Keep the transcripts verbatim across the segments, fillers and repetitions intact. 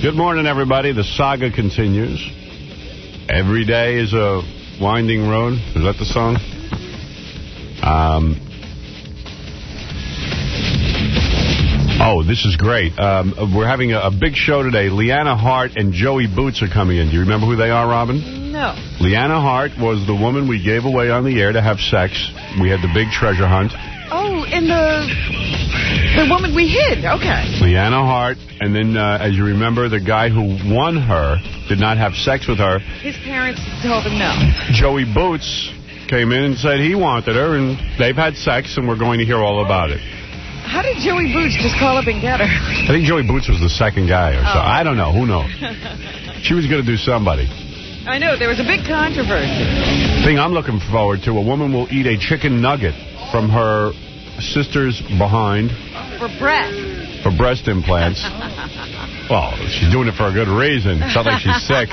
Good morning, everybody. The saga continues. Every day is a winding road. Is that the song? Um. Oh, this is great. Um, we're having a, a big show today. Leanna Hart and Joey Boots are coming in. Do you remember who they are, Robin? No. Leanna Hart was the woman we gave away on the air to have sex. We had the big treasure hunt. Oh, in the the woman we hid. Okay. Leanna Hart, and then, uh, as you remember, the guy who won her did not have sex with her. His parents told him no. Joey Boots came in and said he wanted her, and they've had sex, and we're going to hear all about it. How did Joey Boots just call up and get her? I think Joey Boots was the second guy or so. Oh. I don't know. Who knows? She was going to do somebody. I know. There was a big controversy. The thing I'm looking forward to, a woman will eat a chicken nugget from her sister's behind. For breast. For breast implants. Well, she's doing it for a good reason. It's not like she's sick.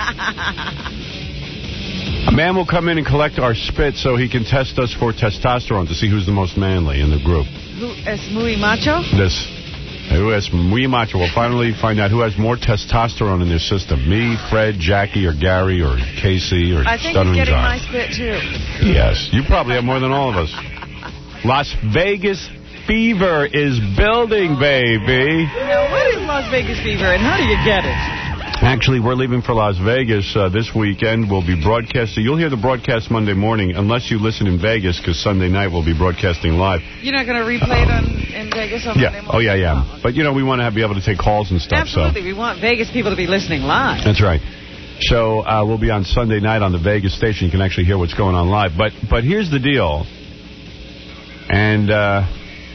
A man will come in and collect our spit so he can test us for testosterone to see who's the most manly in the group. Who es muy macho? This. Who es muy macho? We'll finally find out who has more testosterone in their system. Me, Fred, Jackie, or Gary, or Casey, or I think Stuttering he's getting John. my spit, too. Yes. You probably have more than all of us. Las Vegas fever is building, baby. Now, what is Las Vegas fever, and how do you get it? Actually, we're leaving for Las Vegas uh, this weekend. We'll be broadcasting. You'll hear the broadcast Monday morning, unless you listen in Vegas, because Sunday night we'll be broadcasting live. You're not going to replay it on, in Vegas on yeah. Monday morning? Oh, yeah, yeah. Oh, okay. But, you know, we want to have, be able to take calls and stuff. Absolutely. So. We want Vegas people to be listening live. That's right. So uh, we'll be on Sunday night on the Vegas station. You can actually hear what's going on live. But, but here's the deal. And uh,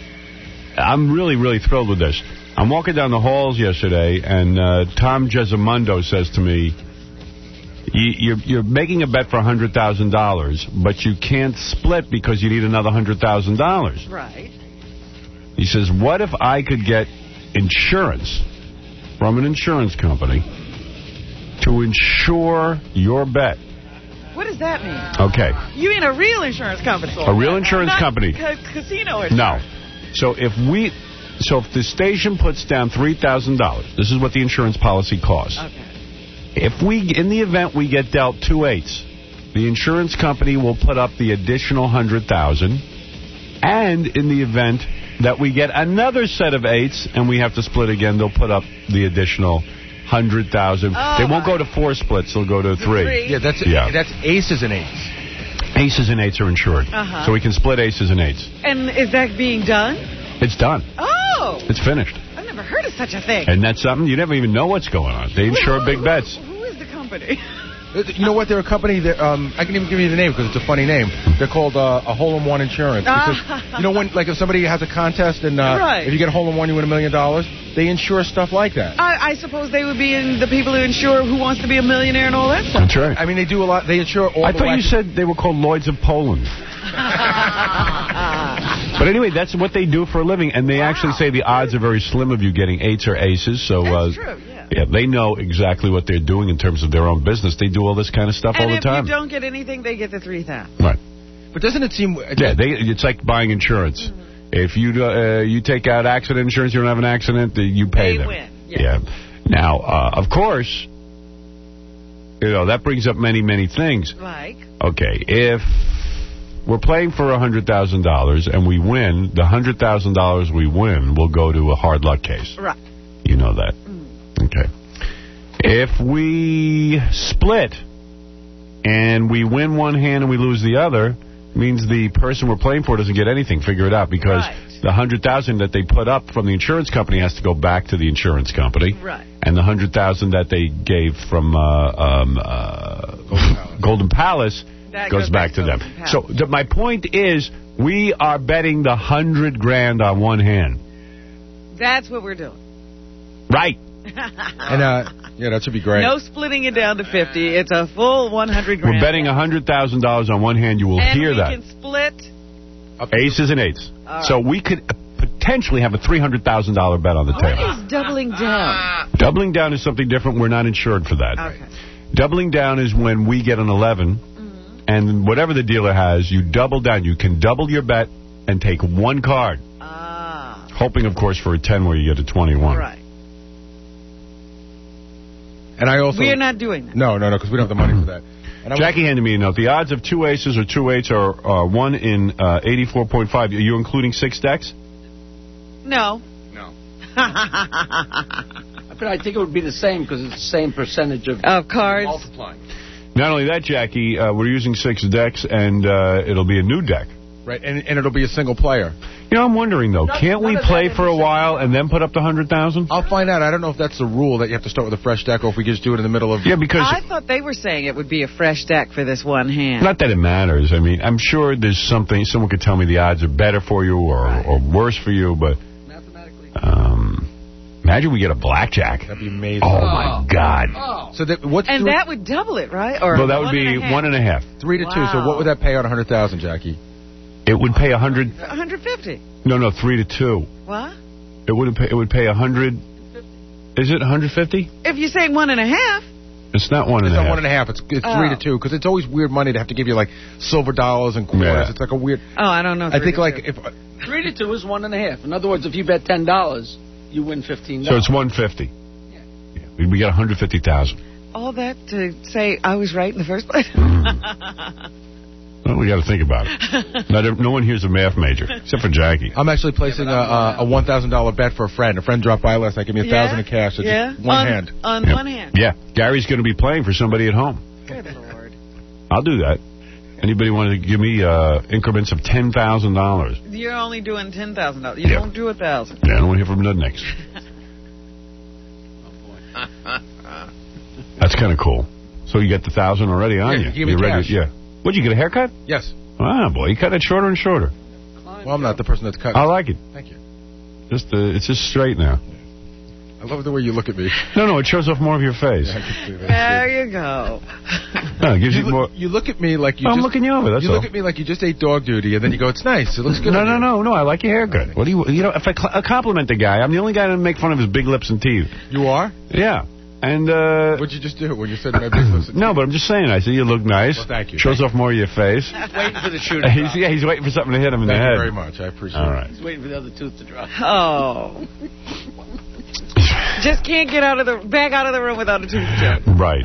I'm really, really thrilled with this. I'm walking down the halls yesterday, and uh, Tom Gesimundo says to me, you're, you're making a bet for one hundred thousand dollars, but you can't split because you need another one hundred thousand dollars. Right. He says, what if I could get insurance from an insurance company to insure your bet? What does that mean? Okay. You mean a real insurance company? A real insurance Not company. Ca casino insurance. No. So if we... So if the station puts down three thousand dollars, this is what the insurance policy costs. Okay. If we, in the event we get dealt two eights, the insurance company will put up the additional one hundred thousand dollars. And in the event that we get another set of eights and we have to split again, they'll put up the additional one hundred thousand dollars. Oh, they won't go to four splits, they'll go to three. three. Yeah, that's yeah. that's aces and eights. Aces and eights are insured. Uh-huh. So we can split aces and eights. And is that being done? It's done. Oh. It's finished. I've never heard of such a thing. And that's something you never even know what's going on. They insure big bets. Who is the company? You know what? They're a company that, um, I can even give you the name because it's a funny name. They're called uh, a hole-in-one insurance. Because, you know, when like if somebody has a contest and uh, right. if you get a hole-in-one, you win a million dollars, they insure stuff like that. I, I suppose they would be in the people who insure Who Wants to Be a Millionaire and all that stuff. That's right. I mean, they do a lot. They insure all I the thought you wacky... said they were called Lloyds of Poland. But anyway, that's what they do for a living. And they wow. actually say the odds are very slim of you getting eights or aces. So, that's uh, true, yeah. Yeah, they know exactly what they're doing in terms of their own business. They do all this kind of stuff and all the time. And if you don't get anything, they get the three thousand dollars. Right. But doesn't it seem... Yeah, they, it's like buying insurance. Mm-hmm. If you uh, you take out accident insurance, you don't have an accident, you pay they them. Win. Yes. Yeah. Now, uh, of course, you know, that brings up many, many things. Like? Okay, if we're playing for one hundred thousand dollars and we win, the one hundred thousand dollars we win will go to a hard luck case. Right. You know that. Mm. Okay. If we split and we win one hand and we lose the other, means the person we're playing for doesn't get anything. Figure it out, because right. the one hundred thousand dollars that they put up from the insurance company has to go back to the insurance company. Right. And the one hundred thousand dollars that they gave from uh, um, uh, Golden Palace that goes, goes back, back to them. Palace. So the, my point is, we are betting the hundred grand on one hand. That's what we're doing. Right. And uh, yeah, that should be great. No splitting it down to fifty. It's a full one hundred grand. We're betting one hundred thousand dollars on one hand. You will and hear we that. And we can split... Aces and eights. Right. So we could potentially have a three hundred thousand dollar bet on the what table. What is doubling down? Doubling down is something different. We're not insured for that. Okay. Doubling down is when we get an eleven, mm-hmm. and whatever the dealer has, you double down. You can double your bet and take one card. Ah. Hoping, of course, for a ten where you get a twenty-one. Right. And I also... We are not doing that. No, no, no, because we don't have the money for that. And Jackie handed me a note. The odds of two aces or two eights are uh, one in uh, eighty-four point five. Are you including six decks? No. No. But I think it would be the same because it's the same percentage of, of cards. Multiplying. Not only that, Jackie, uh, we're using six decks, and uh, it'll be a new deck. Right, and, and it'll be a single player. You know, I'm wondering, though, Not, can't we play for a while and then put up the one hundred thousand? I'll find out. I don't know if that's the rule that you have to start with a fresh deck or if we just do it in the middle of... Yeah, because... I thought they were saying it would be a fresh deck for this one hand. Not that it matters. I mean, I'm sure there's something... Someone could tell me the odds are better for you or, right. or worse for you, but... Mathematically. Um, imagine we get a blackjack. That'd be amazing. Oh, oh. my God. Oh. So that, what's and three, that would double it, right? Or well, that would one be and a one and a half. Three to wow. two. So what would that pay on one hundred thousand, Jackie? It would pay one hundred... one hundred fifty. No, no, three to two. What? It would pay. It would pay one hundred. Is it one hundred fifty? If you say one and a half. It's not one and it's a half. It's not one and a half. It's, it's oh. three to two because it's always weird money to have to give you like silver dollars and quarters. Yeah. It's like a weird. Oh, I don't know. I think like two. if uh, three to two is one and a half. In other words, if you bet ten dollars, you win fifteen dollars. So it's one fifty. Yeah. yeah. We, we got one hundred fifty thousand. All that to say I was right in the first place. Well, we got to think about it. Not, no one here's a math major, except for Jackie. I'm actually placing yeah, a, a one thousand dollar bet for a friend. A friend dropped by last night, gave me a yeah? thousand in cash. So yeah. just one on, hand. On yeah. one hand. Yeah. Gary's going to be playing for somebody at home. Good Lord. I'll do that. Anybody want to give me uh, increments of ten thousand dollars? You're only doing ten thousand dollars. You yeah. don't do a thousand. Yeah, I don't want to hear from Nudniks. That's kind of cool. So you got the thousand already on yeah, you. Give me You're cash. ready? Yeah. What'd you get, a haircut? Yes. Ah, boy, you cut it shorter and shorter. Well, I'm not the person that's cutting. I like it. Thank you. Just uh, It's just straight now. I love the way you look at me. No, no, it shows off more of your face. Yeah, I can see that. There you go. No, it gives you, you look, more... you look at me like you I'm just... looking you over, that's You all. look at me like you just ate dog duty, and then you go, it's nice. It looks good No, on no, you. no, no, I like your haircut. What do you... You know, if I, cl I compliment the guy, I'm the only guy to make fun of his big lips and teeth. You are? Yeah. And, uh... What'd you just do when you said my business? No, but I'm just saying, I see you look nice. Well, thank you. Shows thank off more of your face. He's waiting for the shoe to he's, drop. yeah, he's waiting for something to hit him in Thank the you head. very much. I appreciate All it. right. He's waiting for the other tooth to drop. Oh. Just can't get out of the back out of the room without a tooth joke. Right.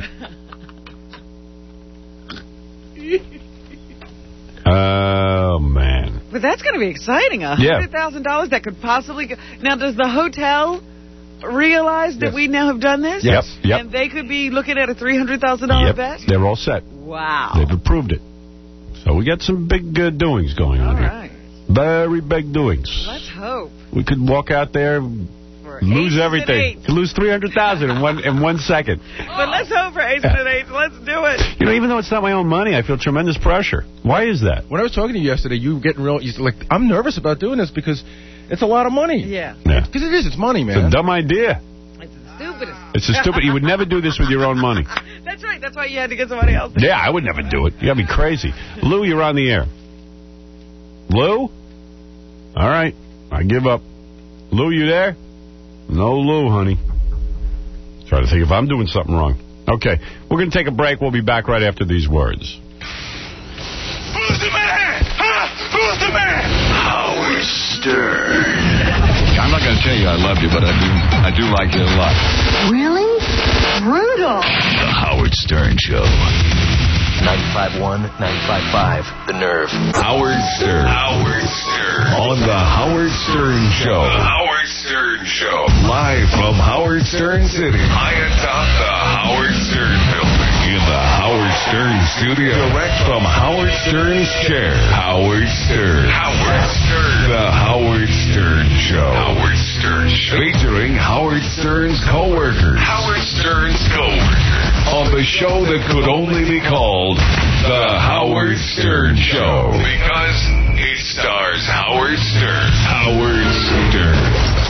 Oh, man. But that's going to be exciting. A Yeah. hundred thousand dollars that could possibly go. Now, does the hotel realize that Yes. we now have done this? Yep, yep. And they could be looking at a three hundred thousand dollar Yep, bet? they're all set. Wow. They've approved it. So we got some big uh, doings going on All here. right. Very big doings. Let's hope. We could walk out there, For lose aces everything. and eights. Could lose three hundred thousand dollars in one in one second. But let's hope for aces and eights. Let's do it. You know, even though it's not my own money, I feel tremendous pressure. Why is that? When I was talking to you yesterday, you were getting real... You like, I'm nervous about doing this because it's a lot of money. Yeah. Yeah. Because it is. It's money, man. It's a dumb idea. It's the stupidest. It's a stupid... You would never do this with your own money. That's right. That's why you had to get somebody else. Yeah, I would never do it. You gotta be crazy. Lou, you're on the air. Lou? All right. I give up. Lou, you there? No Lou, honey. Try to think if I'm doing something wrong. Okay. We're going to take a break. We'll be back right after these words. Who's the man? Huh? Who's the man? Howard Stern. I'm not going to tell you I love you, but I do I do like you a lot. Really? Brutal. The Howard Stern Show. ninety-five point one, ninety-five point five, The Nerve. Howard Stern. Howard Stern. On the Howard Stern Show. The Howard Stern Show. Live from Howard Stern City. High atop the Howard Stern building. In the Howard Stern studio. Direct from Howard Stern's chair. Howard Stern. Howard Stern. The Howard Stern Show. Howard Stern Show. Featuring Howard Stern's co-workers. Howard Stern's co-workers. On the show that could only be called The Howard Stern Show. Because it stars Howard Stern. Howard Stern.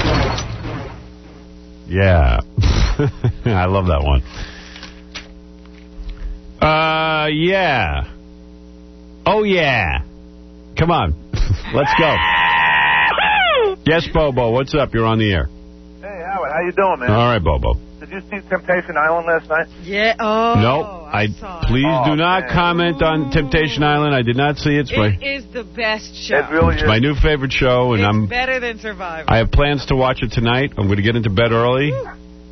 Yeah. I love that one. Uh, yeah. Oh, yeah. Come on. Let's go. Yes, Bobo. What's up? You're on the air. Hey, Howard. How you doing, man? All right, Bobo. Did you see Temptation Island last night? Yeah. Oh. No, I, I saw it. please Oh, do not man. comment on Temptation Island. I did not see it. It's my, It is the best show. It really it's is. my new favorite show, and it's I'm better than Survivor. I have plans to watch it tonight. I'm going to get into bed early,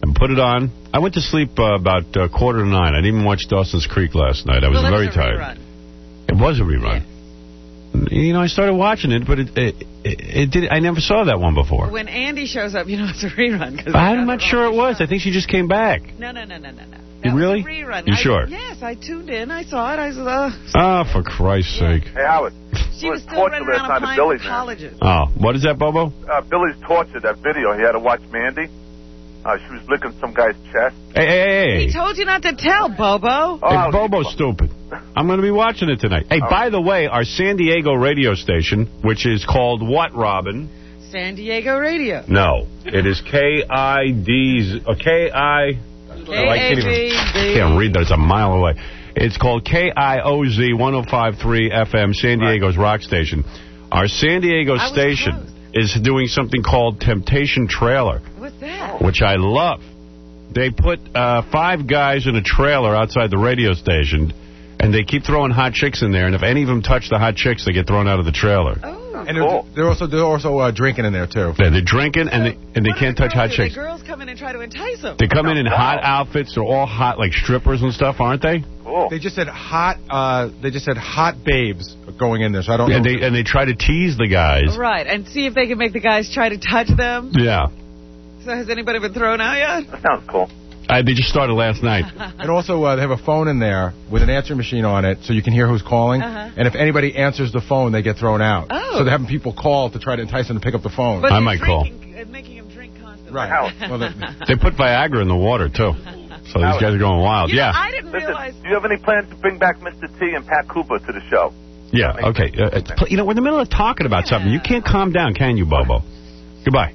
and put it on. I went to sleep uh, about uh, quarter to nine. I didn't even watch Dawson's Creek last night. I was well, very was a tired. Rerun. It was a rerun. Yeah. You know, I started watching it, but it, it, it, it did. I never saw that one before. When Andy shows up, you know it's a rerun. I'm not sure it was. I think she just came back. No, no, no, no, no, no. You really? Rerun. You I, sure? Yes, I tuned in. I saw it. I said, uh, oh, for Christ's yeah. sake. Hey, Howard. She was still running around applying Billy, for colleges. Oh, what is that, Bobo? Uh, Billy's torture, that video. He had to watch Mandy. Uh, she was licking some guy's chest. Hey, hey, hey. He told you not to tell, Bobo. Oh, hey, Bobo's stupid. I'm going to be watching it tonight. Hey, oh. by the way, our San Diego radio station, which is called what, Robin? San Diego Radio. No, it is K I D's, uh, K I... K A D Z. I can't read that. It's a mile away. It's called K I O Z one oh five point three F M, San Diego's right. rock station. Our San Diego station closed. is doing something called Temptation Trailer. What's that? Which I love. They put uh, five guys in a trailer outside the radio station, and they keep throwing hot chicks in there, and if any of them touch the hot chicks, they get thrown out of the trailer. Oh. And cool. they're also they're also uh, drinking in there, too. Yeah, they're drinking, and they, and they can't touch hot do? chicks. The girls come in and try to entice them. They come in in hot outfits. They're all hot, like strippers and stuff, aren't they? Cool. They just said hot. Uh, they just said hot babes going in there. So I don't. And know. they and they try to tease the guys. Right, and see if they can make the guys try to touch them. Yeah. So has anybody been thrown out yet? That sounds cool. Uh, they just started last night. And also, uh, they have a phone in there with an answering machine on it, so you can hear who's calling. Uh-huh. And if anybody answers the phone, they get thrown out. Oh. So they're having people call to try to entice them to pick up the phone. But I might call. And making them drink constantly. Right. Well, they put Viagra in the water, too. So these guys are going wild. You yeah. know, I didn't Listen, realize... do you have any plans to bring back Mister T and Pat Cooper to the show? Yeah, okay. Uh, you know, we're in the middle of talking about yeah. something. You can't calm down, can you, Bobo? Goodbye.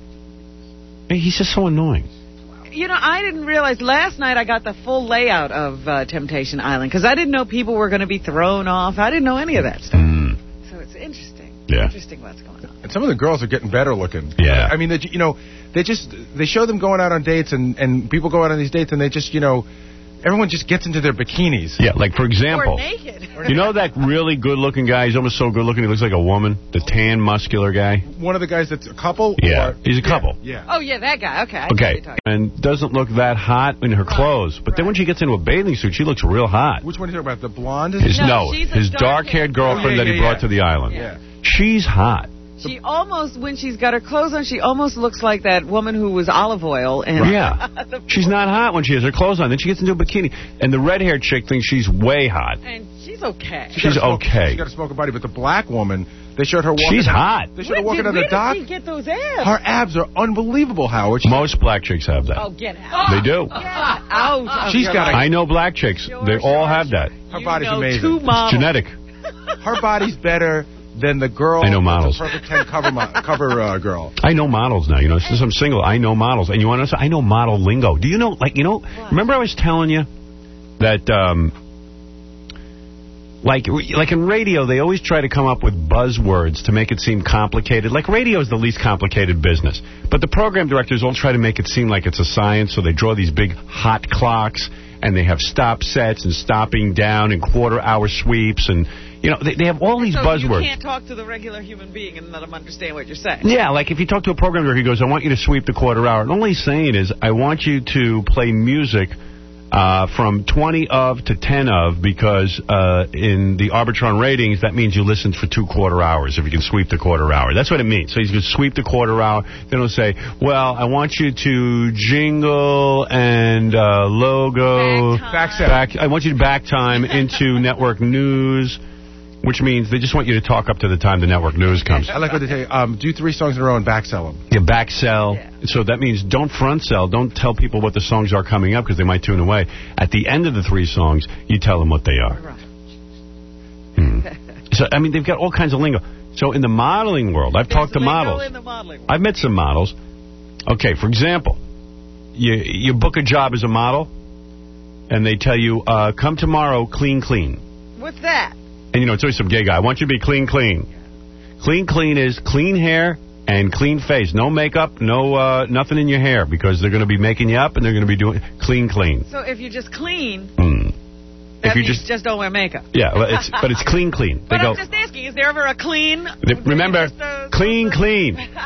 Hey, he's just so annoying. You know, I didn't realize last night I got the full layout of uh, Temptation Island because I didn't know people were going to be thrown off. I didn't know any of that stuff. Mm. So it's interesting. Yeah. Interesting what's going on. And some of the girls are getting better looking. Yeah. I mean, they, you know, they just they show them going out on dates, and, and people go out on these dates, and they just, you know, everyone just gets into their bikinis. Yeah, like, for example. Or naked. You know that really good-looking guy? He's almost so good-looking he looks like a woman? The tan, muscular guy? One of the guys that's a couple? Yeah, or, he's a couple. Yeah. yeah. Oh, yeah, that guy. Okay. I okay, and doesn't look that hot in her right. clothes. But right. then when she gets into a bathing suit, she looks real hot. Which one are you talking about? The blonde? His, no, no she's his dark-haired dark-haired girlfriend oh, yeah, that he yeah, brought yeah. to the island. Yeah. She's hot. She almost, when she's got her clothes on, she almost looks like that woman who was olive oil. And yeah. She's not hot when she has her clothes on. Then she gets into a bikini. And the red-haired chick thinks she's way hot. And she's okay. She's smoke, okay. She's got a smoke body, but the black woman, they showed her walking. She's out, hot. They showed her walking out of the dock. Where did she get those abs? Her abs are unbelievable, Howard. She, Most black chicks have that. Oh, get out. They do. Get out. She's got. I know black chicks. Sure, they sure, all have sure. that. Her You body's know amazing. two models. It's genetic. Her body's better than the girl. I know models. The perfect ten cover mo cover uh, girl. I know models now. You know, since I'm single, I know models. And you want to know, I know model lingo. Do you know, like, you know, what? Remember I was telling you that, um, like, like in radio, they always try to come up with buzzwords to make it seem complicated. Like, radio is the least complicated business. But the program directors all try to make it seem like it's a science, so they draw these big hot clocks, and they have stop sets and stopping down and quarter-hour sweeps, and, you know, they, they have all these so buzzwords. you can't talk to the regular human being and let them understand what you're saying. Yeah, like if you talk to a program director, he goes, I want you to sweep the quarter hour. And all he's saying is, I want you to play music uh, from twenty of to ten of, because uh, in the Arbitron ratings, that means you listened for two quarter hours if you can sweep the quarter hour. That's what it means. So he's going to sweep the quarter hour. Then he'll say, well, I want you to jingle and uh, logo. Back time. Back, I want you to back time into network news. Which means they just want you to talk up to the time the network news comes. I like what they tell you. Um, do three songs in a row and back sell them. Yeah, back sell. Yeah. So that means don't front sell. Don't tell people what the songs are coming up because they might tune away. At the end of the three songs, you tell them what they are. Right. Hmm. So, I mean, they've got all kinds of lingo. So in the modeling world, I've There's talked to lingo models. in the modeling world. I've met some models. Okay, for example, you, you book a job as a model, and they tell you, uh, come tomorrow, clean, clean. What's that? And, you know, it's always some gay guy. I want you to be clean, clean. Clean, clean is clean hair and clean face. No makeup, no uh, nothing in your hair, because they're going to be making you up and they're going to be doing clean, clean. So if you just clean, Mm. that If you means just, just don't wear makeup. yeah, well, it's, but it's clean, clean. They But go, I'm just asking, is there ever a clean? they, remember, Just, uh, clean, clean.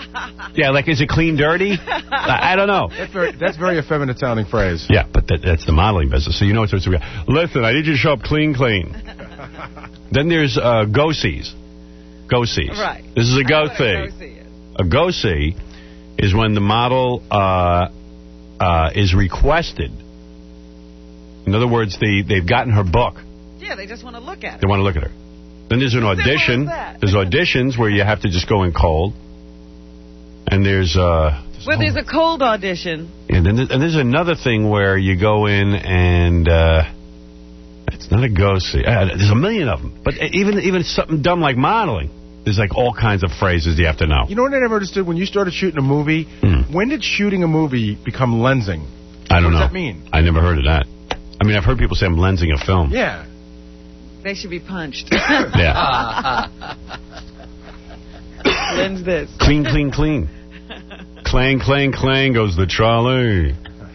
Yeah, like, is it clean dirty? I, I don't know. That's very, that's very effeminate sounding phrase. Yeah, but that, that's the modeling business, so you know it's supposed to be. Listen, I need you to show up clean, clean. Then there's uh, go-sees. Go-sees. Right. This is a go-see. A go-see is when the model uh, uh, is requested. In other words, they, they've gotten her book. Yeah, they just want to look at it. They want to look at her. Then there's an audition. There's auditions where you have to just go in cold. And there's... Uh, there's well, there's a cold audition. And then there's, and there's another thing where you go in and... Uh, it's not a go-see. Uh, there's a million of them. But even, even something dumb like modeling. There's like all kinds of phrases you have to know. You know what I never understood? When you started shooting a movie, mm. when did shooting a movie become lensing? I don't what know. What does that mean? I never heard of that. I mean, I've heard people say I'm lensing a film. Yeah. They should be punched. Yeah. Lens this. Clean, clean, clean. Clang, clang, clang goes the trolley.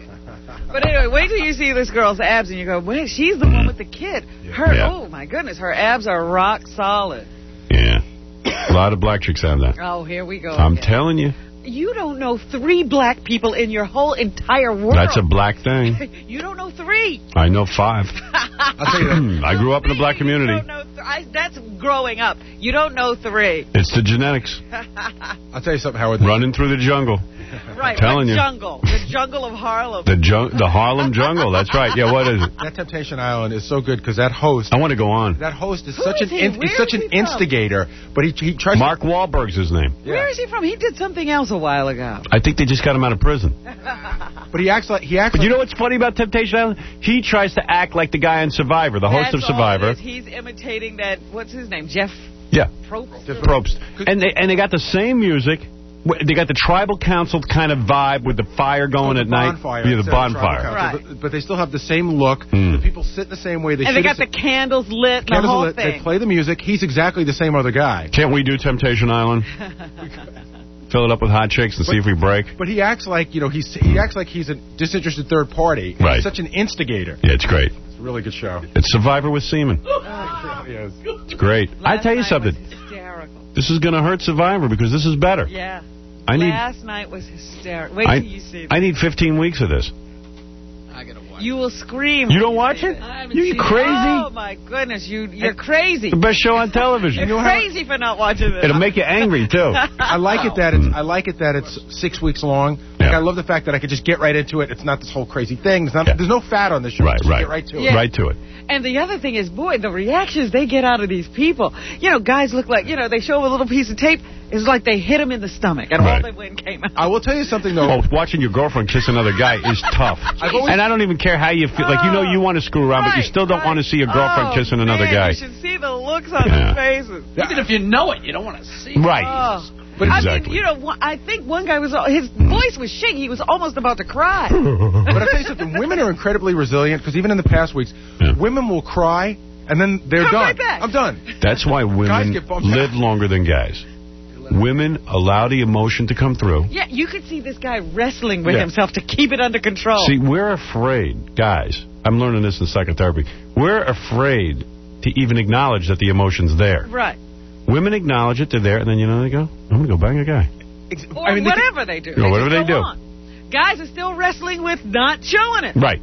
But anyway, wait till you see this girl's abs and you go, wait, she's the one with the kid. Her, yeah. oh my goodness, her abs are rock solid. Yeah. A lot of black chicks have that. Oh, here we go. I'm again. telling you. You don't know three black people in your whole entire world. That's a black thing. You don't know three. I know five. I'll tell you that. I grew up in a black community. You don't know th I, that's growing up. You don't know three. It's the genetics. I'll tell you something, Howard. Running through the jungle. Right, telling the you. jungle. The jungle of Harlem. The jun the Harlem jungle. That's right. Yeah, what is it? That Temptation Island is so good because that host... I want to go on. That host is Who such is an he? in, he's such is an he instigator, but he he tries. Mark to, Wahlberg's his name. Yeah. Where is he from? He did something else a while ago. I think they just got him out of prison. But he acts like he acts. But like, you know what's funny about Temptation Island? He tries to act like the guy on Survivor, the host That's of Survivor. All it is. He's imitating that. What's his name? Jeff. Yeah. Probst. Probst. And they and they got the same music. They got the tribal council kind of vibe with the fire going oh, at night. Bonfire, yeah, the bonfire. The right. but, but they still have the same look. Mm. The people sit the same way. They and they got the candles lit. Candles the whole lit. thing. They play the music. He's exactly the same other guy. Can't we do Temptation Island? Fill it up with hot chicks and but, see if we break. But he acts like you know he's he acts like he's a disinterested third party. Right. He's such an instigator. Yeah, it's great. It's a really good show. It's Survivor with semen. Oh. Yes. It's great. I tell you something. This is going to hurt Survivor because this is better. Yeah. I need, Last night was hysterical. Wait I, till you see this. I need fifteen weeks of this. I gotta watch You will scream. You don't watch it? You, you crazy? Oh, my goodness. You, you're crazy. The best show on television. You're crazy for not watching this. It'll make you angry, too. I like it that it's I like it that it's six weeks long. Like, yeah. I love the fact that I could just get right into it. It's not this whole crazy thing. There's, not, yeah. there's no fat on this show. Right, just right. Get right to it. Yeah. Right to it. And the other thing is, boy, the reactions they get out of these people. You know, guys look like, you know, they show them a little piece of tape. It's like they hit them in the stomach, and right. all the wind came out. I will tell you something, though. Oh, watching your girlfriend kiss another guy is tough. always, and I don't even care how you feel. Like, you know you want to screw around, right, but you still don't right. want to see your girlfriend oh, kissing another man, guy. You should see the looks on yeah. their faces. Even if you know it, you don't want to see it. Right. Oh. But exactly. I mean, you know, I think one guy was, his voice was shaking. He was almost about to cry. But I'll tell you something. Women are incredibly resilient because even in the past weeks, yeah. women will cry and then they're Come done. Right back. I'm done. That's why women live longer than guys. Women allow the emotion to come through. Yeah, you could see this guy wrestling with yeah. himself to keep it under control. See, we're afraid, guys. I'm learning this in psychotherapy. We're afraid to even acknowledge that the emotion's there. Right. Women acknowledge it, they're there, and then you know they go, I'm going to go bang a guy. Or I mean, whatever they, they do. You know, they whatever they do. On. Guys are still wrestling with not showing it. Right.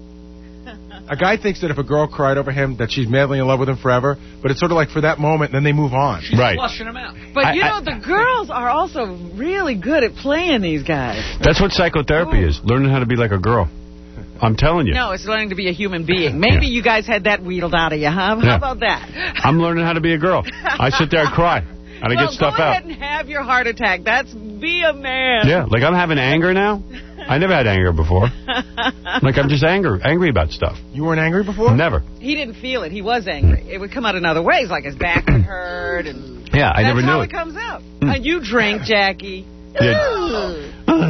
A guy thinks that if a girl cried over him, that she's madly in love with him forever, but it's sort of like for that moment, then they move on. She's right. flushing him out. But, I, you know, I, the girls are also really good at playing these guys. That's what psychotherapy Ooh. is, learning how to be like a girl. I'm telling you. No, it's learning to be a human being. Maybe yeah. you guys had that wheedled out of you, huh? How yeah. about that? I'm learning how to be a girl. I sit there and cry. And I well, get stuff go out. ahead and have your heart attack. That's be a man. Yeah, like I'm having anger now. I never had anger before. Like I'm just angry, angry about stuff. You weren't angry before? Never. He didn't feel it. He was angry. It would come out in other ways, like his back would hurt. And yeah, I never knew it. it. That's how it comes out. Mm. And you drink, Jackie. Yeah.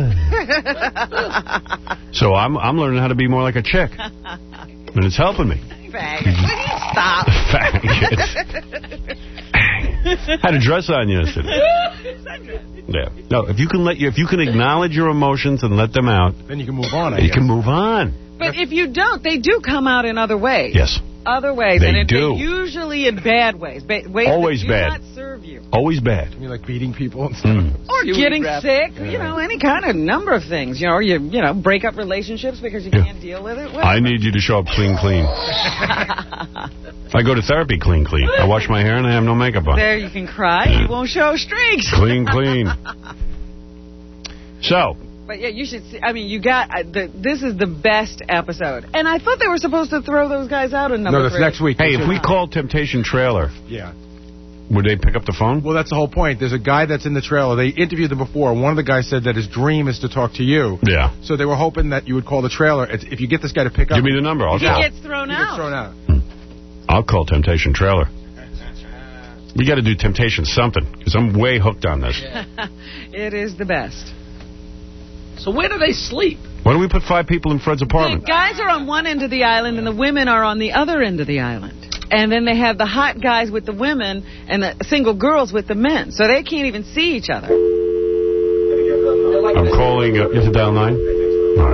So I'm I'm learning how to be more like a chick. And it's helping me. Faggot. Stop. Faggot. Had a dress on yesterday. Yeah. No, if you can let you, if you can acknowledge your emotions and let them out, then you can move on. I you guess. can move on. But if you don't, they do come out in other ways. Yes. Other ways. They and do. Usually in bad ways. Ba ways Always that do bad. not serve serve you. Always bad. You mean like beating people and stuff? Mm. Or getting wrap. sick, Yeah. you know, any kind of number of things. You know, or you, you know, break up relationships because you Yeah. can't deal with it. I need you to show up clean, clean. I go to therapy clean, clean. I wash my hair and I have no makeup on. There you can cry. You won't show streaks. Clean, clean. So, But yeah, you should see. I mean, you got uh, the. This is the best episode, and I thought they were supposed to throw those guys out in number No, that's three. next week. hey, if we called Temptation Trailer, Yeah. would they pick up the phone? Well, that's the whole point. There's a guy that's in the trailer. They interviewed them before. One of the guys said that his dream is to talk to you. Yeah. So they were hoping that you would call the trailer. It's, if you get this guy to pick up... Give me the number. I'll He call. gets thrown he out. gets thrown out. I'll call Temptation Trailer. We got to do Temptation something, because I'm way hooked on this. It is the best. So where do they sleep? Why don't we put five people in Fred's The apartment? guys are on one end of the island, and the women are on the other end of the island. And then they have the hot guys with the women and the single girls with the men. So they can't even see each other. I'm calling. Uh, you have to dial nine? All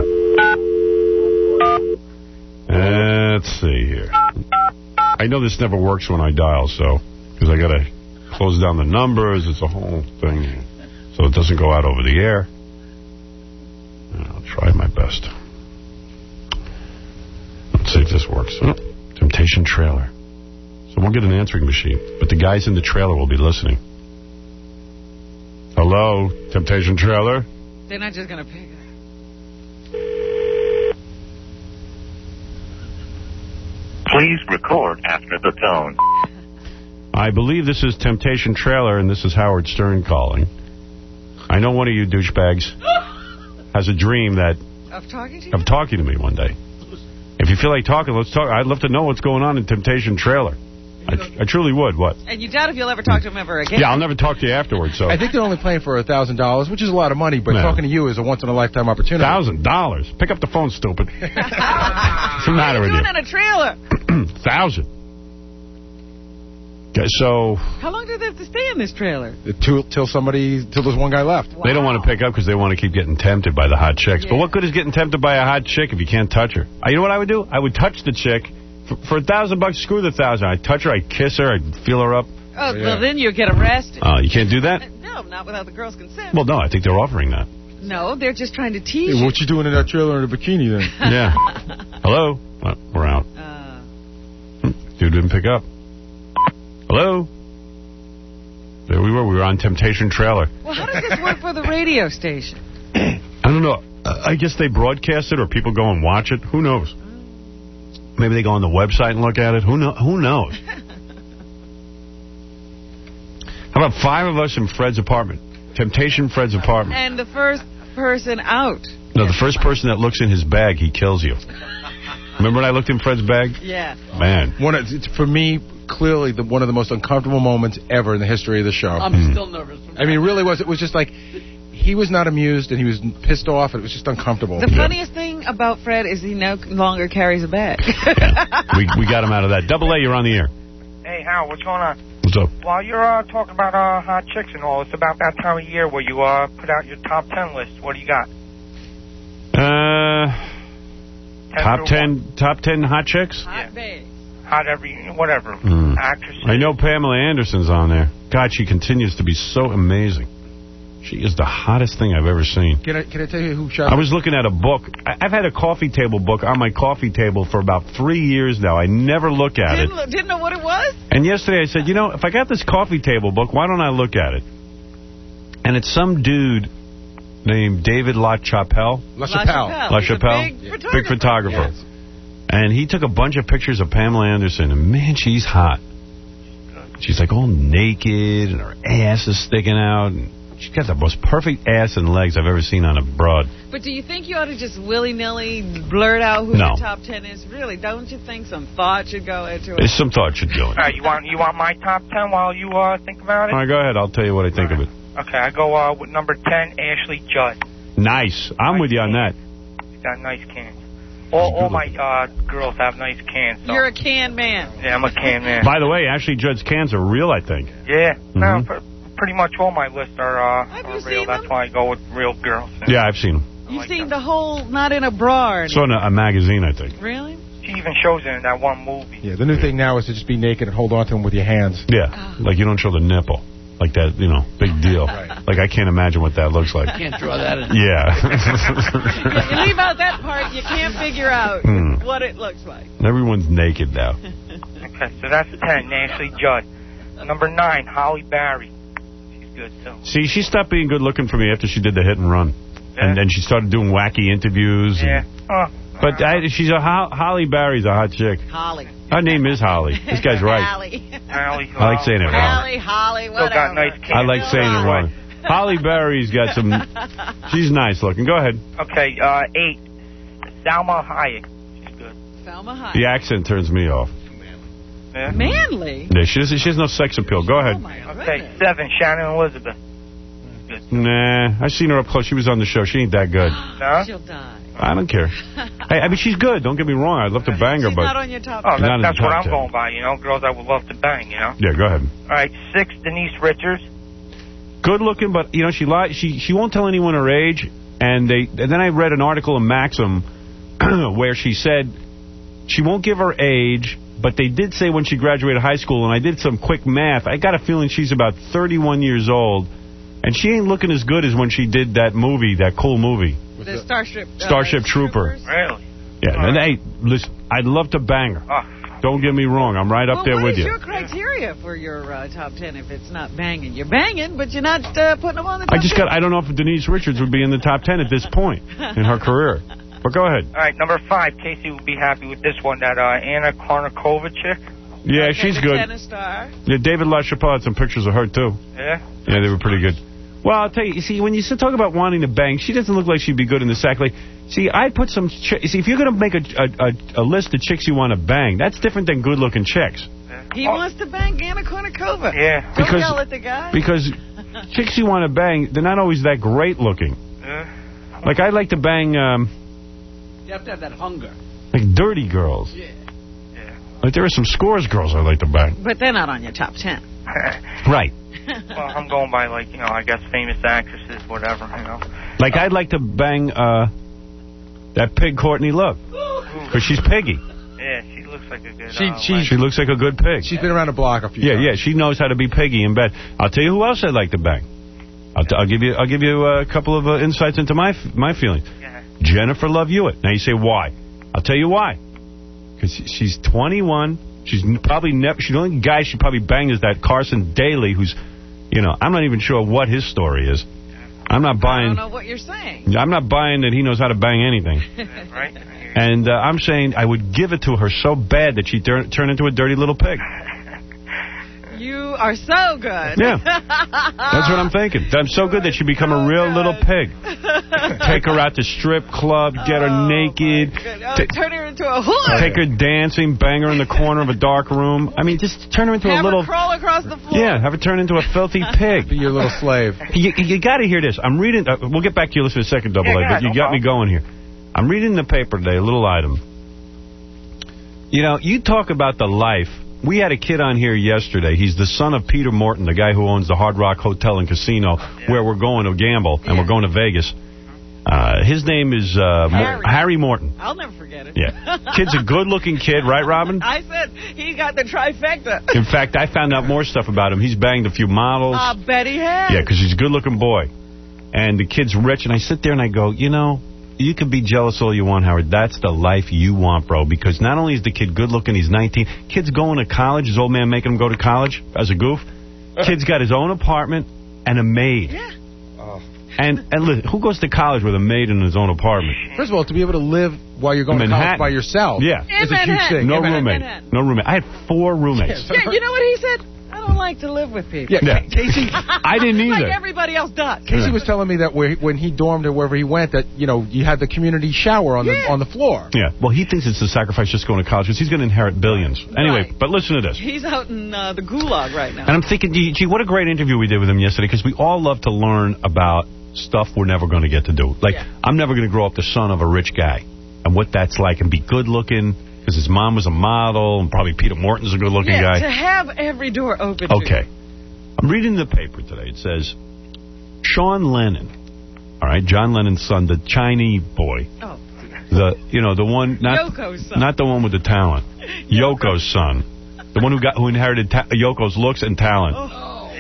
right. Let's see here. I know this never works when I dial, so, because I got to close down the numbers. It's a whole thing. So it doesn't go out over the air. I'll try my best. Let's see if this works. Oh, Temptation Trailer. So we'll get an answering machine, but the guys in the trailer will be listening. Hello, Temptation Trailer? They're not just going to pick it. Please record after the tone. I believe this is Temptation Trailer, and this is Howard Stern calling. I know one of you douchebags has a dream that Of talking to you? of talking to me one day. If you feel like talking, let's talk. I'd love to know what's going on in Temptation Trailer. I, I truly would. What? And you doubt if you'll ever talk to him ever again. Yeah, I'll never talk to you afterwards. So I think they're only playing for a thousand dollars, which is a lot of money, but Yeah. talking to you is a once-in-a-lifetime opportunity. Thousand dollars. Pick up the phone, stupid. What's the matter with Doing you? in a trailer. Thousand. Okay, so How long do they have to stay in this trailer? Till, till somebody, till there's one guy left. they don't want to pick up because they want to keep getting tempted by the hot chicks. But Yeah. what good is getting tempted by a hot chick if you can't touch her? Uh, You know what I would do? I would touch the chick. For, for a thousand bucks, screw the thousand. I'd touch her, I'd kiss her, I'd feel her up. Oh, Yeah. well, then you get arrested. Uh, you can't do that? No, not without the girl's consent. Well, no, I think they're offering that. No, they're just trying to tease Hey, you. what you doing in that trailer in a bikini then? Yeah. Hello? Uh, we're out. Uh, Dude didn't pick up. Hello? There we were. We were on Temptation Trailer. well, how does this work for the radio station? I don't know. Uh, I guess they broadcast it or people go and watch it. Who knows? Maybe they go on the website and look at it. Who, know, who knows? How about five of us in Fred's apartment? Temptation Fred's apartment. And the first person out. No, the first person that looks in his bag, he kills you. Remember when I looked in Fred's bag? Yeah. Man. One of, it's, for me, clearly the, one of the most uncomfortable moments ever in the history of the show. I'm Hmm. still nervous. I mean, it really was. It was just like he was not amused and he was pissed off. And it was just uncomfortable. The funniest thing about Fred is he no longer carries a bag. we, we got him out of that. Double A, you're on the air. Hey, Hal, what's going on? What's up? While you're uh, talking about uh, hot chicks and all, it's about that time of year where you uh, put out your top ten list. What do you got? Uh, ten top through ten, one. top ten hot chicks? Hot babe. Hot every, whatever. Hmm. Actresses. I know Pamela Anderson's on there. God, she continues to be so amazing. She is the hottest thing I've ever seen. Can I, can I tell you who shot? I was looking at a book. I- I've had a coffee table book on my coffee table for about three years now. I never look at Didn't, it. didn't know what it was? And yesterday I said, you know, if I got this coffee table book, why don't I look at it? And it's some dude named David LaChapelle. LaChapelle. LaChapelle. He's a LaChapelle? big Big photographer. photographer. Yes. And he took a bunch of pictures of Pamela Anderson, and man, she's hot. She's like all naked, and her ass is sticking out, and she's got the most perfect ass and legs I've ever seen on a broad. But do you think you ought to just willy-nilly blurt out who No. your top ten is? Really, don't you think some thought should go into it? There's some thought should go in. All right, you want you want my top ten while you uh, think about it? All right, go ahead. I'll tell you what I think of it. Okay, I go uh, with number ten, Ashley Judd. Nice. I'm with you on that. She's got nice cans. All, all my uh, girls have nice cans. So. You're a can man. Yeah, I'm a can man. By the way, Ashley Judd's cans are real, I think. Yeah, no, Mhm. pr- pretty much all my lists are, uh, Have are you real. seen That's them? why I go with real girls. Yeah, I've seen them. You've like seen that. the whole not in a bra or Saw in a, a magazine, I think. Really? She even shows it in that one movie. Yeah, the new thing now is to just be naked and hold on to him with your hands. Yeah, like you don't show the nipple. Like that, you know, big deal. Right. Like, I can't imagine what that looks like. I can't draw that in. Yeah. You leave out that part, you can't figure out Hmm. what it looks like. Everyone's naked now. Okay, so that's ten, Ashley Judd. Number nine, Holly Berry. She's good, too. See, she stopped being good looking for me after she did the hit and run. Yeah. And then she started doing wacky interviews. Yeah. And, Oh, but I, she's a Ho Holly Berry's a hot chick. Holly. Her name is Holly. This guy's right. Holly. Holly. I like saying it wrong. Holly, Holly, Still whatever. got nice kids. I like saying it wrong. Holly Berry's got some... She's nice looking. Go ahead. Okay, uh, eight, Salma Hayek. She's good. Salma Hayek. The accent turns me off. Yeah. Manly. Yeah, she, doesn't, she has no sex appeal. Go ahead. Oh, my Okay, goodness. seven, Shannon Elizabeth. Good. Nah, I seen her up close. She was on the show. She ain't that good. No? She'll die. I don't care. Hey, I mean, she's good. Don't get me wrong. I'd love to bang her, She's but... not on your top Oh, She's not in that, that's the what top I'm ten. going by, you know, girls I would love to bang, you know. Yeah, go ahead. All right, six, Denise Richards. Good looking, but, you know, she lied. She she won't tell anyone her age. And they and then I read an article in Maxim where she said she won't give her age, but they did say when she graduated high school, and I did some quick math, I got a feeling she's about thirty-one years old, and she ain't looking as good as when she did that movie, that cool movie. The Starship. Uh, Starship Trooper. Troopers. Really? Yeah, and hey, listen, I'd love to bang her. Oh. Don't get me wrong, I'm right up Well, there what with is you. your criteria for your uh, top ten if it's not banging? You're banging, but you're not uh, putting them on the top I just ten. got, I don't know if Denise Richards would be in the top ten at this point in her career. But go ahead. All right, number five, Casey will be happy with this one, that uh, Anna Kournikova chick. Yeah, Okay, she's the good. tennis star. Yeah, David LaChapelle had some pictures of her, too. Yeah? Yeah, they were pretty good. Well, I'll tell you, you see, when you talk about wanting to bang, she doesn't look like she'd be good in the sack. Like, see, I put some... Ch see, if you're going to make a, a, a, a list of chicks you want to bang, that's different than good-looking chicks. He oh. wants to bang Anna Kournikova. Yeah. Don't Because, yell at the guy. Because chicks you want to bang, they're not always that great looking. Yeah. Like, I like to bang, um... You have to have that hunger. like, dirty girls. Yeah. Yeah. Like, there are some scores girls I like to bang. But they're not on your top ten. Right. Well, I'm going by, like, you know, I guess famous actresses, whatever, you know. Like, I'd like to bang, uh... that pig Courtney Love. Because she's piggy. Yeah, she looks like a good... She, uh, she, She looks like a good pig. she's been around the block a few Yeah, times. yeah, she knows how to be piggy in bed. I'll tell you who else I'd like to bang. I'll, t I'll give you I'll give you a couple of uh, insights into my f my feelings. Yeah. Jennifer Love Hewitt. Now you say why? I'll tell you why. Because she's twenty-one. She's n probably never. She's the only guy she probably banged is that Carson Daly, who's, you know, I'm not even sure what his story is. I'm not I buying. don't know what you're saying. I'm not buying that he knows how to bang anything. Yeah, right? And uh, I'm saying I would give it to her so bad that she'd turn, turn into a dirty little pig. You are so good. Yeah. That's what I'm thinking. I'm so good that she'd become a real little pig. Take her out to strip club, get her Oh, naked. Oh, turn her into a hood. Take her dancing, bang her in the corner of a dark room. I mean, just turn her into Have a little... her crawl across the floor. Yeah, have her turn into a filthy pig. Be your little slave. You, you got to hear this. I'm reading... Uh, we'll get back to you in a second, Double Yeah, A, but yeah, you no got me going here. I'm reading the paper today, a little item. You know, you talk about the life. We had a kid on here yesterday. He's the son of Peter Morton, the guy who owns the Hard Rock Hotel and Casino, yeah. where we're going to gamble, and yeah. we're going to Vegas. Uh, his name is uh, Harry. Mo Harry Morton. I'll never forget it. Yeah. Kid's a good-looking kid, right, Robin? I said he got the trifecta. In fact, I found out more stuff about him. He's banged a few models. I bet he has. Yeah, because he's a good-looking boy. And the kid's rich, and I sit there and I go, you know, you can be jealous all you want, Howard. That's the life you want, bro. Because not only is the kid good-looking, he's nineteen. Kid's going to college. His old man making him go to college as a goof. Kid's got his own apartment and a maid. Yeah. Oh. And, and listen, who goes to college with a maid in his own apartment? First of all, to be able to live while you're going to college by yourself yeah. is a huge thing. No In roommate. Manhattan. No roommate. I had four roommates. Yeah, you know what he said? I don't like to live with people. Yeah, yeah. Casey, I didn't either. Like everybody else does. Casey was telling me that where, when he dormed or wherever he went, that you know you had the community shower on yeah. the on the floor. Yeah. Well, he thinks it's a sacrifice just going to college because he's going to inherit billions. Anyway, right. but listen to this. He's out in uh, the gulag right now. And I'm thinking, gee, what a great interview we did with him yesterday because we all love to learn about stuff we're never going to get to do. Like, yeah. I'm never going to grow up the son of a rich guy and what that's like and be good looking. Because his mom was a model, and probably Peter Morton's a good-looking yeah, guy. to have every door open Okay. to you. I'm reading the paper today. It says, Sean Lennon, all right, John Lennon's son, the Chinese boy. Oh. The, you know, the one, not, Yoko's son. Not the one with the talent. Yoko's son. The one who got who inherited ta Yoko's looks and talent. Oh.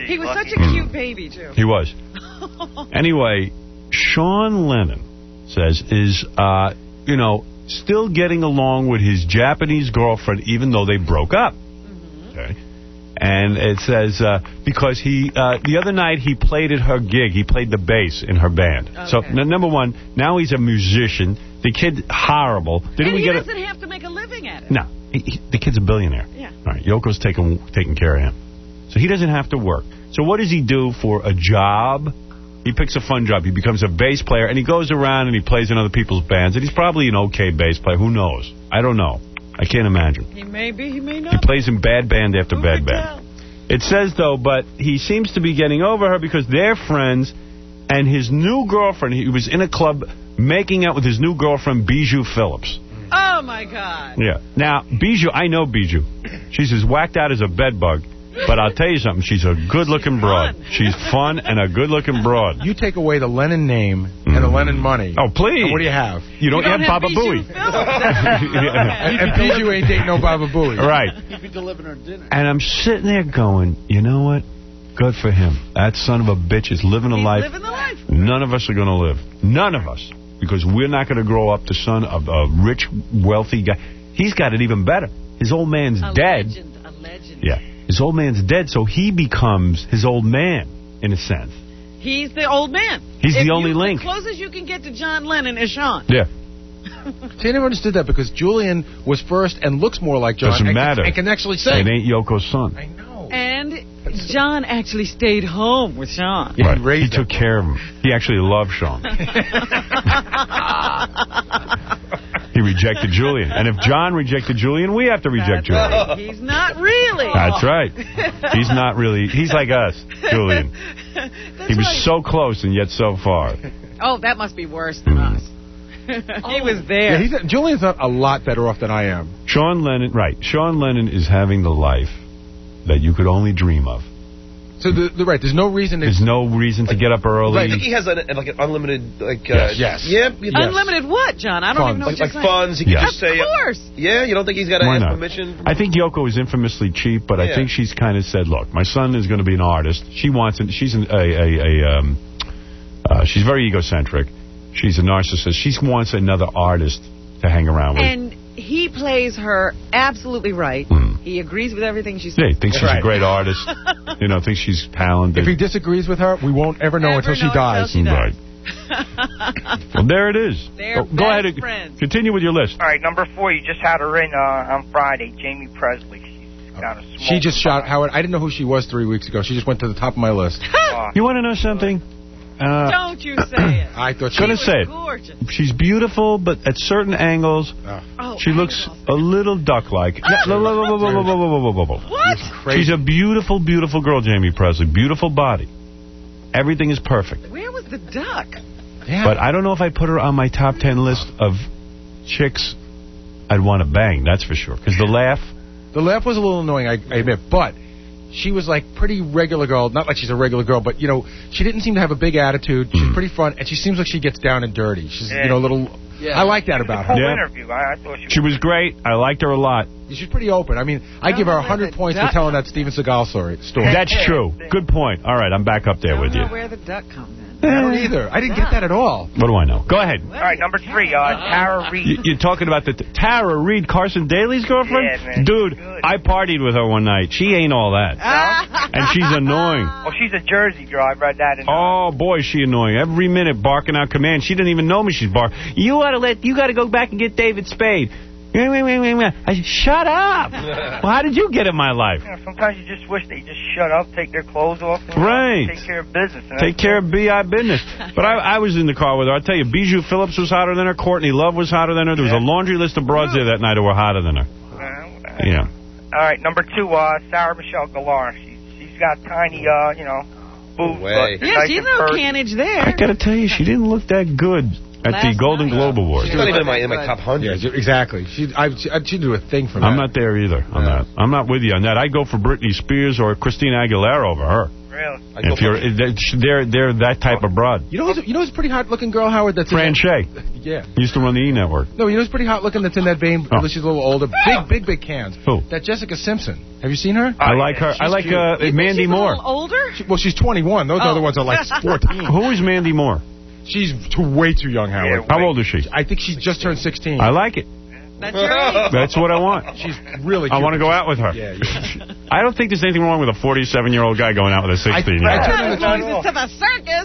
He was lucky. such a cute baby, too. He was. Anyway, Sean Lennon says is, uh, you know, still getting along with his Japanese girlfriend even though they broke up. Mm-hmm. Okay. And it says, uh, because he, uh, the other night he played at her gig. He played the bass in her band. Okay. So, n number one, now he's a musician. The kid, horrible. Didn't and we he get doesn't a, have to make a living at it. No. He, he, the kid's a billionaire. Yeah. All right. Yoko's taking, taking care of him. So he doesn't have to work. So what does he do for a job? He picks a fun job. He becomes a bass player, and he goes around and he plays in other people's bands. And he's probably an okay bass player. Who knows? I don't know. I can't imagine. He may be, he may not. He plays in bad band after Who bad band. Tell? It says, though, but he seems to be getting over her because they're friends, and his new girlfriend, he was in a club making out with his new girlfriend, Bijou Phillips. Oh, my God. Yeah. Now, Bijou, I know Bijou. She's as whacked out as a bedbug. But I'll tell you something. She's a good-looking broad. She's fun and a good-looking broad. You take away the Lennon name mm. and the Lennon money. Oh, please. And what do you have? You don't, you don't have, have Baba Booey. yeah. And, and Bijou ain't dating no Baba Booey. Right. He'd be delivering her dinner. And I'm sitting there going, you know what? Good for him. That son of a bitch is living a He's life. living the life. None of us are going to live. None of us. Because we're not going to grow up the son of a rich, wealthy guy. He's got it even better. His old man's a dead. Legend, a legend. Yeah. His old man's dead, so he becomes his old man, in a sense. He's the old man. He's if the only you, link. The closest you can get to John Lennon is Sean. Yeah. See, I never understood that because Julian was first and looks more like John. Doesn't and, matter. And can actually sing. It ain't Yoko's son. I know. And John actually stayed home with Sean. Yeah, right. He, he took care of him. He actually loved Sean. He rejected Julian. And if John rejected Julian, we have to reject That's Julian. Right. He's not really. That's right. He's not really. He's like us, Julian. He was right. so close and yet so far. Oh, that must be worse than mm. us. He oh. was there. Yeah, he's a, Julian's not a lot better off than I am. Sean Lennon, right. Sean Lennon is having the life that you could only dream of. So, the, the, right, there's no reason... To, there's no reason to like, get up early. Right, I think he has a, like an unlimited... like uh, Yes. yes. Yeah, yes. Unlimited what, John? I don't funds. even know what like, you're like funds. He yes. can just say... Of course. Uh, yeah, you don't think he's got to ask permission? I think Yoko is infamously cheap, but yeah. I think she's kind of said, look, my son is going to be an artist. She wants it. She's an, a... a, a um, uh, she's very egocentric. She's a narcissist. She wants another artist to hang around with. And he plays her absolutely right. Mm. He agrees with everything she says. Yeah, he thinks she's right. a great artist. You know, thinks she's talented. If he disagrees with her, we won't ever know ever until know she dies. Until she right. dies. Well, there it is. They're Go, go ahead and friends. continue with your list. All right, number four, you just had her in uh, on Friday, Jamie Presley. She's got a small She just shot, Howard, I didn't know who she was three weeks ago. She just went to the top of my list. You want to know something? Uh, Don't you say it. I thought she gonna was say it. Gorgeous. She's beautiful, but at certain angles, oh, she angles. looks a little duck-like. What? She's a beautiful, beautiful girl, Jamie Presley. Beautiful body. Everything is perfect. Where was the duck? Yeah. But I don't know if I put her on my top ten list of chicks I'd want to bang, that's for sure. Because the laugh... The laugh was a little annoying, I, I admit, but... She was like pretty regular girl. Not like she's a regular girl, but, you know, she didn't seem to have a big attitude. She's mm. pretty fun, and she seems like she gets down and dirty. She's, yeah. you know, a little... Yeah. I like that about her. The whole yeah. interview, I, I thought she, she was great. I liked her a lot. She's pretty open. I mean, I give her one hundred points for telling that Steven Seagal story. story. That's true. Good point. All right, I'm back up there I with don't you. know where the duck comes in. I don't either. I didn't get that at all. What do I know? Go ahead. All right, number three, uh, Tara Reid. You, you're talking about the Tara Reid, Carson Daly's girlfriend? Yeah, man. Dude, I partied with her one night. She ain't all that. And she's annoying. Oh, she's a Jersey girl. I read that in... Oh, boy, is she annoying. Every minute barking out command. She didn't even know me. She's barking. You ought to let... You got to go back and get David Spade. Wait, wait, wait, wait, wait. I said, shut up. Well, how did you get in my life? Yeah, sometimes you just wish they just shut up, take their clothes off, and right. take care of business. Take care of B I business. But I, I was in the car with her. I'll tell you, Bijou Phillips was hotter than her. Courtney Love was hotter than her. There was a laundry list of broads there that night who were hotter than her. Uh, yeah. All right, number two, uh, Sarah Michelle Gellar. She's, she's got tiny, uh, you know, boobs. Way. Yeah, nice she's no canage there. I got to tell you, she didn't look that good at Last the Golden night. Globe Awards. She's not even in my, in my top one hundred. Yeah, exactly. She'd, I, she'd do a thing for that. I'm not there either on yeah. that. I'm not with you on that. I'd go for Britney Spears or Christina Aguilera over her. Really? If you're, they're they're that type of broad. You know who's, you know who's a pretty hot-looking girl, Howard? That's Fran Shea. Yeah. Used to run the E! Network. No, you know who's pretty hot-looking that's in that vein? Oh. She's a little older. Big, big, big cans. Who? That Jessica Simpson. Have you seen her? I like her. I like uh, Mandy she's Moore. A little older? She, well, she's twenty-one. Those Oh. other ones are like fourteen. Who is Mandy Moore? She's too, way too young, Howard. How old is she? I think she's just turned sixteen. I like it. That's right. That's what I want. She's really I cute. want to go out with her. Yeah, yeah. I don't think there's anything wrong with a forty-seven-year-old guy going out with a sixteen-year-old. As long as it's to the circus.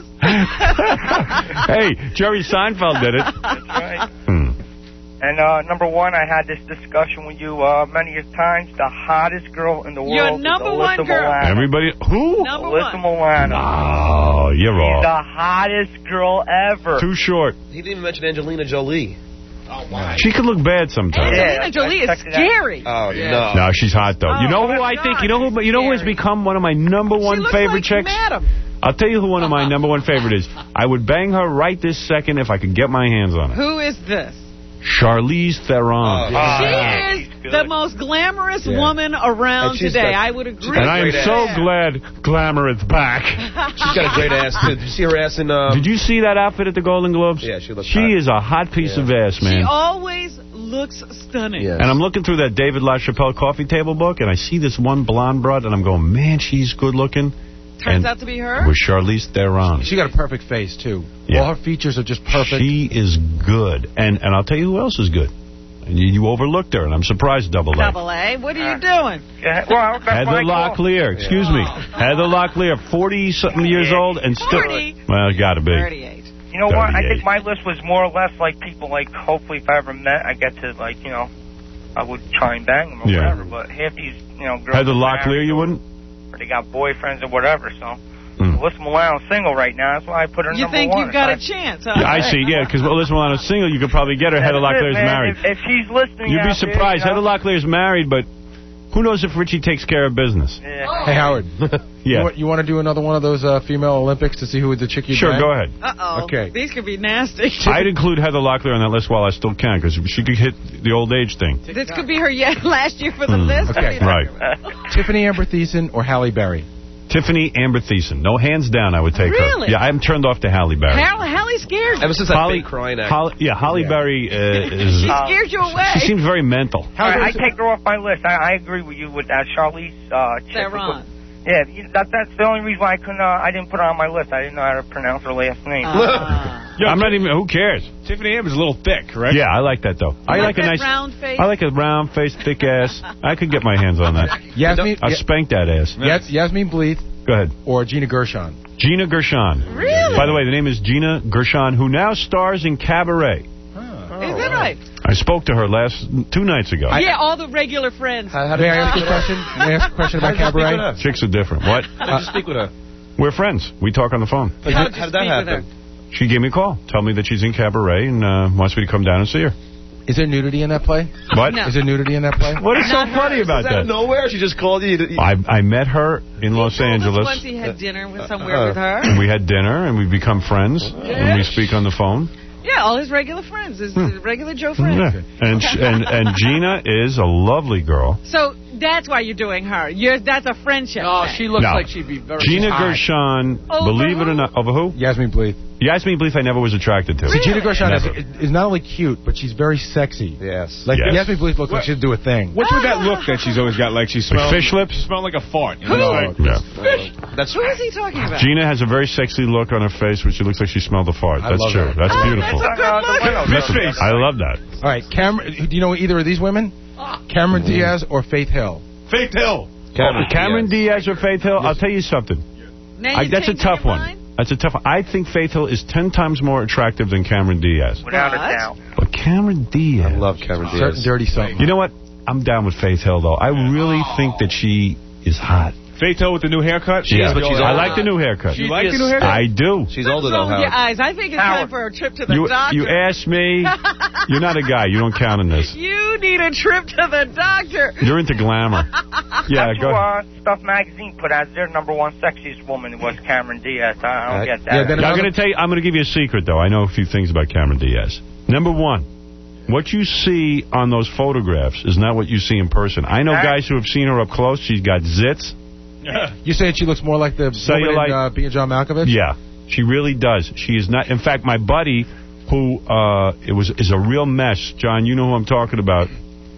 Hey, Jerry Seinfeld did it. That's right. Hmm. And uh, number one, I had this discussion with you uh, many times. The hottest girl in the Your world number is one Alyssa girl. Milano. Everybody, who? Number Alyssa one. Milano. Oh, you're She's wrong. the hottest girl ever. Too short. He didn't even mention Angelina Jolie. Oh, my. She could look bad sometimes. Angelina Yeah, Jolie I is checked it out. scary. Oh, Yeah. no. No, she's hot though. Oh, you know who my I think? God, You know who? she's You know who has scary. become one of my number one she looks favorite like chicks? Madam. I'll tell you who one of my number one favorite is. I would bang her right this second if I could get my hands on her. Who is this? Charlize Theron. Oh, Uh, She she's is good. the most glamorous Yeah. woman around And she's today. got- I would agree. and I am great so ass. glad Glamour is back. She's got a great ass, too. Did you see her ass in... Um, Did you see that outfit at the Golden Globes? Yeah, she looks She hot. is a hot piece Yeah. of ass, She man. always looks stunning. Yeah. And I'm looking through that David LaChapelle coffee table book, and I see this one blonde broad, and I'm going, man, she's good looking. Turns and out to be her. With Charlize Theron. She got a perfect face, too. Yeah. All her features are just perfect. She is good. And and I'll tell you who else is good. And you, you overlooked her, and I'm surprised, Double A. Double A. What are you doing? Yeah, well, that's Heather why I call. Locklear, excuse me. Heather Locklear, forty-something years old, and still... forty? Well, it's got to be. thirty-eight. You know what? I thirty-eight. think my list was more or less like people like, hopefully if I ever met, I get to, like, you know, I would try and bang them or Yeah. whatever. But half these, you know, girls... Heather are Locklear, married you wouldn't? Or they got boyfriends or whatever, so... Mm. Alyssa Milano's single right now. That's why I put her You number think one. you've got I, a chance, huh? Yeah, I see, yeah, because Alyssa Milano's single, you could probably get her. Heather That's it, Locklear's man. married. If, if she's listening You'd be out there, surprised. you know, Heather Locklear's married, but who knows if Richie takes care of business? Yeah. Hey, Howard. Yeah. You, want, you want to do another one of those uh, female Olympics to see who the chick you Sure, bang? go ahead. Uh-oh. Okay. These could be nasty. I'd include Heather Locklear on that list while I still can, because she could hit the old age thing. This could be her yet last year for the Mm. list. Okay. Right. Tiffany Amber Thiessen or Halle Berry? Tiffany Amber Thiessen. No, hands down, I would take Really? her. Yeah, I'm turned off to Halle Berry. Halle, Halle scares Ever you. since that Holly, big crying act. Holly, yeah, Halle Yeah. Berry uh, is... She scares you away. She seems very mental. All right, I take her off my list. I, I agree with you with that Charlize uh, chick. Theron. Yeah, you- that, that's the only reason why I couldn't. Uh, I didn't put her on my list. I didn't know how to pronounce her last name. Ah. I'm not even... Who cares? Tiffany Amber's a little thick, correct? Yeah, I like that, though. I like like a that nice... round face? I like a round face, thick ass. I could get my hands on that. Yasmin, I'll spank that ass. Yas, Yasmin Bleeth Go ahead. or Gina Gershon? Gina Gershon. Really? By the way, the name is Gina Gershon, who now stars in Cabaret. Is that right? I spoke to her last two nights ago. Yeah, all the regular friends. How, how did May you I ask speak you a with her? question? May I ask a question about How did you speak with Cabaret? her? Chicks are different. What? How did you speak with her? We're friends. We talk on the phone. Like, How how, did you how did that speak with happen? She gave me a call. Tell me that she's in Cabaret and uh, wants me to come down and see her. Is there nudity in that play? What? No. Is there nudity in that play? What is so Not funny hers. about Out of that? nowhere, she just called you. To, I I met her in Los He told us Angeles. Once he had dinner with somewhere Uh, with her. And we had dinner and we've become friends. And we speak on the phone. Yeah, all his regular friends, his Hmm. regular Joe friends. Yeah. And, sh- and and Gina is a lovely girl. So that's why you're doing her. You're that's a friendship. Oh, thing. she looks No. like she'd be very... Gina hot. Gershon, Over believe it who? or not, over who? Yasmin Bleeth. Yasmin Bleeth I never was attracted to. See, Gina Gershon is, Never. is not only cute, but she's very sexy. yes. Like Yes. Yasmin Bleeth looks like she'd do a thing. What's with that look that she's always got? Like she smells... fish lips? She smells like a fart. You Who? know? Like, Yeah. That's Who is he talking about? Gina has a very sexy look on her face, which it looks like she smelled a fart. I That's love true. that. That's Oh, beautiful. that's a good look. That's face. I love that. All right, Cameron. Do you know either of these women? Cameron Diaz or Faith Hill? Faith Hill. Cameron, Cameron Diaz or Faith Hill? I'll tell you something. Now I, you that's a changing tough your one. mind? That's a tough one. I think Faith Hill is ten times more attractive than Cameron Diaz. Without a What? doubt. But Cameron Diaz... I love Cameron Certain Diaz. dirty something. You know what? I'm down with Faith Hill, though. I really think that she is hot. Faith Hill with the new haircut. Yeah, but she's I older. like the new haircut. You like the new haircut? I do. She's What's older though, wrong with your Howard. eyes? I think it's Howard. time for a trip to the You, doctor. you asked me. You're not a guy. You don't count in this. You need a trip to the doctor. You're into glamour. Yeah, That's go who ahead. uh, Stuff Magazine put as their number one sexiest woman was Cameron Diaz. I don't Uh, get that. yeah, then I'm another- going to tell you. I'm going to give you a secret, though. I know a few things about Cameron Diaz. Number one, what you see on those photographs is not what you see in person. I know Huh? guys who have seen her up close. She's got zits. You saying she looks more like the woman in uh, Being John Malkovich? Yeah, she really does. She is not. In fact, my buddy, who uh, it was is a real mess. John, you know who I'm talking about.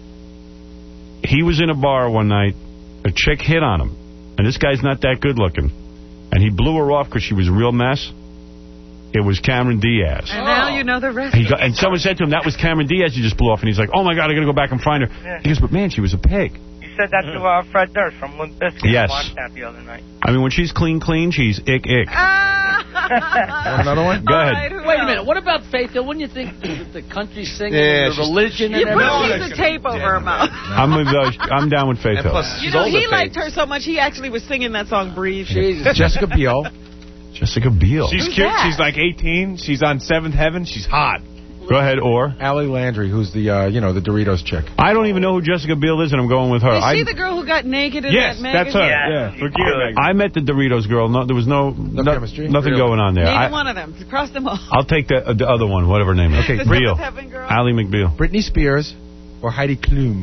He was in a bar one night. A chick hit on him, and this guy's not that good looking, and he blew her off because she was a real mess. It was Cameron Diaz. And now you know the rest. He got, and someone said to him, that was Cameron Diaz you just blew off. And he's like, oh, my God, I got to go back and find her. Yeah. He goes, but, man, she was a pig. You said that to uh, Fred Durst from Limp Bizkit. Yes. I watched that the other night. I mean, when she's clean, clean, she's ick, ick. Want another one? Go ahead. Right, Wait a minute. What about Faith Hill? Wouldn't you think the country singing, Yeah, the she's- religion, You and put everything? a piece of tape over her mouth. I'm with, uh, I'm down with Faith Hill. You know, he liked her so much, he actually was singing that song, Breathe. Jessica Biel. Jessica Biel. She's Who's cute. that? She's like eighteen. She's on Seventh Heaven. She's hot. Go ahead, or? Allie Landry, who's the, uh, you know, the Doritos chick. I don't even know who Jessica Biel is, and I'm going with her. Is I, she the girl who got naked in yes, that magazine? that's her. Yeah. Forget it. I met the Doritos girl. No, there was no, no, chemistry? nothing Really? going on there. Neither I, one of them. Cross them all. I'll take the, uh, the other one, whatever her name is. Okay, The Beal. Seventh Heaven girl? Allie McBeal. Britney Spears or Heidi Klum.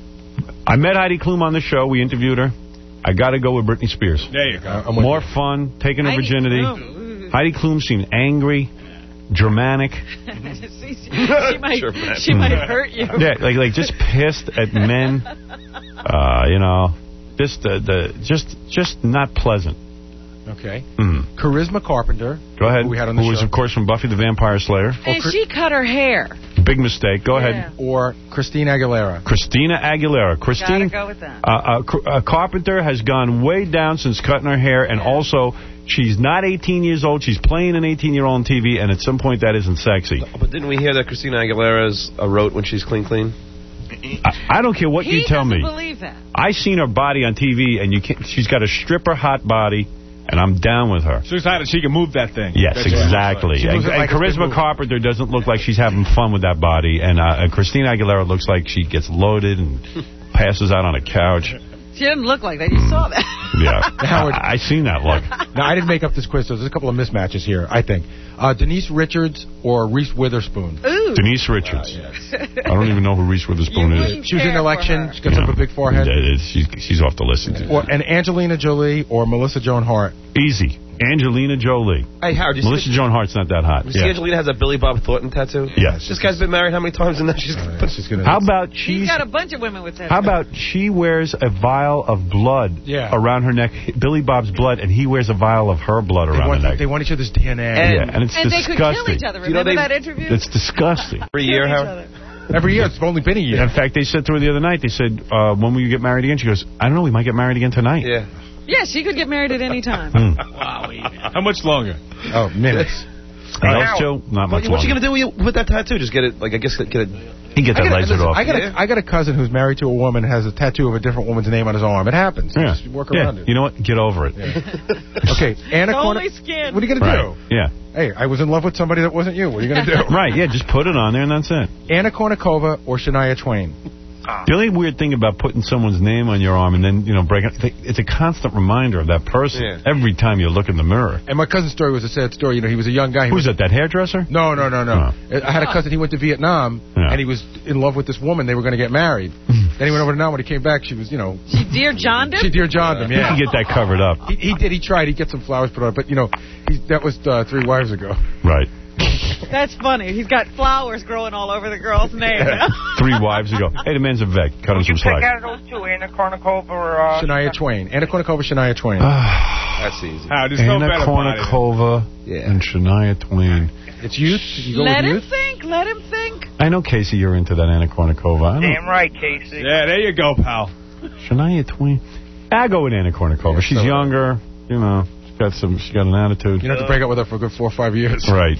I met Heidi Klum on the show. We interviewed her. I got to go with Britney Spears. There you go. Uh, I'm with More you. fun, taking her Heidi virginity. Klum. Heidi Klum seemed angry, Germanic. she, she might, she might hurt you. Yeah, like like just pissed at men. Uh, you know, just uh, the just just not pleasant. Okay. Mm. Charisma Carpenter. Go ahead. Who we had on the Who was show. of course from Buffy the Vampire Slayer. And she cut her hair. Big mistake. Go Yeah. ahead. Or Christina Aguilera. Christina Aguilera. Gotta Christine go with that. uh, uh, Car- uh, Carpenter has gone way down since cutting her hair, and also she's not eighteen years old. She's playing an eighteen-year-old on T V, and at some point that isn't sexy. But didn't we hear that Christina Aguilera's a wrote when she's clean, clean? I, I don't care what he you tell doesn't me. believe that. I seen her body on T V, and you can't. She's got a stripper hot body, and I'm down with her. She's hot. She can move that thing. Yes, That's what exactly. She And, moves it and like a big Charisma move. Carpenter doesn't look like she's having fun with that body, and uh, Christina Aguilera looks like she gets loaded and passes out on a couch. She didn't look like that. You saw that. Yeah, Howard. I, I seen that look. Now, I didn't make up this quiz, so there's a couple of mismatches here, I think. Uh, Denise Richards or Reese Witherspoon? Ooh. Denise Richards. I don't even know who Reese Witherspoon is. She was in election. She got some big forehead. Yeah, she's, she's off the list. Or, and Angelina Jolie or Melissa Joan Hart? Easy. Angelina Jolie. Hey, Howard, you Melissa see, Joan Hart's not that hot. you see Yeah. Angelina has a Billy Bob Thornton tattoo? Yes. This guy's been married how many times, and now she's... Uh, she's gonna, How about She's she's... got a bunch of women with that. How about she wears a vial of blood Yeah. around her neck, Billy Bob's blood, and he wears a vial of her blood they around want, her neck. they want each other's D N A. Yeah, and it's and they disgusting. could kill each other. You know, Remember they- that interview? It's disgusting. Every Kill year, each Howard? other. Every year. It's only been a year. In fact, they said to her the other night, they said, uh, when will you get married again? She goes, I don't know, we might get married again tonight. Yeah. Yeah, she could get married at any time. Hmm. How much longer? Oh, minutes. And those two, not much What, what you longer. gonna do with, with that tattoo? Just get it, like, I guess, get it... He get I that got, a, lasered listen, off. I, got Yeah. a, I got a cousin who's married to a woman has a tattoo of a different woman's name on his arm. It happens. Yeah. Just work yeah. around it. You know what? Get over it. Okay, Anna It's Corn- only skin. What are you going Right. to Yeah. do? Hey, I was in love with somebody that wasn't you. What are you going to do? Right, yeah, just put it on there and that's it. Anna Kournikova or Shania Twain? The only weird thing about putting someone's name on your arm and then, you know, breaking it, it's a constant reminder of that person Yeah. every time you look in the mirror. And my cousin's story was a sad story. You know, he was a young guy. He Who's went- that, that hairdresser? No, no, no, no. I had a cousin. He went to Vietnam, Yeah. and he was in love with this woman. They were going to get married. Then he went over to Nam. When he came back, she was, you know, She Dear John she dear John him. You Yeah, can get that covered up. he, he did. He tried. He get some flowers put on it, but you know, he, that was uh, three wives ago. Right. That's funny. He's got flowers growing all over the girl's name. Three wives ago. Hey, the man's a vet. Cut him Would you some pick slack. out of those two, Anna Kournikova or... Uh, Shania Twain. Anna Kournikova, Shania Twain. That's easy. Howard, there's no Anna better body than- Kournikova Yeah. and Shania Twain. It's youth. You go Let with him youth. think. Let him think. I know, Casey, you're into that Anna Kournikova. I don't- Damn right, Casey. Yeah, there you go, pal. Shania Twain. I go with Anna Kournikova. Yeah, She's so- younger, you know. She's got some. She's got an attitude. You don't have to break up with her for a good four or five years. Right.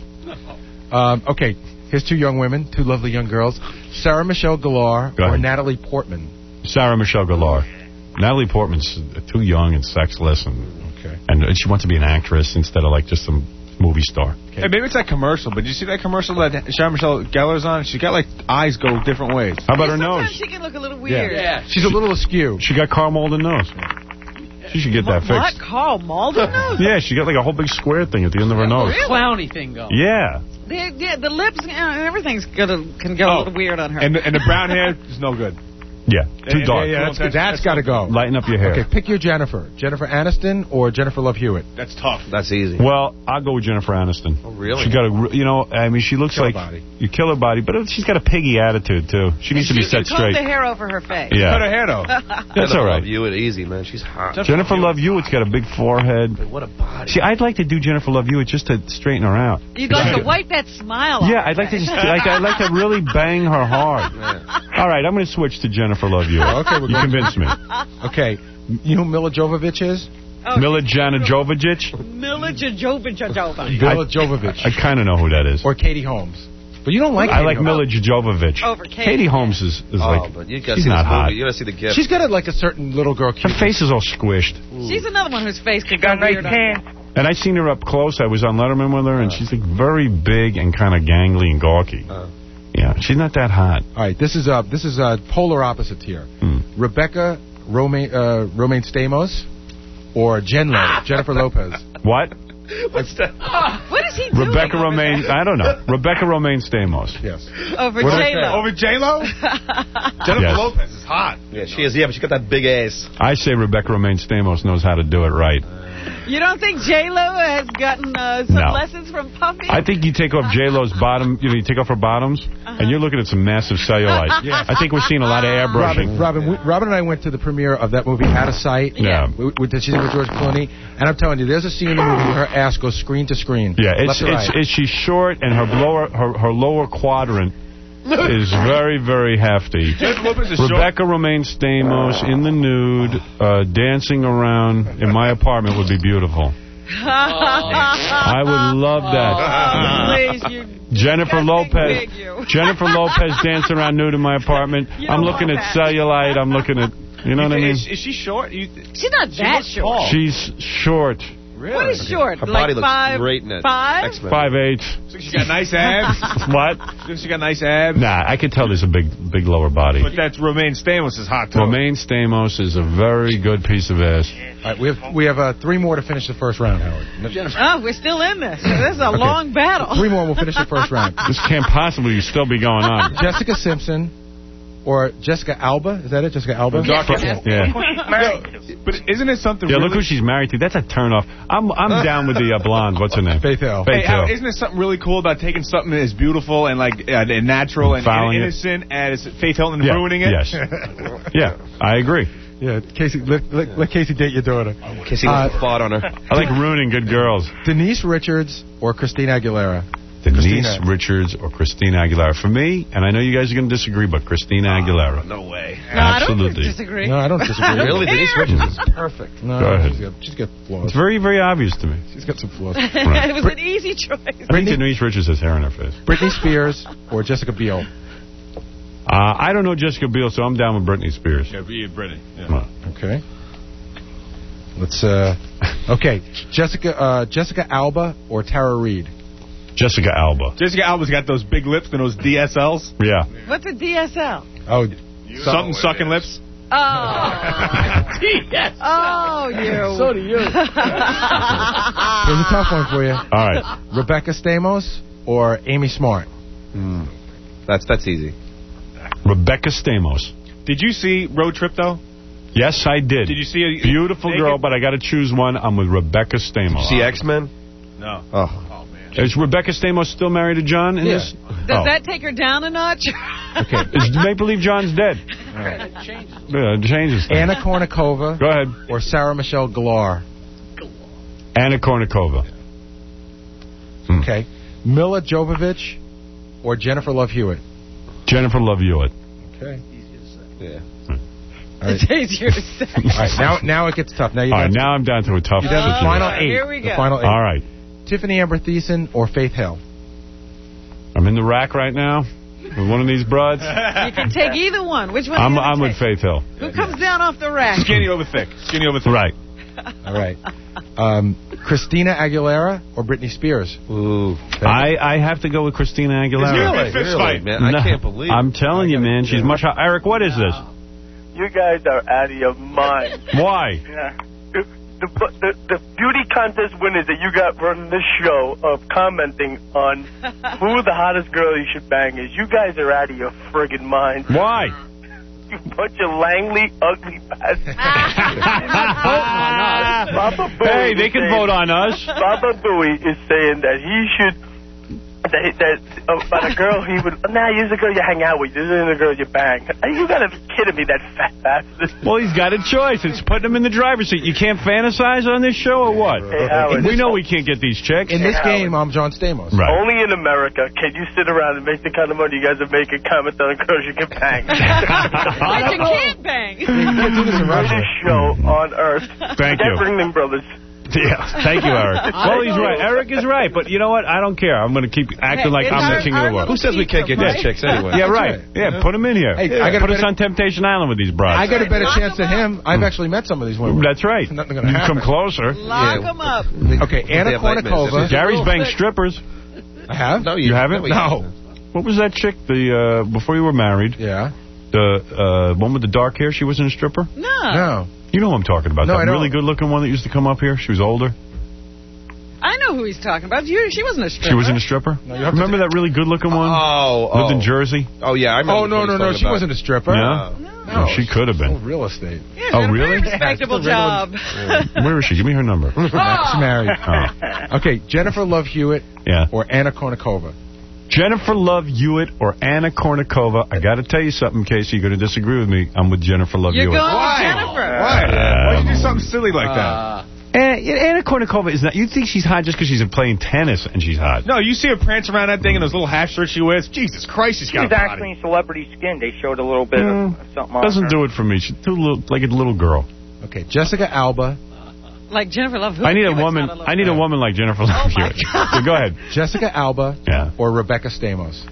Um, okay, here's two young women, two lovely young girls. Sarah Michelle Gellar Go or ahead. Natalie Portman. Sarah Michelle Gellar. Natalie Portman's too young and sexless, and Okay. and she wants to be an actress instead of like just a movie star. Hey, maybe it's that commercial, but did you see that commercial that Sarah Michelle Gellar's on? She got, like, eyes go different ways. How about her Sometimes nose? she can look a little weird. Yeah. She's a little askew. She got Carl Malden nose. She should get that What? fixed. Carl Malden nose? Yeah, she got like a whole big square thing at the end of her nose. Clowny thing going. Yeah. The, yeah, the lips, you know, everything's gonna can go a Oh. little weird on her. And the, and the brown hair is no good. Yeah, too Yeah, dark. Yeah, yeah, that's, that's got to go. Lighten up your hair. Okay, pick your Jennifer. Jennifer Aniston or Jennifer Love Hewitt? That's tough. That's easy. Well, I'll go with Jennifer Aniston. Oh, really? She got a, you know, I mean, she looks Killer like body. you kill her body, but she's got a piggy attitude too. She needs to be set Comb straight. the hair over her face. Yeah. Cut her hair though. That's all right. Love Hewitt, easy, man. She's hot. Jennifer Love Hewitt's got a big forehead. But what a body. See, I'd like to do Jennifer Love Hewitt just to straighten her out. You'd like to wipe that smile off. Yeah, I'd like to just, like, I'd like to really bang her hard. All right, I'm going to switch to Jennifer Love Hewitt. Okay, we're you going convinced me. Okay, you know who Mila Jovovich is? Oh, Mila Jovovich? Mila Jovovich. Mila Jovovich. I kind of know who that is. Or Katie Holmes. But you don't like I Katie like Holmes. Mila Jovovich. Over Katie. Katie Holmes is, is Oh, like, but you gotta she's see not this hot. movie. You gotta see the gift. She's got a, like a certain little girl Her cute. face is all squished. She's another one whose face could Got go nice weird. hands. And I seen her up close. I was on Letterman with her, and she's like very big and kind of gangly and gawky. Uh. Yeah, she's not that hot. All right, this is uh, this is uh, polar opposites here. Hmm. Rebecca Romaine uh, Romaine Stamos or Jen Lo, Jennifer Lopez. What? What's that? What is he doing? Rebecca Romaine, I don't know. Rebecca Romaine Stamos. Yes. Over What is J-Lo. that? Over J-Lo? Jennifer Yes. Lopez is hot. Yeah, she is. Yeah, but she got that big ass. I say Rebecca Romaine Stamos knows how to do it right. You don't think J-Lo has gotten uh, some No. lessons from Puffy? I think you take off J-Lo's bottom, you know, you take off her bottoms, Uh-huh. and you're looking at some massive cellulite. Yes. I think we're seeing a lot of airbrushing. Robin, Robin, we, Robin and I went to the premiere of that movie, Out of Sight. Yeah. With, with, she did with George Clooney. And I'm telling you, there's a scene in the movie where her ass goes screen to screen. Yeah, it's, left to it's, right. it's she's short, and her lower her, her lower quadrant is very, very hefty. Jennifer Lopez is short. Rebecca Romaine Stamos in the nude, uh, dancing around in my apartment would be beautiful. I would love that. Oh, please, you Jennifer disgusting Lopez. pig, you. Jennifer Lopez dancing around nude in my apartment. You I'm don't looking want at that. cellulite. I'm looking at, you know what I mean? Is, is she short? You, She's not that looks short. tall. She's short. Really? What is short? Her like body looks five, great in that five? X-Men. Five eight. So she got nice abs. What? So she got nice abs. Nah, I can tell there's a big, big lower body. But that's Romaine Stamos is hot too. Romaine Stamos is a very good piece of ass. All right, we have we have uh, three more to finish the first round, Howard. Oh, we're still in this. This is a Okay. long battle. Three more, and we'll finish the first round. This can't possibly still be going on. Jessica Simpson or Jessica Alba. Is that it? Jessica Alba? Yeah. Yeah. But isn't it something Yeah, really... look who she's married to. That's a turnoff. I'm I'm down with the uh, blonde. What's her name? Faith Hill. Faith Hey, Al, Hill. isn't it something really cool about taking something that is beautiful and like uh, and natural and, Fouling and it. innocent as Faith Hill and Yeah. ruining it? Yes. Yeah, I agree. Yeah, Casey, let, let, let Casey date your daughter. Casey Uh, uh, fought on her. I like ruining good girls. Denise Richards or Christina Aguilera? Denise Christina. Richards or Christina Aguilera. For me, and I know you guys are going to disagree, but Christina Aguilera. No way. No, I don't Absolutely. disagree. No, I don't disagree. I don't Really? care. Denise Richards is perfect. No, Go ahead. She's got, she's got flaws. It's very, very obvious to me. She's got some flaws. Right. It was an easy choice. I think Denise Richards has hair in her face. Britney Spears or Jessica Biel? Uh, I don't know Jessica Biel, so I'm down with Britney Spears. Yeah, be Brittany. Yeah. Well, Okay. Let's, uh... Okay, Jessica uh, Jessica Alba or Tara Reid? Jessica Alba. Jessica Alba's got those big lips and those D S Ls. Yeah. What's a D S L? Oh, Something sucking lips. Oh. Yes. Oh, you. So do you. here's a tough one for you. All right. Rebecca Stamos or Amy Smart? Mm. That's that's easy. Rebecca Stamos. Did you see Road Trip though? Yes, I did. Did you see a Beautiful naked- girl, but I got to choose one. I'm with Rebecca Stamos. See X-Men? No. Oh. Is Rebecca Stamos still married to John in Yeah. this? Does Oh. that take her down a notch? Okay. Is Make Believe John's dead? It changes. Yeah, it changes things. Anna Kournikova Go ahead. or Sarah Michelle Gellar? Anna Kournikova. Hmm. Okay. Mila Jovovich or Jennifer Love Hewitt? Jennifer Love Hewitt. Okay. Yeah. All right. It's easier to say. All right, now now it gets tough. Now you're All right, down, now I'm down to a tough you're down to the Oh, final eight. here we The go. final eight. All right. Tiffany Amber Thiessen or Faith Hill? I'm in the rack right now with one of these broads. You can take either one. Which one I'm, are you I'm gonna with take? Faith Hill. Who comes down off the rack? Skinny over thick. Skinny over thick. Right. All right. Um, Christina Aguilera or Britney Spears? Ooh. I, I have to go with Christina Aguilera. Really? Fist Really, fight. man. I No, can't believe it. I'm telling you, man. She's much hot. Eric, what is this? You guys are out of your mind. Why? Yeah. The, the, the, the beauty contest winners that you got from this show of commenting on who the hottest girl you should bang is, you guys are out of your friggin' mind. Why? You bunch of Langley ugly bastards. Baba Booey Hey, they can saying, vote on us. Baba Booey is saying that he should, that, that uh, about a girl he would, nah, you're the girl you hang out with, this isn't the girl you bang. You gotta be kidding me, that fat bastard. Well, he's got a choice. It's putting him in the driver's seat. You can't fantasize on this show or what? Hey, Howard. We know we can't get these chicks. In this Hey, game, I'm John Stamos. Right. Only in America can you sit around and make the kind of money you guys are making comment on girls you can bang. But you can't bang. You can't do this in Russia. Greatest show on earth. Thank you. Get Ringling Brothers. Yeah, thank you, Eric. Well, he's right. Eric is right, but you know what? I don't care. I'm going to keep acting Hey, like it's I'm our- the king of the world. Who says we can't get these chicks anyway? Yeah, right. Yeah, put him in here. Hey, Yeah. I gotta Put us bet- on Temptation Island with these broads. I got a better chance than him. I've actually met some of these women. That's right. Nothing gonna You happen. come closer. Lock them up. Okay, Anna They have nightmares. Kournikova. Gary's banged strippers. I have? No, You haven't? No. What was that chick, the uh, before you were married? Yeah. The uh, one with the dark hair? She wasn't a stripper? No. No. You know who I'm talking about. No, that I don't. really good-looking one that used to come up here. She was older. I know who he's talking about. You, she wasn't a stripper. She wasn't a stripper? No, you have to Remember that really good-looking one? Oh, oh. Lived in Jersey? Oh, yeah, I remember. Oh, no, what no, he's no. talking She about. wasn't a stripper. No? No. She could have Oh, been. real estate. Yeah, Oh, she had a really? very respectable job. Where is she? Give me her number. She's married. Oh. Okay, Jennifer Love Hewitt Yeah. or Anna Kournikova. Jennifer Love Hewitt or Anna Kournikova. I got to tell you something, Casey. You're going to disagree with me. I'm with Jennifer Love You're Hewitt. going Why? with Jennifer. Why? Yeah. Why'd you do something silly like that? Uh, Uh, Anna Kournikova is not. You think she's hot just because she's playing tennis and she's hot? No, you see her prance around that thing in those little half shirts she wears. Jesus Christ, she's got She's a body. actually in celebrity skin. They showed a little bit Mm, of something on Doesn't her. do it for me. She's too little, like a little girl. Okay, Jessica Alba. Like Jennifer Love. I need a Hewitt's woman. not little I need a girl. woman like Jennifer Love Oh, my Hewitt. God. So go ahead. Jessica Alba Yeah. or Rebecca Stamos.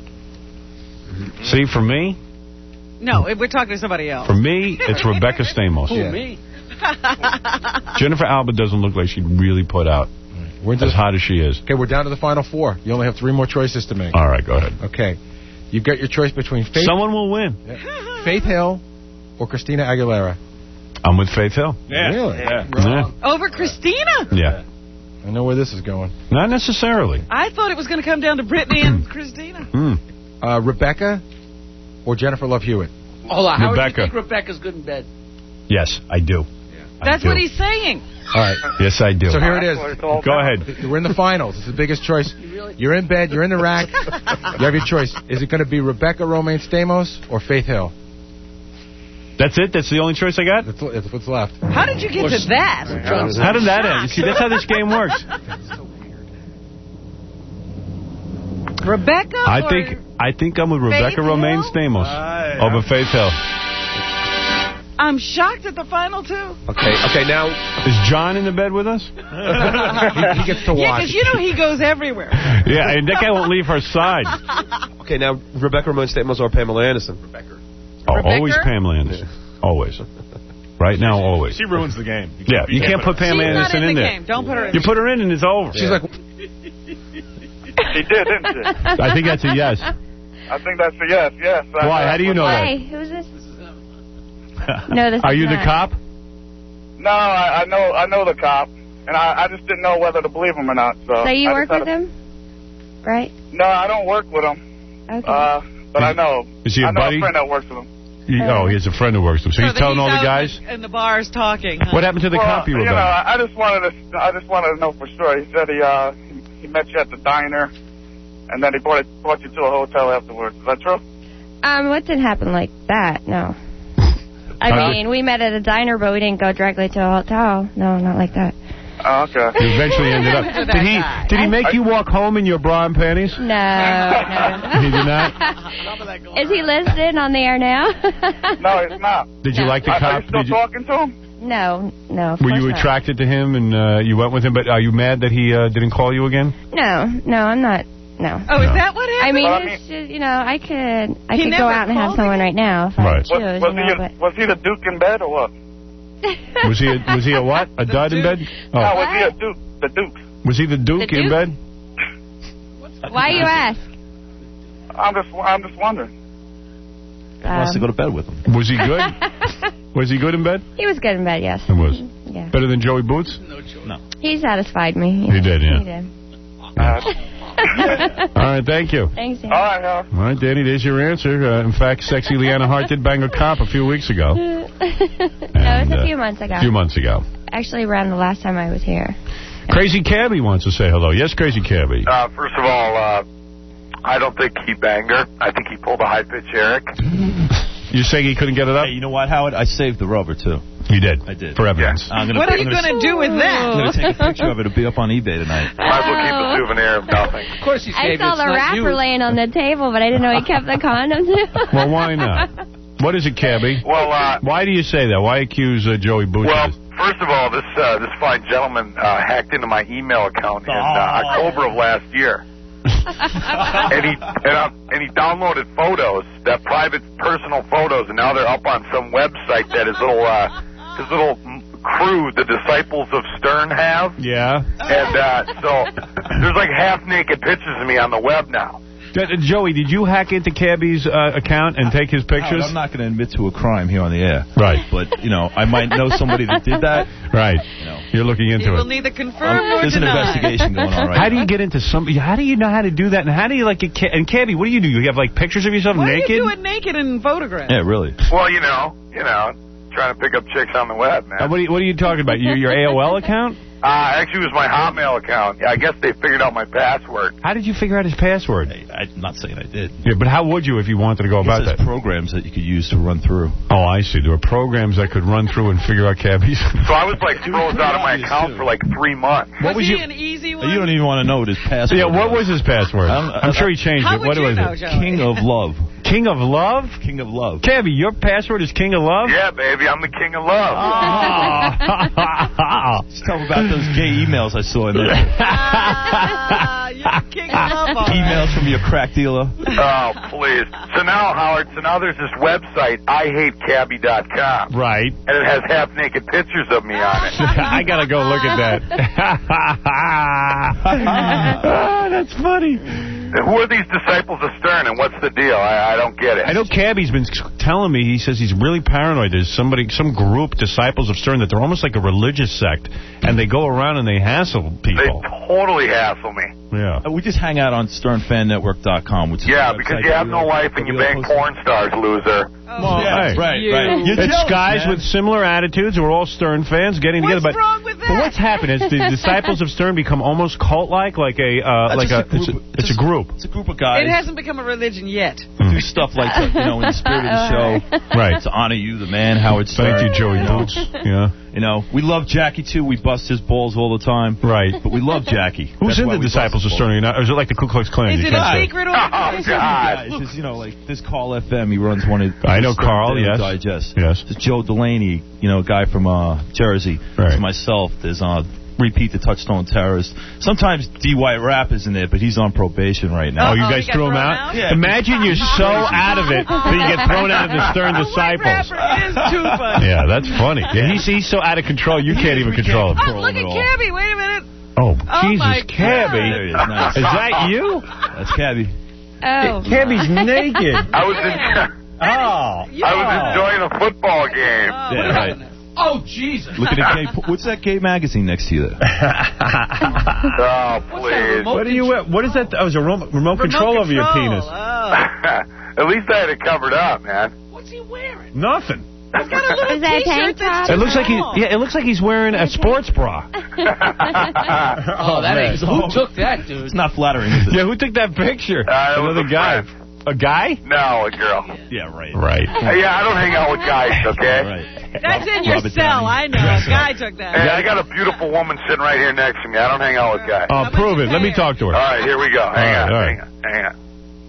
See, for me, No, we're talking to somebody else. for me, it's Rebecca Stamos. who, Yeah. me? Jennifer Alba doesn't look like she'd really put out We're as just, hot as she is. okay, we're down to the final four. You only have three more choices to make. All right, go ahead. Okay, you've got your choice between Faith, Someone will win. Faith Hill or Christina Aguilera. I'm with Faith Hill. Yeah. Really? Yeah. Yeah. Over Christina. Yeah. I know where this is going. Not necessarily. I thought it was going to come down to Britney and Christina. Hmm. Uh, Rebecca or Jennifer Love Hewitt. Hold on. How do you Rebecca. think Rebecca's good in bed? Yes, I do. I That's do. what he's saying. All right. Yes, I do. So here it That's what is. it's all Go about. ahead. We're in the finals. It's the biggest choice. You're in bed. You're in the rack. You have your choice. Is it going to be Rebecca Romaine Stamos or Faith Hill? That's it? That's the only choice I got? That's, that's what's left. How did you get to that? How did that end? You see, that's how this game works. Rebecca I or think I think I'm with Rebecca Faith Romaine Hill? Stamos Right. over Faith Hill. I'm shocked at the final two. Okay, okay, now... Is John in the bed with us? he, he gets to Yeah, watch. because you know he goes everywhere. Yeah, and that guy won't leave her side. Okay, now, Rebecca Ramon Stamos or Pamela Anderson? Rebecca. Oh, Rebecca? always Pamela Anderson. Always. Right now, always. She ruins the game. You Yeah, you can't put Pam She's not Anderson in in the there. game. Don't put her in. You put her in and it's over. She's like, She did, didn't she? I think that's a yes. I think that's a yes, yes. I- Why? How do you know Hi, that? who's this? No, this Are is you the not. cop? No, I, I know I know the cop, and I, I just didn't know whether to believe him or not. So, So you I work just with had him? Right? a- No, I don't work with him, Okay. uh, but I know. Is he a I know buddy? a friend that works with him. He, oh, he has a friend who works with him. So, he's that telling all the out guys? in the, in the bars talking. Huh? What happened to the well, cop you were you know, about? I just wanted to I just wanted to know for sure. He said he uh he, he met you at the diner, and then he brought it, brought you to a hotel afterwards. Is that true? Um, what didn't happen like that? No. I Uh, mean, we met at a diner, but we didn't go directly to a hotel. No, not like that. Oh, okay. You eventually ended up. To that Did he? guy. Did he make you walk home in your bra and panties? No, no. He did not. Is he listening on the air now? No, it's not. Did you No. like the Are, are cop? you still Did you, talking to him? No, no. Of were course you not. attracted to him and uh, you went with him? But are you mad that he uh, didn't call you again? No, no, I'm not. No. Oh, is that what happened? I mean, Well, I it's just, you know, I could, I He could never go out and have called someone you? right now if Right. I Was, choose, was, you he know, a, but... was he the Duke in bed or what? Was he? A, was he a what? A dud in bed? No, Oh, was he a Duke? The Duke. was he the Duke, The in Duke? bed? Why you ask? I'm just I'm just wondering. wants to Um, go to bed with him. Was he good? Was he good in bed? He was good in bed, yes. He was. Yeah. Better than Joey Boots? He satisfied me. He did, yeah. He did. Uh, All right, thank you. Thanks, Danny. All right, Hal. All right, Danny, there's your answer. Uh, in fact, sexy Leanna Hart did bang a cop a few weeks ago. no, it And, was a uh, few months ago. A few months ago. Actually, around the last time I was here. Crazy Cabby wants to say hello. Yes, Crazy Cabby. Uh, first of all, uh, I don't think he banged her. I think he pulled a high-pitch Eric. You're saying he couldn't get it up? Hey, you know what, Howard? I saved the rubber, too. You did? I did. For evidence. I'm gonna, What are I'm you gonna, going to do with that? I'm going to take a picture of it. It'll be up on eBay tonight. Might as well keep a souvenir of nothing. Of course he I saved it. saw It's the not wrapper you. laying on the table, but I didn't know he kept the condom, too. Well, why not? What is it, Cabby? Well, uh... Why do you say that? Why accuse uh, Joey Boots Well, of this? first of all, this uh, this fine gentleman uh, hacked into my email account in uh, October of last year. and he and, uh, and he downloaded photos, that private personal photos, and now they're up on some website that his little uh, his little crew, the Disciples of Stern, have. Yeah. And uh, so there's like half naked pictures of me on the web now. Uh, Joey, did you hack into Cabby's uh, account and take his pictures? Howard, I'm not going to admit to a crime here on the air. Right. But, you know, I might know somebody that did that. Right. You know. You're looking into You it. will neither confirm Um, nor there's an deny. investigation going on right How do now. you get into somebody? How do you know how to do that? And how do you, like, get ca- and Cabby, what do you do? You have, like, pictures of yourself Why naked? do you do it naked in photographs? Yeah, really. Well, you know, you know, trying to pick up chicks on the web, man. Uh, what, are you, what are you talking about? Your, your A O L account? Uh, actually, it was my Hotmail account. I guess they figured out my password. How did you figure out his password? Hey, I'm not saying I did. Yeah, but how would you if you wanted to go about There's that? programs that you could use to run through. Oh, I see. There were programs that could run through and figure out Cabby's. So I was like froze out of my account for like three months. What was he your- an easy one? You don't even want to know what his password Yeah, what was his password? I'm- I'm sure he changed How it. What would you was know, it? Joey? King of Love. King of Love? King of Love. Cabby, your password is King of Love? Yeah, baby, I'm the king of love. Oh. Just tell him about those gay emails I saw in there. Ah, you're the king of love. all right. Emails from your crack dealer. Oh, please. So now, Howard, so now there's this website, I hate cabby dot com. Right. And it has half-naked pictures of me on it. I got to go look at that. Ah, that's funny. Who are these Disciples of Stern, and what's the deal? I, I don't get it. I know Cabby's been telling me, he says he's really paranoid. There's somebody, some group, Disciples of Stern, that they're almost like a religious sect, and they go around and they hassle They people. totally hassle me. Yeah. Uh, we just hang out on stern fan network dot com, which is Yeah, a because website you have that no we- life and that you we bang post- porn stars, loser. Well, yeah, hey. right, right. You're It's jealous, guys man. with similar attitudes. We're all Stern fans getting What's together. But, wrong with that? but what's happened is the Disciples of Stern become almost cult-like, like a uh, That's like a, just a it's a group- it's a group. It's a group of guys It hasn't become a religion yet. who do stuff like that, you know, in the spirit of the show. Right. To honor you, the man, Howard Stern. Thank you, Joey You know. Boots. Yeah. You know, we love Jackie, too. We bust his balls all the time. Right. But we love Jackie. Who's That's in why the we bust Disciples of his Stern? Or is it like the Ku Klux Klan? Is You it can't a say. secret Oh, organization? God. It's just, you know, like this Carl F M, he runs one of I know Stern Carl, Daily yes. Digest. Yes. There's Joe Delaney, you know, a guy from uh, Jersey. Right. There's myself. There's uh, Repeat the Touchstone Terrorist. Sometimes D. White Rap is in there, but he's on probation right now. Oh, you Uh-oh, guys he got threw him thrown out? out? Yeah. Imagine you're so out of it that you get thrown out of the Stern The white Disciples. rapper is too funny. Yeah, that's funny. Yeah, he's, he's so out of control, you can't even control him. Oh, look at Cabby. Wait a minute. Oh, Oh, Jesus, my Cabby. There he is. Nice. Is that you? That's Cabby. Oh. Cabby's naked. I was in, Oh. I was enjoying a football game. Oh, Yeah, right. Oh, Jesus. Look at the gay. What's that gay magazine next to you there? Oh, please. What are you? What is that? Oh, it's a remote, remote Remote control over your control. penis. Oh. At least I had it covered up, man. What's he wearing? Nothing. He's got a little Is that a t-shirt tank that's top? too It looks like he. small. Yeah, it looks like he's wearing a sports bra. Oh, that ain't. Who took that, dude? It's not flattering, is it? Yeah, who took that picture? Uh, it was Another a guy. friend. A guy? No, a girl. Yeah, right. Right. Hey, yeah, I don't hang out with guys, okay? Right. That's in your Robert cell. Downey. I know. A guy took that. Hey, I got a beautiful woman sitting right here next to me. I don't hang out with guys. Oh, prove it. Let me talk to her. All right, here we go. Hang All on, right, hang on, hang on.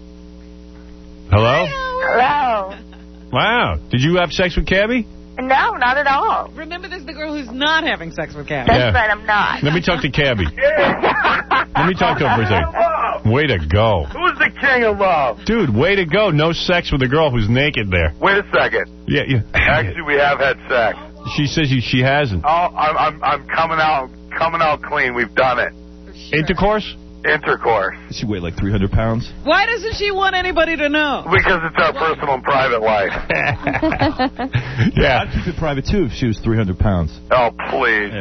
Hello? Hello. Wow. Did you have sex with Cabby? No, not at all. Remember, this is the girl who's not having sex with Cabby. That's Yeah. right, I'm not. Let me talk to Cabby. Let me talk to him for a second. Way to go. Who's the king of love? Dude, way to go. No sex with a girl who's naked there. Wait a second. Yeah, yeah. Actually, we have had sex. She says he, she hasn't. Oh, I'm, I'm, I'm coming out, coming out clean. We've done it. Intercourse? Intercourse. Does she weigh like three hundred pounds? Why doesn't she want anybody to know? Because it's our personal and private life. Yeah. I'd keep it private, too, if she was three hundred pounds. Oh, please. Yeah.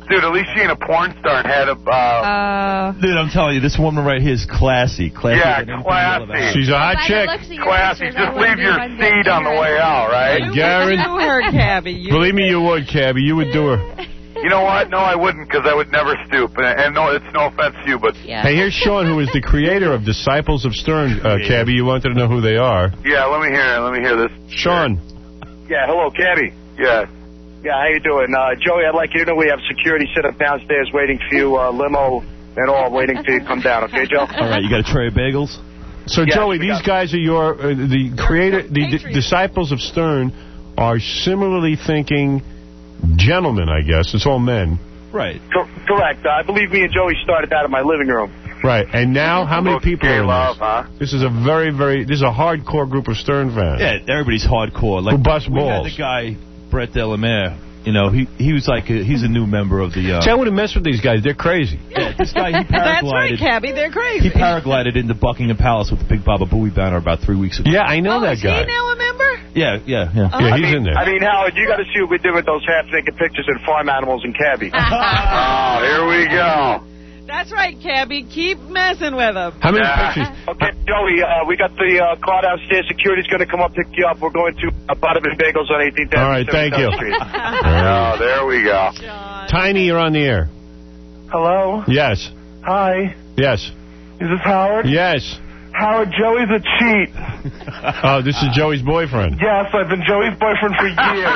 Dude, at least she ain't a porn star and had a... Uh, Uh, Dude, I'm telling you, this woman right here is classy. Classy. yeah, classy. She's a hot chick. Classy. Just leave your seed on the way out, right? You Garen, would do her, Cabby. You believe me, you would, Cabby. You would do her. You know what? No, I wouldn't, because I would never stoop. And, and no, it's no offense to you, but... yeah. Hey, here's Sean, who is the creator of Disciples of Stern, uh, Cabby. You wanted to know who they are. Yeah, let me hear Let me hear this. Sean. Yeah, hello, Cabby. Yeah. Yeah, how you doing? Uh, Joey, I'd like you to know we have security set up downstairs waiting for you, uh, limo and all, waiting for you to come down. Okay, Joe? All right, you got a tray of bagels? So, Yeah, Joey, we these got- guys are your... Uh, the creator... The d- Disciples of Stern are similarly thinking gentlemen, I guess. It's all men. Right. Co- correct. Uh, I believe me and Joey started that in my living room. Right. And now, how many people are in love, this? huh? This is a very, very... This is a hardcore group of Stern fans. Yeah, everybody's hardcore. Like, Who bust we balls. had the guy, Brett Delamere. You know, he he was like, a, he's a new member of the... Uh, See, I wouldn't mess with these guys. They're crazy. yeah, this guy, he That's right, paraglided. Cabby. They're crazy. He paraglided into Buckingham Palace with the Big Baba Booey banner about three weeks ago. Yeah, I know Oh, that is guy. he now a member? Yeah, yeah, yeah. Oh. Yeah, I he's mean, in there. I mean, Howard, you got to see what we did with those half-naked pictures of farm animals in Cabby. Oh, here we go. That's right, Cabby. Keep messing with them. How many Yeah. pictures? Okay, Joey, uh, we got the uh, car downstairs. Security's going to come up, pick you up. We're going to uh, Bottom and Bagels on eighteenth All Avenue. right, thank you. Street. Oh, there we go. Tiny, you're on the air. Hello? Yes. Hi. Yes. Is this Howard? Yes. Howard, Joey's a cheat. Oh, this is Joey's boyfriend. Yes, I've been Joey's boyfriend for years.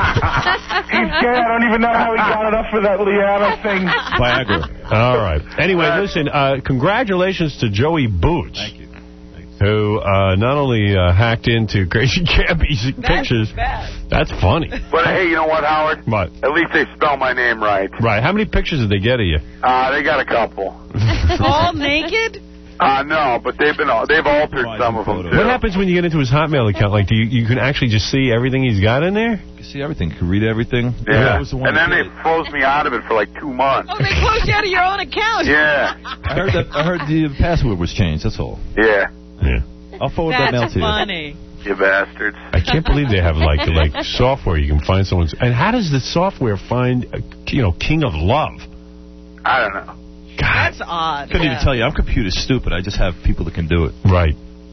He's gay. I don't even know how he got it up for that Liana thing. Viagra. All right. Anyway, listen, uh, congratulations to Joey Boots. Thank you. Who uh, not only uh, hacked into Crazy Cabby's pictures. Bad. That's funny. But hey, you know what, Howard? What? At least they spell my name right. Right. How many pictures did they get of you? Uh, they got a couple. All naked? Uh, no, but they've been they've altered some of them, too. What happens when you get into his Hotmail account? Like, do you, you can actually just see everything he's got in there? You can see everything. You can read everything. Yeah. That was the one And then that they did it. froze me out of it for like two months. Oh, they closed you out of your own account. Yeah. I heard that. I heard the password was changed. That's all. Yeah. Yeah. I'll forward that mail That's to you. funny. You bastards. I can't believe they have like like software you can find someone's. And how does the software find, uh, you know, King of Love? I don't know. God. That's odd. Couldn't yeah. even tell you. I'm computer stupid. I just have people that can do it. Right.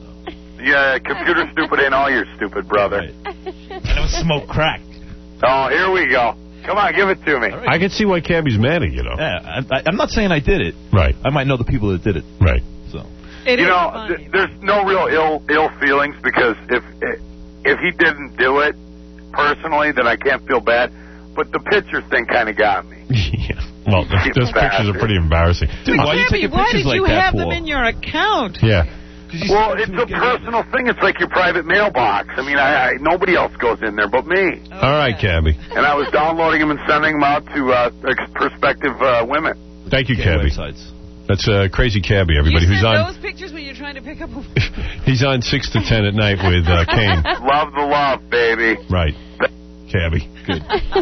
Yeah, computer stupid ain't all you're stupid, brother. Right. I don't smoke crack. Oh, here we go. Come on, give it to me. I can see why Cabby's mad at you, though. Yeah, I, I, I'm not saying I did it. Right. I might know the people that did it. Right. So. It you is know, funny. th- there's no real ill ill feelings because if if he didn't do it personally, then I can't feel bad. But the picture thing kind of got me. Yeah. Well, th- You those pictures are pretty embarrassing. Dude, why are you Cabby, taking why pictures did like you that have for? them in your account? Yeah. Well, it's a personal thing. It's like your private mailbox. I mean, I, I nobody else goes in there but me. Okay. All right, Cabby. And I was downloading them and sending them out to uh, ex- prospective uh, women. Thank you, Gay Cabby. websites. That's uh, Crazy Cabby, everybody. You Who's send on? those pictures when you're trying to pick up a... He's on six to ten at night with uh, Kane. Love the love, baby. Right. Cabby. Good.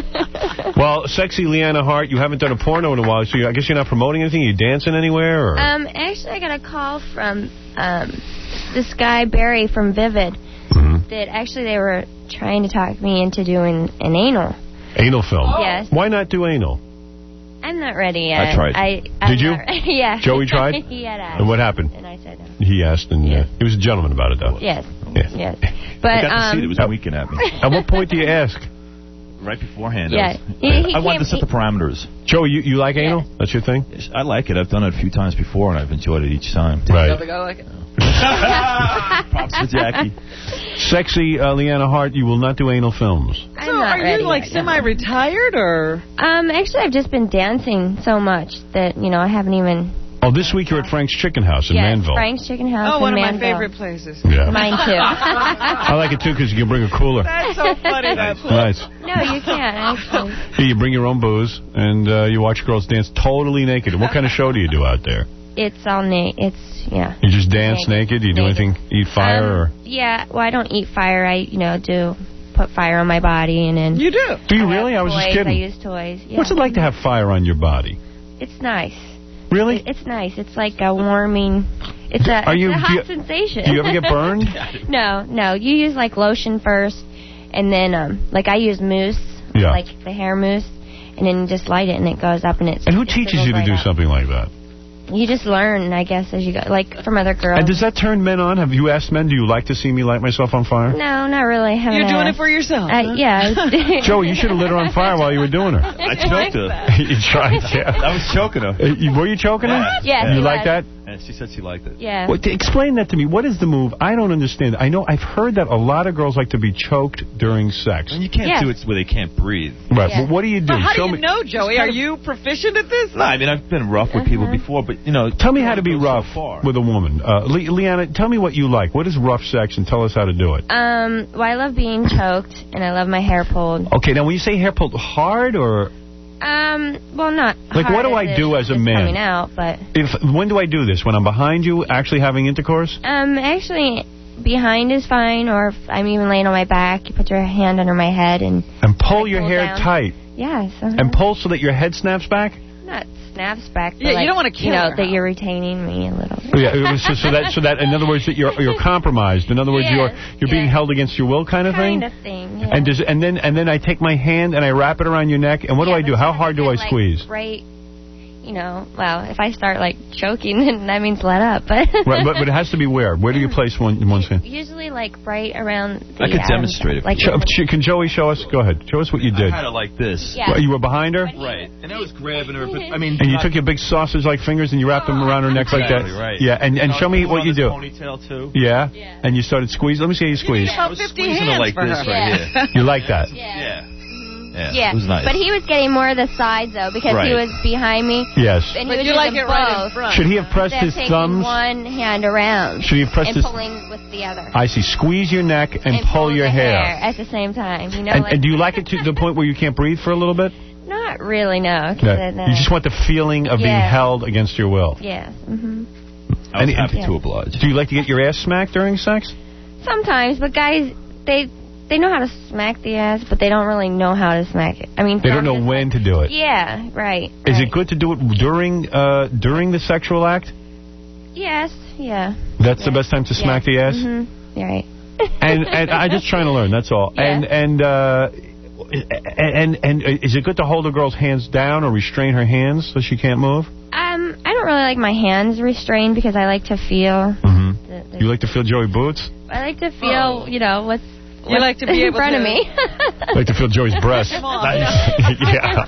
Well, sexy Leanna Hart, you haven't done a porno in a while, so you, I guess you're not promoting anything? Are you dancing anywhere? Or? Um, actually, I got a call from um, this guy, Barry, from Vivid, Mm-hmm. that actually they were trying to talk me into doing an anal. Anal film? Yes. Why not do anal? I'm not ready yet. I tried. I, I'm Did you? not ready. Yeah. Joey tried? He had asked. And what happened? And I said no. He asked, and uh, he was a gentleman about it, though. Yes. Yeah. Yes. I But, got to um, see it. It was winking at me. At what point do you ask? Right beforehand. Yeah. I, was, He- he I wanted came- to set the parameters. Joey, you, you like anal? That's your thing? I like it. I've done it a few times before, and I've enjoyed it each time. Right. Another guy like it? Props to Jackie. Sexy uh, Leanna Hart, you will not do anal films. I'm So not are ready you like yet, no. semi-retired or? Um, actually, I've just been dancing so much that, you know, I haven't even... Oh, this week you're at Frank's Chicken House in yes, Manville. Frank's Chicken House Oh, in one of my Manville. favorite places. Yeah. Mine, too. I like it, too, because you can bring a cooler. That's so funny, that place. Nice. No, you can't, actually. Yeah, you bring your own booze, and uh, you watch girls dance totally naked. What kind of show do you do out there? It's all naked. It's, yeah. You just dance naked? Do you do anything? Eat fire? or? Um, yeah, well, I don't eat fire. I, you know, do put fire on my body, and then... You do? Do you I really? have I was just toys. kidding. I use toys, yeah. What's it like to have fire on your body? It's nice. Really? It- It's nice. It's like a warming... It's a, Are it's you- a do hot you- sensation. Do you ever get burned? No, no. You use, like, lotion first, and then, um, like, I use mousse, Yeah. like the hair mousse, and then you just light it, and it goes up, and it's. And who it teaches sizzles you to right do up. something like that? You just learn, I guess, as you go, like from other girls. And does that turn men on? Have you asked men, do you like to see me light myself on fire? No, not really. Haven't You're doing asked. it for yourself. Uh, huh? Yeah. Joey, you should have lit her on fire while you were doing her. I choked her. You tried, yeah. I was choking her. Uh, you- Were you choking her? Yes, You he like was. that? And she said she liked it. Yeah. Well, t- explain that to me. What is the move? I don't understand. I know I've heard that a lot of girls like to be choked during sex. And you can't Yeah. do it where they can't breathe. Right. Yeah. Well, what do you do? But how Show do you me. know, Joey? Are you proficient at this? No, I mean, I've been rough with people Uh-huh. before, but, you know... Tell me how to be go so rough far. with a woman. Uh, Le- Leanna, tell me what you like. What is rough sex, and tell us how to do it. Um, well, I love being choked, and I love my hair pulled. Okay, now when you say hair pulled, hard or... Um, well, not Like, what hard do I as do it as a is man? coming out, but If When do I do this? When I'm behind you, actually having intercourse? um, actually, behind is fine, or if I'm even laying on my back, you put your hand under my head and And pull your pull hair down. tight. yes, uh-huh. And pull so that your head snaps back? not snaps back. But Yeah, you like, don't wanna kill you know her, that huh? you're retaining me a little. Oh, yeah, it was so, so that so that in other words that you're you're compromised. In other words, Yes, you're you're being yes. held against your will, kind of Kind thing. of thing. Yeah. And does and then and then I take my hand and I wrap it around your neck. And what Yeah, do I do? but How you hard do I have to, like, squeeze? Right. You know, well, if I start like choking, then that means let up. But Right, but, but it has to be where? Where do you place one one hand? usually like right around. The I could Adam's demonstrate it. Like Show, sh- can Joey show us? Go ahead. Show us what you I did. had it like this. Yeah. Well, you were behind her? Right. And I was grabbing her, but, I mean... And you not- took your big sausage-like fingers and you wrapped them around her neck like that? Exactly, right. Yeah, and, and I show was me pulling what on you this do. Ponytail, too. Yeah? And you started squeezing. Let me see how you squeeze. I was fifty squeezing her hands like for this her. right Yeah. here. You like that? Yeah. Yeah, Yeah, it was nice. but he was getting more of the sides though because Right. he was behind me. Yes. And he But was you like using it right in both. front. Should he have pressed Instead his of taking thumbs? one hand around Should he have pressed and his... pulling with the other. I see. Squeeze your neck and, and pull your the hair. at the same time. You know, And, like, and do you like it to the point where you can't breathe for a little bit? not really, no. 'cause Yeah. then, uh, You just want the feeling of being Yeah. held against your will. Yes. hmm I was And- happy Yeah. to oblige. Do you like to get your ass smacked during sex? Sometimes, but guys, they they know how to smack the ass, but they don't really know how to smack it. I mean, They don't some know just when like- to do it. Yeah, right. Is right. it good to do it during uh, during the sexual act? Yes, yeah. That's yeah. the best time to smack yeah. the ass? hmm You're right. and and I'm just trying to learn, that's all. Yeah. And and uh, and and is it good to hold a girl's hands down or restrain her hands so she can't move? Um, I don't really like my hands restrained because I like to feel. Mm-hmm. The, the, You like to feel Joey Boots? I like to feel, you know, what's, You what's like to be in able front to- of me. I like to feel Joey's breasts. Come on. Nice. Yeah.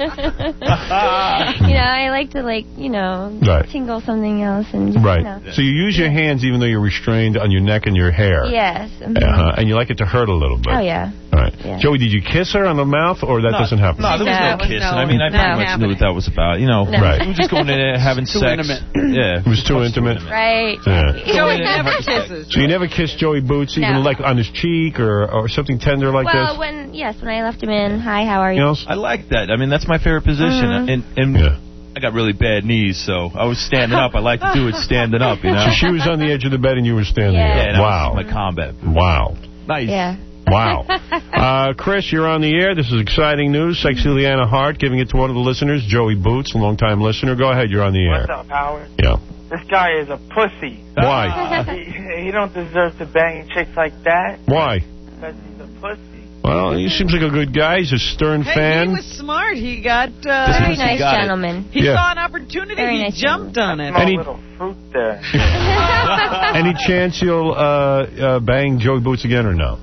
You know, I like to like, you know, Right. tingle something else and just, Right. you know. So you use your hands even though you're restrained on your neck and your hair. Yes. mhm. Uh-huh. And you like it to hurt a little bit. Oh yeah. All right. Yeah. Joey, did you kiss her on the mouth or that No, doesn't happen? No, there was No, no, was kissing. no- I mean, I no pretty much happening. knew what that was about. You know, No. Right. we were just going in there having Too sex. intimate. Yeah. It was too intimate. Right. Yeah. Joey never kisses. So you never kissed Joey Boots, even No. like on his cheek or, or something tender like Well, this? when yes, when I left him in, hi, how are you? You know? I like that. I mean, that's my favorite position. Mhm. And, and Yeah. I got really bad knees, so I was standing up. I like to do it standing up, you know? So she was on the edge of the bed and you were standing Yeah. there. Yeah, that Wow. was my combat. Wow. Nice. Yeah. Wow. Uh, Chris, you're on the air. This is exciting news. Sexy Leanna Hart giving it to one of the listeners, Joey Boots, a longtime listener. Go ahead, you're on the air. What's up, Howard? Yeah. This guy is a pussy. Why? he, he don't deserve to bang chicks like that Why? because he's a pussy. Well, he seems like a good guy. He's a Stern Hey, fan. he was smart. He got. Uh, This Very pussy nice got it. gentleman. he Yeah. saw an opportunity. Very he nice jumped on it. Small Any- little fruit there. Any chance you'll uh, uh, bang Joey Boots again or no?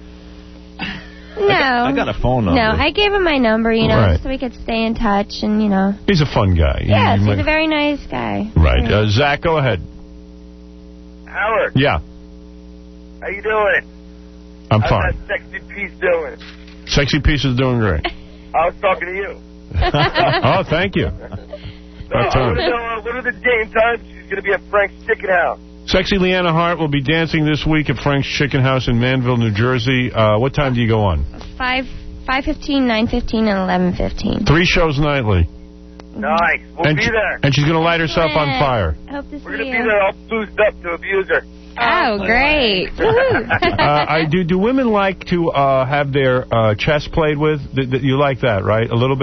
No. I got a phone number. No, I gave him my number, you know, Right. so we could stay in touch and, you know. He's a fun guy. You- Yes, you he's might- a very nice guy. Right. Uh, Zach, go ahead. Howard, Yeah, how you doing? I'm How's fine. that sexy piece doing? Sexy Piece is doing great. I was talking to you. Oh, thank you. So, About I time. want to know uh, what are the game times? She's going to be at Frank's Chicken House. Sexy Leanna Hart will be dancing this week at Frank's Chicken House in Manville, New Jersey. Uh, what time do you go on? Five, five fifteen, nine fifteen, and eleven fifteen. Three shows nightly. Nice. We'll and be she- there. And she's going to light herself on Excellent. fire. Hope to see We're going to you. be there all boozed up to abuse her. Oh, great. Woohoo. uh, I do. Do women like to uh, have their uh, chest played with? Th- th- you like that, right? A little bit.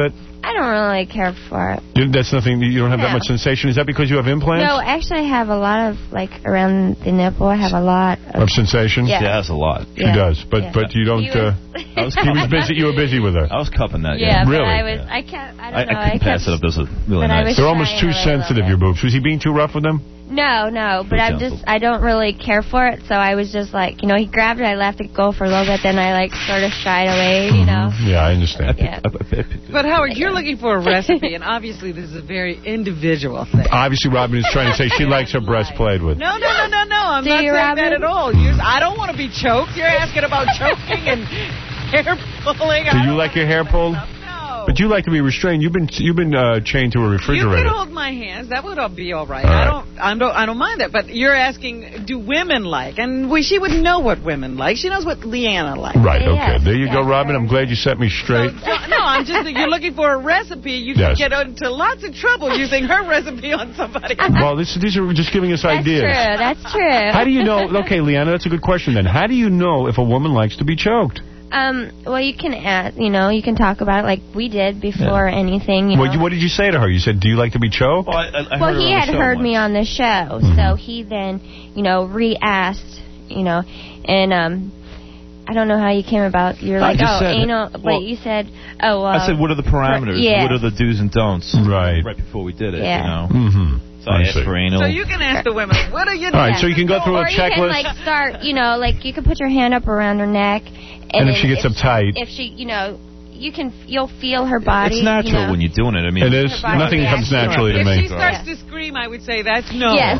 I don't really care for it. You, that's nothing. You don't have No. that much sensation. Is that because you have implants? No, actually, I have a lot of, like, around the nipple, I have a lot of... Of sensation? Yeah. She has a lot. She Yeah. does, but Yeah. but you don't. He was- Uh, I was, he was busy. You were busy with her. I was cupping that. Yeah, Yeah, but Really? I was, I kept, I don't I, know, I couldn't kept, pass it up. Those are really but I nice. was They're almost trying too a little sensitive, bit. your boobs. Was he being too rough with them? No, no, but Too I'm gentle. just, I don't really care for it, so I was just like, you know, he grabbed it, I let it go for a little bit, then I, like, sort of shied away, you know? Yeah, I understand. Yeah. But, Howard, you're looking for a recipe, and obviously this is a very individual thing. Obviously, Robin is trying to say she likes her breast played with. No, no, no, no, no. I'm Do not you, saying Robin? that at all. You're, I don't want to be choked. You're asking about choking and hair pulling. Do you like your hair pulled? No. But you like to be restrained. You've been you've been uh, chained to a You refrigerator. can hold my hands. That would all be all right. All I right. don't, I don't, I don't mind that. But you're asking, do women like? And we, she would know what women like. She knows what Leanna likes. Right. Okay. Yes, There you go, yes. Robin. I'm glad you set me straight. No, no, I'm just. You're looking for a recipe. You Yes. can get into lots of trouble using her recipe on somebody. Well, this, these are just giving us That's ideas. true, that's true. How do you know? Okay, Leanna, that's a good question. Then, how do you know if a woman likes to be choked? Um, well, you can add, you know, you can talk about it like we did before anything, you know. What, what did you say to her? You said, "Do you like to be choked?" Well, I, I Well, heard he her on had the show heard once. me on the show, Mm-hmm. so he then, you know, re-asked, you know, and um, I don't know how you came about. You're I like, just oh, said- anal. well, Wait, you said, oh, uh, I said, what are the parameters? yeah. What are the do's and don'ts? Right. Right before we did it, Yeah. you know. Mm-hmm. So I, I asked see. for anal. So you can ask the women, what are you All right, doing? so you can go through or a you can checklist. like start, you know, like you can put your hand up around her neck, and, And if then she gets uptight. if she, you know, you can, you'll feel her body. It's natural you know? when you're doing it. I mean, It is. Her body Nothing reacts comes to it. naturally to If me. she starts to scream, I would say that's no. Yes.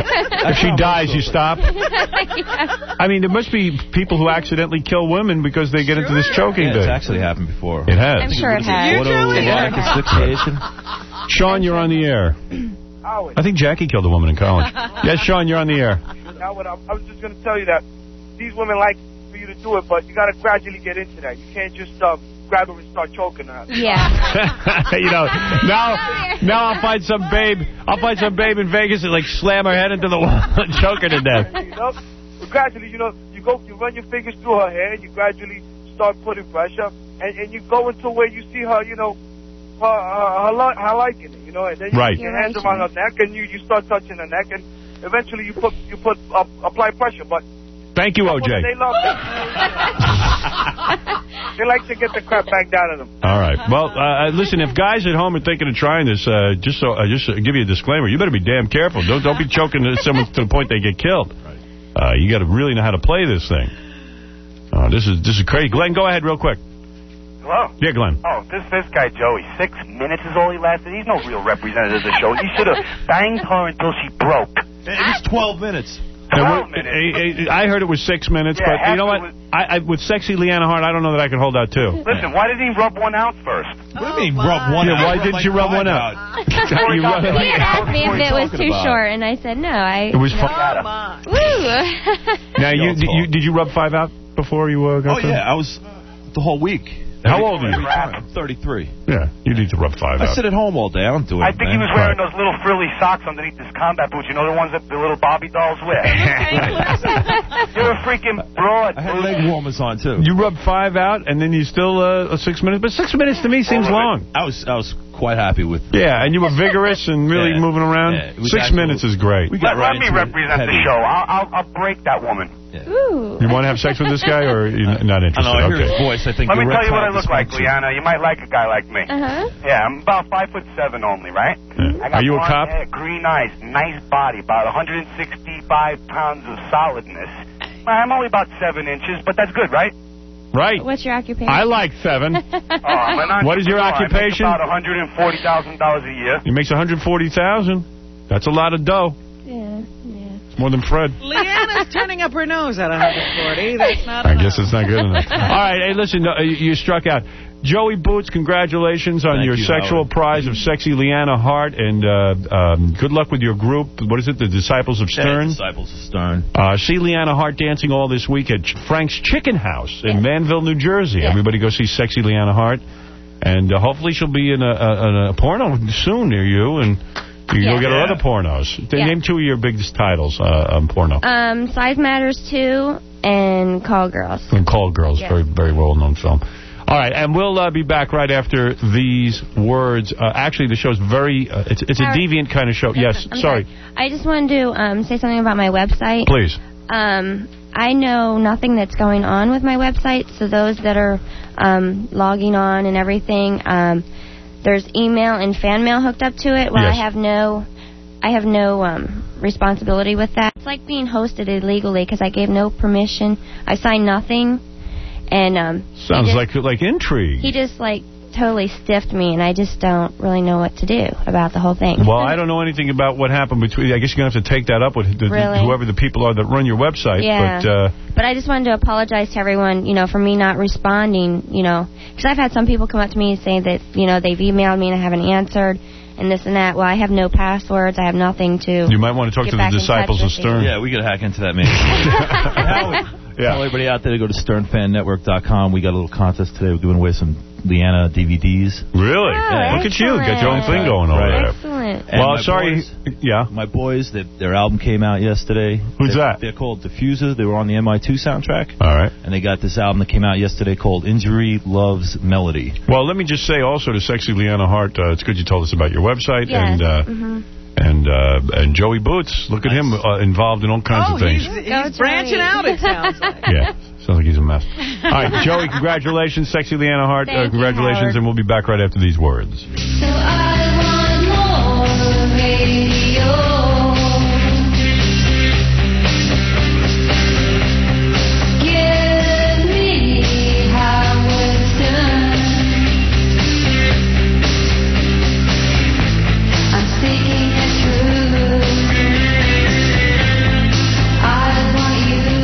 If she dies, you stop. Yeah. I mean, there must be people who accidentally kill women because they get into this choking yeah, it's thing. actually happened before. It has. I'm sure it has. You truly Autoerotic have. asphyxiation. Sean, you're on the air. Howard. I think Jackie killed a woman in college. Yes, Sean, you're on the air. Howard, I, I was just going to tell you that these women like for you to do it, but you got to gradually get into that. You can't just uh, grab her and start choking her. Yeah. You know, now now I'll find some babe. I'll find some babe in Vegas and like slam her head into the wall and choke her to death. You know, but gradually, you know, you go, you run your fingers through her hair, and you gradually start putting pressure, and, and you go into where you see her, you know, her, her, her, li- her liking it, you know, and then you Right. put your hands around her neck, and you, you start touching her neck, and eventually you put you put uh, apply pressure, but. Thank you, O J. They love that. They like to get the crap back down on them. All right. Well, uh, listen, if guys at home are thinking of trying this, uh, just so uh, just uh, give you a disclaimer, you better be damn careful. Don't don't be choking someone to the point they get killed. Uh, you got to really know how to play this thing. Uh, this is this is crazy. Glenn, go ahead real quick. Hello? Yeah, Glenn. Oh, this this guy Joey. Six minutes is all he lasted. He's no real representative of the show. He should have banged her until she broke. It was twelve minutes. twelve Uh, I, I heard it was six minutes, Yeah, but you know what? after I, I, with sexy Leanna Hart, I don't know that I could hold out two. Listen, why didn't he rub one out first? What do you mean rub one Yeah, out? why didn't you rub one out? You rub- He had asked me if What are it you was talking too about? short, and I said no. I. It was you know, fun. Woo. Now, you, did you did you rub five out before you uh, got Oh, there? yeah, I was the whole week. How old are you? I'm thirty-three. Yeah, you need to rub five I out. sit at home all day. I don't do I anything. think he was wearing those little frilly socks underneath his combat boots. You know the ones that the little Barbie dolls wear? You're a freaking broad. I had leg warmers on, too. You rubbed five out, and then you still uh, six minutes. But six minutes to me seems long. I was I was quite happy with Yeah, and you were vigorous and really Yeah. moving around. Yeah, it was Six actual- minutes is great. We got Let, right let me into it represent the heavy. show. I'll, I'll, I'll break that woman. Ooh. You want to have sex with this guy, or you're not I interested? know, I hear Okay. his voice. I think Let me tell you what I erectile look like, dysfunction. Leanna. You might like a guy like me. Uh huh. Yeah, I'm about five foot seven only, right? Yeah. I got Are you a blonde cop? hair, green eyes, nice body, about one hundred sixty-five pounds of solidness. I'm only about seven inches, but that's good, right? Right. What's your occupation? I like seven. Oh, I'm an What is your entrepreneur. occupation? I make about one hundred forty thousand dollars a year. He makes one hundred forty thousand dollars. That's a lot of dough. Yeah. Yeah. It's more than Fred. Leanna's turning up her nose at one hundred forty. That's not I enough. guess it's not good enough. All right, hey, listen, uh, you, you struck out. Joey Boots, congratulations on Thank your you, sexual Howard. prize of sexy Leanna Hart, and uh, um, good luck with your group. What is it, the Disciples of Yeah, Stern? Disciples of Stern. Uh, see Leanna Hart dancing all this week at Ch- Frank's Chicken House in Manville, New Jersey. Yeah. Everybody go see sexy Leanna Hart. And uh, hopefully she'll be in a, a, in a porno soon near you, and you can Yeah. go get her Yeah. other pornos. They Yeah. Name two of your biggest titles uh, on porno. Um, Size Matters two and Call Girls. And Call Girls, Yeah. very very well-known film. All right, and we'll uh, be back right after these words. Uh, actually, the show's very, uh, it's, it's a deviant kind of show. Yes, I'm sorry. sorry. I just wanted to um, say something about my website. Please. Um, I know nothing that's going on with my website, so those that are um, logging on and everything, um, there's email and fan mail hooked up to it. Well, yes. I have no, I have no um, responsibility with that. It's like being hosted illegally because I gave no permission. I signed nothing, and um, sounds just, like like intrigue. He just like totally stiffed me, and I just don't really know what to do about the whole thing. Well, I don't know anything about what happened between. I guess you're going to have to take that up with the, really? whoever the people are that run your website. Yeah. But, uh, but I just wanted to apologize to everyone, you know, for me not responding, you know, because I've had some people come up to me and say that, you know, they've emailed me and I haven't answered, and this and that. Well, I have no passwords. I have nothing to. You might want to talk to the disciples of Stern. Yeah, we got to hack into that, maybe. Yeah. Tell everybody out there to go to stern fan network dot com. We got a little contest today. We're giving away some Leanna D V Ds. Really? Oh, look at you. Got your own thing going over right. there. Excellent. And well, my sorry. Boys, yeah. My boys, they, their album came out yesterday. Who's they're, that? They're called Diffuser. They were on the M I two soundtrack. All right. And they got this album that came out yesterday called Injury Loves Melody. Well, let me just say also to Sexy Leanna Hart, uh, it's good you told us about your website. Yes. And uh, mm-hmm. and uh, and Joey Boots. Look nice. at him uh, involved in all kinds oh, of things. He's, he's branching out, it sounds like. Yeah. Sounds like he's a mess. All right, Joey, congratulations. Sexy Leanna Hart, uh, congratulations. You, and we'll be back right after these words. So I want more radio. Give me Howard Stern. I'm speaking the truth. I want you.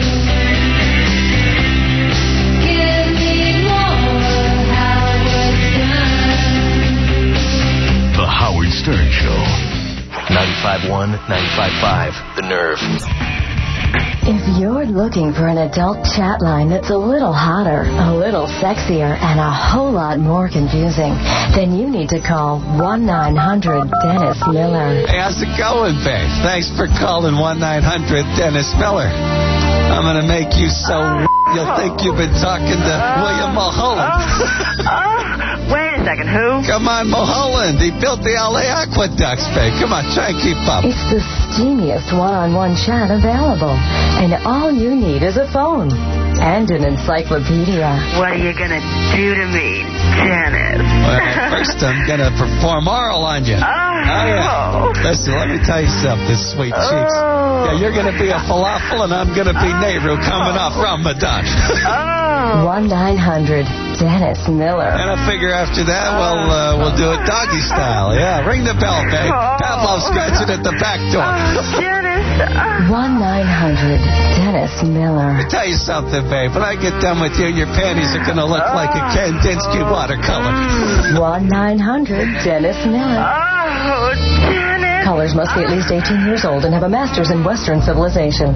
The Howard Stern Show. ninety-five point one, ninety-five point five, The Nerve. If you're looking for an adult chat line that's a little hotter, a little sexier, and a whole lot more confusing, then you need to call one nine hundred Dennis Miller. Hey, how's it going, babe? Thanks for calling one nine hundred Dennis Miller. I'm going to make you so you'll think you've been talking to William Mulholland. Oh, oh, wait a second, who? Come on, Mulholland. He built the L A aqueducts, babe. Come on, try and keep up. It's the steamiest one-on-one chat available. And all you need is a phone and an encyclopedia. What are you going to do to me, Dennis? Well, first I'm going to perform oral on you. Oh. Oh, yeah. Listen, let me tell you something, sweet cheeks. Oh. Yeah, you're going to be a falafel and I'm going to be Nehru coming off Ramadan. Oh. one nine hundred Dennis Miller. And I figure after that, well, uh, we'll do it doggy style. Yeah, ring the bell, babe. Oh. Pavlov scratching at the back door. Oh, Dennis. one nine hundred Dennis Miller. Let me tell you something, babe. When I get done with you, your panties are going to look like a Kandinsky watercolor. one nine hundred Dennis Miller. Oh, Dennis. Callers must be at least eighteen years old and have a master's in Western civilization.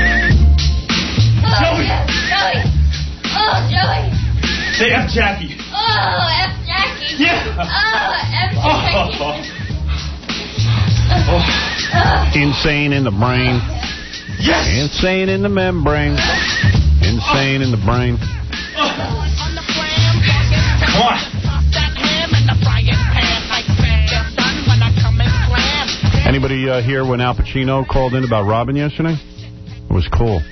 Joey! Joey! Oh, Joey! Say F Jackie. Oh, F Jackie. Yeah. Oh, F Jackie. Oh. Oh. Insane in the brain. Yes. Insane in the membrane. Insane in the brain. Come on. Anybody uh, here when Al Pacino called in about Robin yesterday? It was cool.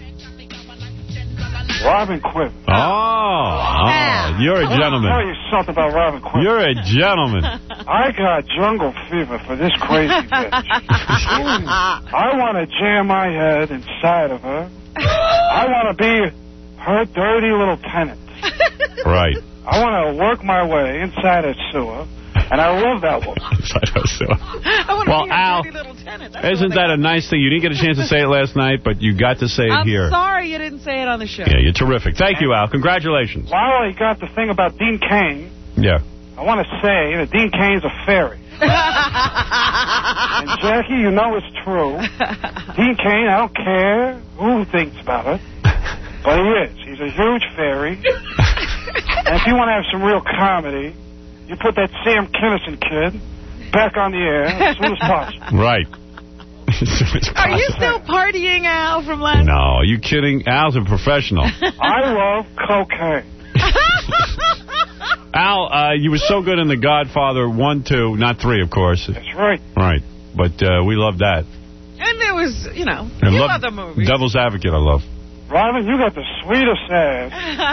Robin Quinn. Oh, oh, you're a gentleman. I'll tell you something about Robin Quinn. You're a gentleman. I got jungle fever for this crazy bitch. I want to jam my head inside of her. I want to be her dirty little tenant. Right. I want to work my way inside her sewer. And I love that woman. Well, Al, isn't that a nice thing? You didn't get a chance to say it last night, but you got to say it I'm here. I'm sorry you didn't say it on the show. Yeah, you're terrific. Thank you, Al. Congratulations. While I got the thing about Dean Cain, yeah, I want to say that Dean Cain's a fairy. And Jackie, you know it's true. Dean Cain, I don't care who thinks about it, but he is. He's a huge fairy. And if you want to have some real comedy, you put that Sam Kinison kid back on the air as soon as possible. Right. As soon as Are you still partying, Al, from last No, are you kidding? Al's a professional. I love cocaine. Al, uh, you were so good in The Godfather one, two, not three, of course. That's right. Right. But uh, we love that. And there was, you know, I few love other movies. Devil's Advocate, I love. Robin, you got the sweetest ass.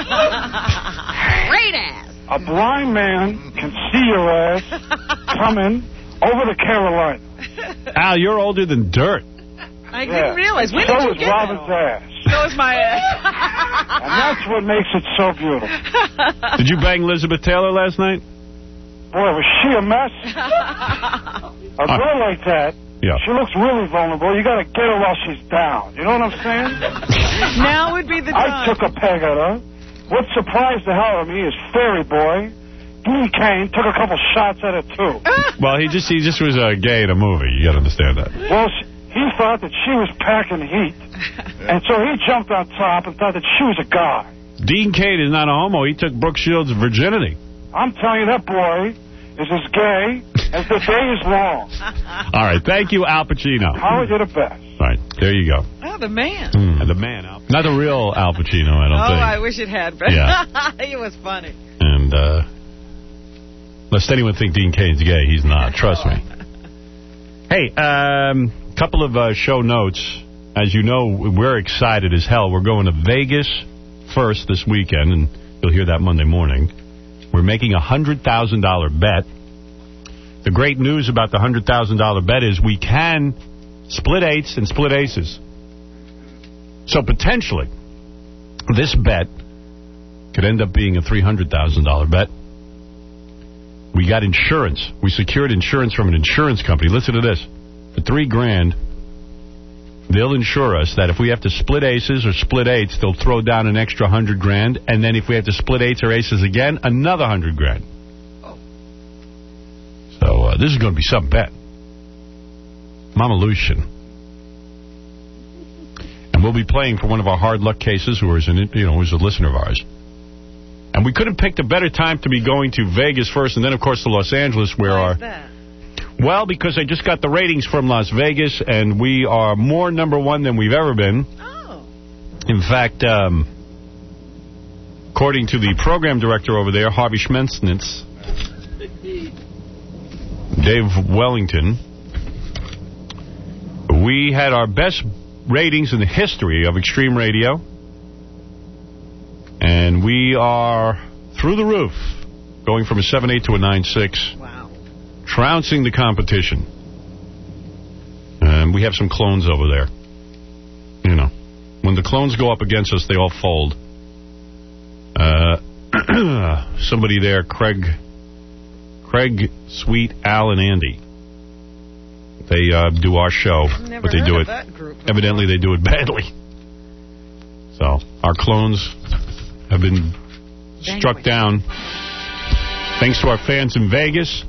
Great ass. A blind man can see your ass coming over the Carolina. Al, you're older than dirt. I Yeah. didn't realize. When so did you is get Robin's that? ass. So is my ass. And that's what makes it so beautiful. Did you bang Elizabeth Taylor last night? Boy, was she a mess. A girl like that, Yeah. she looks really vulnerable. You got to get her while she's down. You know what I'm saying? Now would be the time. I took a peg at her. What surprised the hell out of me is Fairy Boy. Dean Cain took a couple shots at her, too. Well, he just he just was uh, gay in a movie. You got to understand that. Well, she, he thought that she was packing heat. And so he jumped on top and thought that she was a guy. Dean Cain is not a homo. He took Brooke Shields' virginity. I'm telling you, that boy is as gay as the day is long. All right. Thank you, Al Pacino. Howard, you're the best. All right. There you go. Oh, the man. Mm. The man, Al. Not the real Al Pacino, I don't Oh, think. I wish it had been. Yeah. He was funny. And, uh, lest anyone think Dean Cain's gay, he's not. Trust me. Hey, um, couple of uh, show notes. As you know, we're excited as hell. We're going to Vegas first this weekend, and you'll hear that Monday morning. We're making a one hundred thousand dollars bet. The great news about the one hundred thousand dollars bet is we can split eights and split aces. So potentially, this bet could end up being a three hundred thousand dollars bet. We got insurance. We secured insurance from an insurance company. Listen to this. For three grand, they'll insure us that if we have to split aces or split eights, they'll throw down an extra hundred grand. And then if we have to split eights or aces again, another hundred grand. Oh. So uh, this is going to be some bet. Mama Lucian. And we'll be playing for one of our hard luck cases who is, an, you know, who's a listener of ours. And we could have picked a better time to be going to Vegas first and then, of course, to Los Angeles where Why our... is that? Well, because I just got the ratings from Las Vegas, and we are more number one than we've ever been. Oh. In fact, um, according to the program director over there, Harvey Schmensnitz, Dave Wellington, we had our best ratings in the history of Extreme Radio. And we are through the roof, going from a seven eight to a nine six. Wow. Trouncing the competition. And we have some clones over there. You know, when the clones go up against us, they all fold. Uh, somebody there, Craig, Craig, Sweet, Al, and Andy. They uh, do our show, Never but they heard do of it. that group. Evidently, they do it badly. So our clones have been struck down thanks to our fans in Vegas.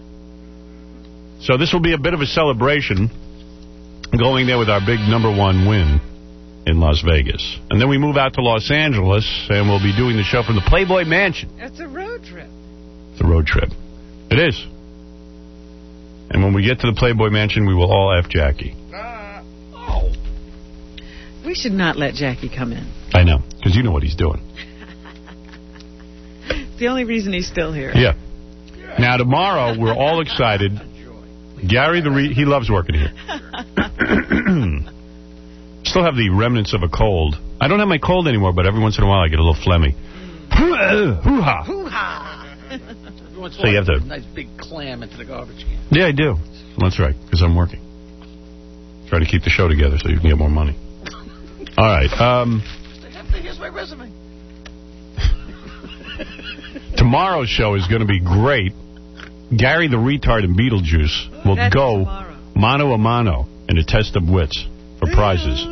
So this will be a bit of a celebration going there with our big number one win in Las Vegas. And then we move out to Los Angeles and we'll be doing the show from the Playboy Mansion. It's a road trip. It's a road trip. It is. And when we get to the Playboy Mansion, we will all F Jackie. Uh, oh. We should not let Jackie come in. I know, because you know what he's doing. It's the only reason he's still here. Yeah. Now, tomorrow, we're all excited. Gary, the re he loves working here. Still have the remnants of a cold. I don't have my cold anymore, but every once in a while I get a little phlegmy. Hoo-ha. Hoo-ha. So you have to... A nice big clam into the garbage can. Yeah, I do. That's right, because I'm working. Try to keep the show together so you can get more money. All right. Um, Here's my resume. Tomorrow's show is going to be great. Gary the Retard and Beetlejuice will That's go tomorrow. mano a mano in a test of wits for prizes.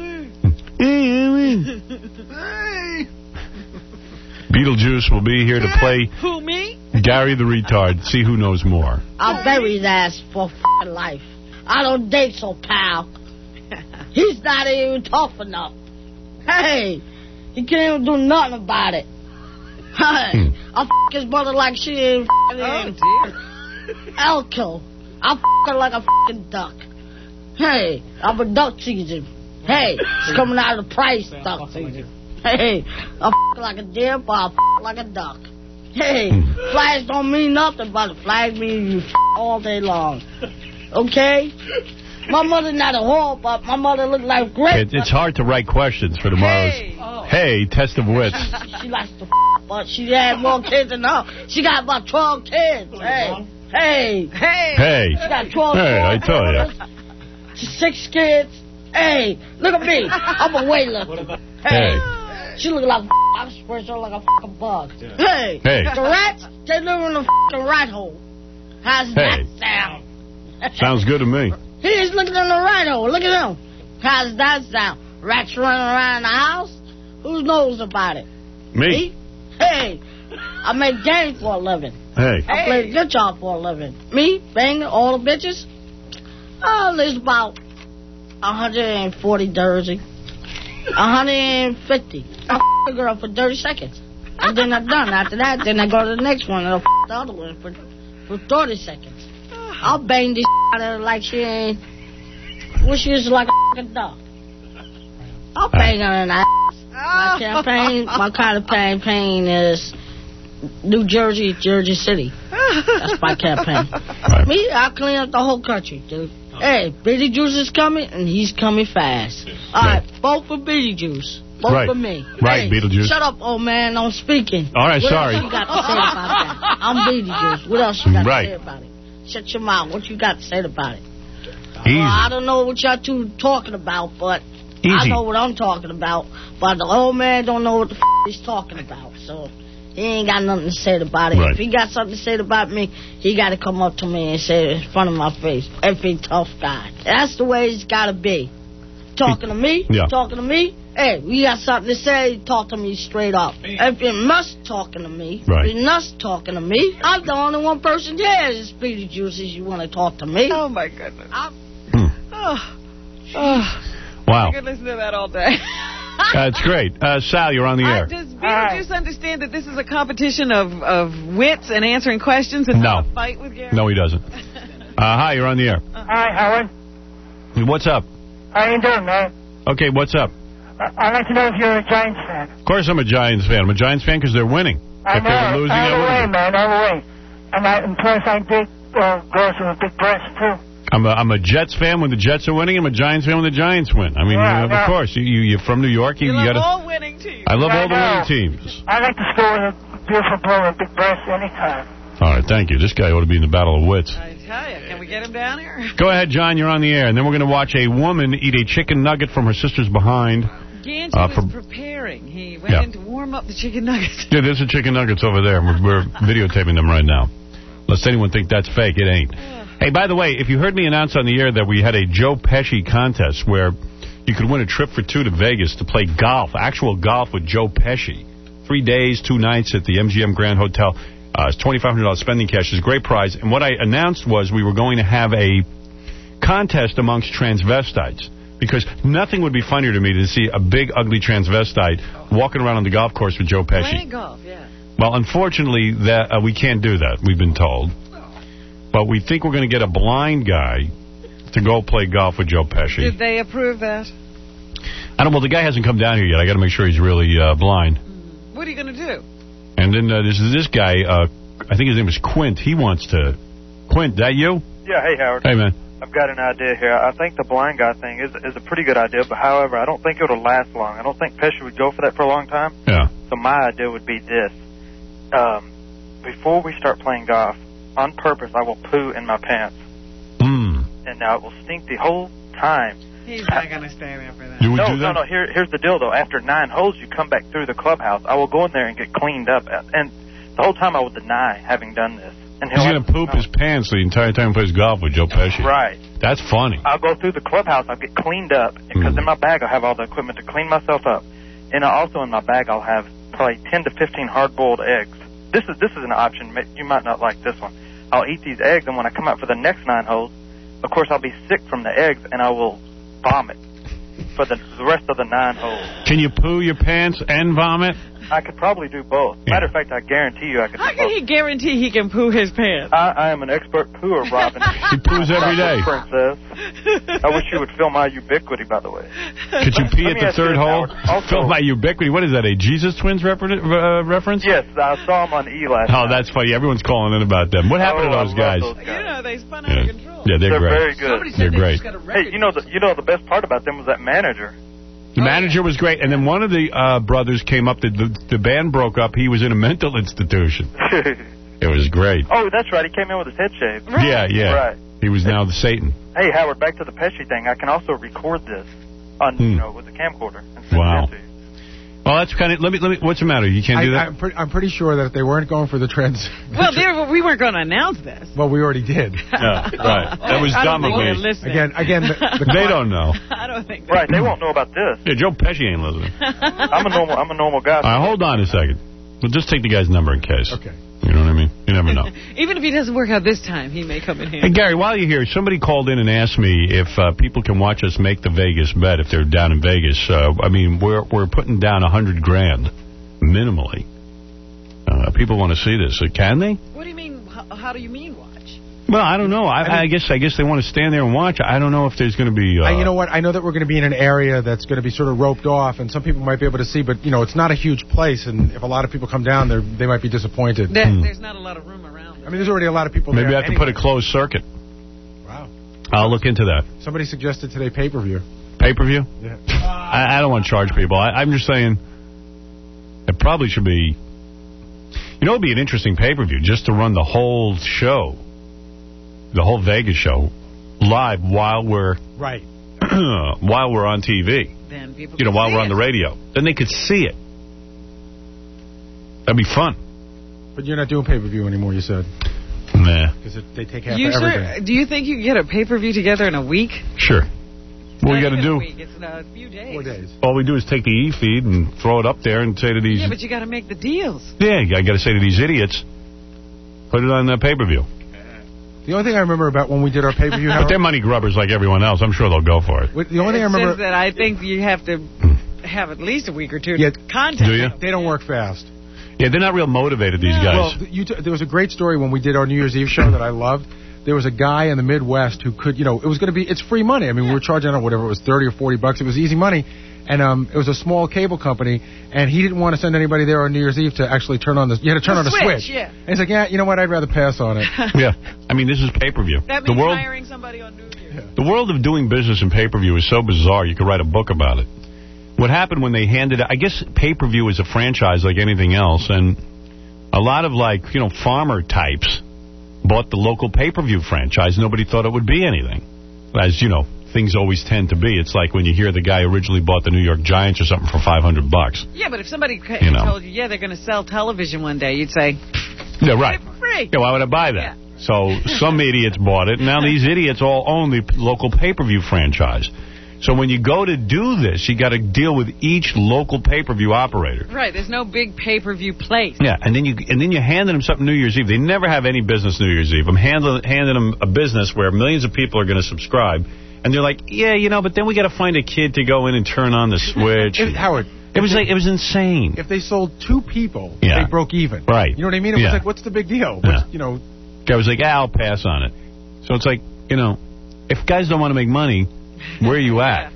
Beetlejuice will be here to play Who, me? Gary the Retard. See who knows more. I'll bury his ass for f***ing life. I don't date so, pal. He's not even tough enough. Hey, he can't even do nothing about it. Hey, Hmm. I'll f*** his mother like she ain't f***ing Oh, dear. I'll kill. I'll f*** her like a f***ing duck. Hey, I'm a duck season. Hey, it's coming out of the price duck season. Hey, I'll f*** like a deer, but I'll f*** like a duck. Hey, flags don't mean nothing, but the flag means you f- all day long. Okay? My mother not a whore, but my mother looked like great. It, it's hard to write questions for tomorrow's. Hey, oh. Hey test of wits. She likes to f- but she had more kids than her. She got about twelve kids. Hey, hey, hey. Hey. She got twelve Hey, I tell you. Six kids. Hey, look at me. I'm a weightlifter. Hey. hey. She look like a f- I swear she look like a fucking bug. Yeah. Hey. Hey. The rats, they live in a fucking rat hole. How's hey. that sound? Sounds good to me. He's looking in the rat hole. Look at him. How's that sound? Rats running around the house? Who knows about it? Me. Me? Hey. I make games for a living. Hey. I play the good job for a living. Me, banging all the bitches. Oh, there's about one hundred forty dirty. one hundred fifty. I f*** a girl for thirty seconds. And then I'm done. After that, then I go to the next one and I'll f*** the other one for, for thirty seconds. I'll bang this out of her like she ain't... Wish she was like a f***ing dog. I'll bang her in the ass. My campaign, my kind of campaign is New Jersey, Jersey City. That's my campaign. Right. Me, I'll clean up the whole country, dude. Hey, Beetlejuice Juice is coming, and he's coming fast. All right, vote for Beetlejuice Juice. Vote right. for me. Right, hey, Beetlejuice. Shut up, old man. I'm speaking. All right, what sorry. What else you got to say about that? I'm Beetlejuice. What else you got right. to say about it? Shut your mouth. What you got to say about it? Easy. Well, I don't know what y'all two talking about, but Easy. I know what I'm talking about. But the old man don't know what the f*** he's talking about, so... He ain't got nothing to say about it. Right. If he got something to say about me, he got to come up to me and say it in front of my face. Every tough guy. That's the way it's got to be. Talking to me, yeah. talking to me. Hey, we got something to say, talk to me straight up. If you're nuts talking to me, right. if you're nuts talking to me, I'm the only one person there is Speedy Juices. You want to talk to me? Oh, my goodness. I'm, hmm. oh. Oh. Wow. I could listen to that all day. That's great. Uh, Sal, you're on the air. Uh, does Beetlejuice understand that this is a competition of, of wits and answering questions and no. not a fight with Gary? No, he doesn't. uh, hi, you're on the air. Hi, Howard. What's up? How you doing, man? Okay, what's up? Uh, I'd like to know if you're a Giants fan. Of course I'm a Giants fan. I'm a Giants fan because they're winning. I if know. they were losing, all I the way, wouldn't. man, all the way. And, I, and plus, I dig uh, girls with a big breast, too. I'm a, I'm a Jets fan when the Jets are winning. I'm a Giants fan when the Giants win. I mean, yeah, you know, yeah. of course. You, you, you're from New York. You, you you love gotta, all winning teams. I love yeah, all the winning teams. I like to score with a beautiful girl with a big breast anytime. All right, thank you. This guy ought to be in the Battle of Wits. I tell you, can we get him down here? Go ahead, John. You're on the air. And then we're going to watch a woman eat a chicken nugget from her sister's behind. Ganji uh, was for, preparing. He went yeah. in to warm up the chicken nuggets. Yeah, there's the chicken nuggets over there. We're, we're videotaping them right now. Lest anyone think that's fake, it ain't. Hey, by the way, if you heard me announce on the air that we had a Joe Pesci contest where you could win a trip for two to Vegas to play golf, actual golf with Joe Pesci. Three days, two nights at the M G M Grand Hotel. Uh, it's twenty-five hundred dollars spending cash. It's a great prize. And what I announced was we were going to have a contest amongst transvestites. Because nothing would be funnier to me than to see a big, ugly transvestite walking around on the golf course with Joe Pesci. Playing golf, yeah. Well, unfortunately, that uh, we can't do that, we've been told. But we think we're going to get a blind guy to go play golf with Joe Pesci. Did they approve that? I don't. Well, the guy hasn't come down here yet. I got to make sure he's really uh, blind. Mm. What are you going to do? And then uh, there's this guy. Uh, I think his name is Quint. He wants to. Quint, that you? Yeah. Hey, Howard. Hey, man. I've got an idea here. I think the blind guy thing is is a pretty good idea, but however, I don't think it'll last long. I don't think Pesci would go for that for a long time. Yeah. So my idea would be this: um, before we start playing golf, on purpose, I will poo in my pants. Mm. And I will stink the whole time. He's not going to stay there for that. You would no, do that? no, no. Here, here's the deal, though. After nine holes, you come back through the clubhouse. I will go in there and get cleaned up. And the whole time I will deny having done this. And He's going to poop his pants the entire time he plays golf with Joe Pesci. Right. That's funny. I'll go through the clubhouse. I'll get cleaned up. Because Mm. in my bag, I'll have all the equipment to clean myself up. And also in my bag, I'll have probably ten to fifteen hard-boiled eggs. This is this is an option. You might not like this one. I'll eat these eggs, and when I come out for the next nine holes, of course, I'll be sick from the eggs, and I will vomit for the, the rest of the nine holes. Can you poo your pants and vomit? I could probably do both. Matter of fact, I guarantee you I could How do can both. he guarantee he can poo his pants? I, I am an expert pooer, Robin. He poos every day. Princess. I wish you would fill my ubiquity, by the way. Could you pee Let at me the ask you third this, hole? Howard. Also- Fill my ubiquity. What is that, a Jesus Twins refer- uh, reference? Yes, I saw him on E last Oh, that's funny. Everyone's calling in about them. What happened Oh, to I those love guys? those guys. You know, they spun out Yeah. of control. Yeah, they're, They're great. very good. They're great. Hey, you know the you know the best part about them was that manager. The manager was great, and then one of the uh, brothers came up. The, the the band broke up. He was in a mental institution. It was great. Oh, that's right. He came in with his head shaved. Yeah, yeah. Right. He was now the Satan. Hey, Howard, back to the Pesci thing. I can also record this on Hmm. you know with the camcorder and send Wow. it in to you. Well, that's kind of. Let me. Let me. What's the matter? You can't do I, that. I'm, pre- I'm pretty sure that if they weren't going for the trends, Well, they were, we weren't going to announce this. well, we already did. Yeah, right. That was I dumb don't of think me. they're listening. Again, again, the, the They don't know. I don't think. Right, they won't know about this. Yeah, Joe Pesci ain't listening. I'm a normal. I'm a normal guy. All right, hold on a second. We'll just take the guy's number in case. Okay. You know what I mean? You never know. Even if he doesn't work out this time, he may come in Hey, handy. Gary, while you're here, somebody called in and asked me if uh, people can watch us make the Vegas bet if they're down in Vegas. Uh, I mean, we're we're putting down a hundred grand, minimally. Uh, people want to see this. Uh, can they? What do you mean? How, how do you mean watch? Well, I don't know. I, I guess I guess they want to stand there and watch. I don't know if there's going to be. Uh, I, you know what? I know that we're going to be in an area that's going to be sort of roped off, and some people might be able to see, but, you know, it's not a huge place, and if a lot of people come down there, they might be disappointed. There, Hmm. There's not a lot of room around. I mean, there's already a lot of people maybe there. I have to anyway. put a closed circuit. Wow. I'll look into that. Somebody suggested today pay-per-view. Pay-per-view? Yeah. I, I don't want to charge people. I, I'm just saying it probably should be. You know, it'd be an interesting pay-per-view just to run the whole show, the whole Vegas show, live while we're Right. while we're on T V. Then people You know, can while see we're on it. the radio. Then they could see it. That'd be fun. But you're not doing pay-per-view anymore, you said. Nah. Because they take half You of sure, everything. do you think you can get a pay-per-view together in a week? Sure. What we Not got to even a do? week. It's in a few days. Four days. All we do is take the E-feed and throw it up there and say to these... Yeah, but you got to make the deals. Yeah, I got to say to these idiots, put it on the pay-per-view. The only thing I remember about when we did our pay-per-view... But they're money grubbers like everyone else. I'm sure they'll go for it. The only thing I It remember... says that I think you have to have at least a week or two Yeah, to contact do you? them. They don't work fast. Yeah, they're not real motivated, these guys. Well, th- you t- there was a great story when we did our New Year's Eve show that I loved. There was a guy in the Midwest who could, you know, it was going to be, it's free money. I mean, we were charging, I don't know, whatever it was, thirty or forty bucks. It was easy money. And um, it was a small cable company, and he didn't want to send anybody there on New Year's Eve to actually turn on the, you had to turn The on a switch, switch. yeah. And he's like, yeah, you know what, I'd rather pass on it. Yeah. I mean, this is pay-per-view. That The means world, hiring somebody on New Year's. the world of doing business in pay-per-view is so bizarre, you could write a book about it. What happened when they handed, I guess pay-per-view is a franchise like anything else, and a lot of, like, you know, farmer types bought the local pay-per-view franchise. Nobody thought it would be anything. As, you know, things always tend to be. It's like when you hear the guy originally bought the New York Giants or something for five hundred bucks. Yeah, but if somebody ca- You know. told you, yeah, they're going to sell television one day, you'd say, Yeah, right. free. Yeah, why would I buy that? So some idiots bought it, and now these idiots all own the p- local pay-per-view franchise. So when you go to do this, you got to deal with each local pay-per-view operator. Right, there's no big pay-per-view place. Yeah, and then you and then you're handing them something New Year's Eve. They never have any business New Year's Eve. I'm handling, handing them a business where millions of people are going to subscribe, and they're like, yeah, you know, but then we got to find a kid to go in and turn on the switch. If- Howard, it was like it was insane. If they sold two people, Yeah. they broke even. Right. You know what I mean? It Yeah. was like, what's the big deal? Yeah. What's, you know, Guy was like, ah, I'll pass on it. So it's like, you know, if guys don't want to make money, where are you at?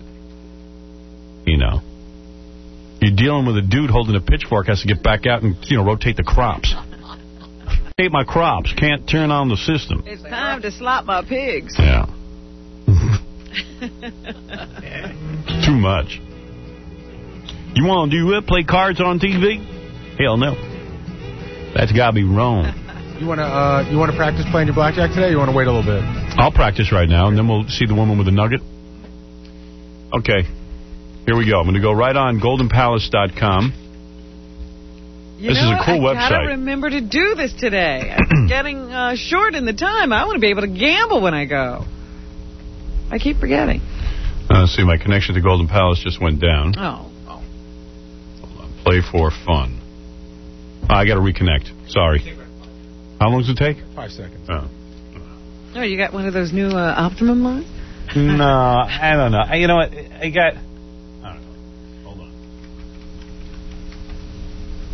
You know, you're dealing with a dude holding a pitchfork, has to get back out and, you know, rotate the crops. Rotate my crops, can't turn on the system. It's time to slop my pigs. Yeah. Too much. You want to do it? Play cards on T V? Hell no. That's got to be wrong. you want to uh, you want to practice playing your blackjack today, or you want to wait a little bit? I'll practice right now, and then we'll see the woman with the nugget. Okay. Here we go. I'm going to go right on golden palace dot com. You This know is a what? cool I website. gotta remember to do this today. I'm getting uh, short in the time. I want to be able to gamble when I go. I keep forgetting. Uh, let's see, my connection to Golden Palace just went down. Oh. Play for fun. Oh, I got to reconnect. Sorry. How long does it take? Five seconds. Oh. Oh, you got one of those new uh, Optimum lines? No, I don't know. You know what? I got...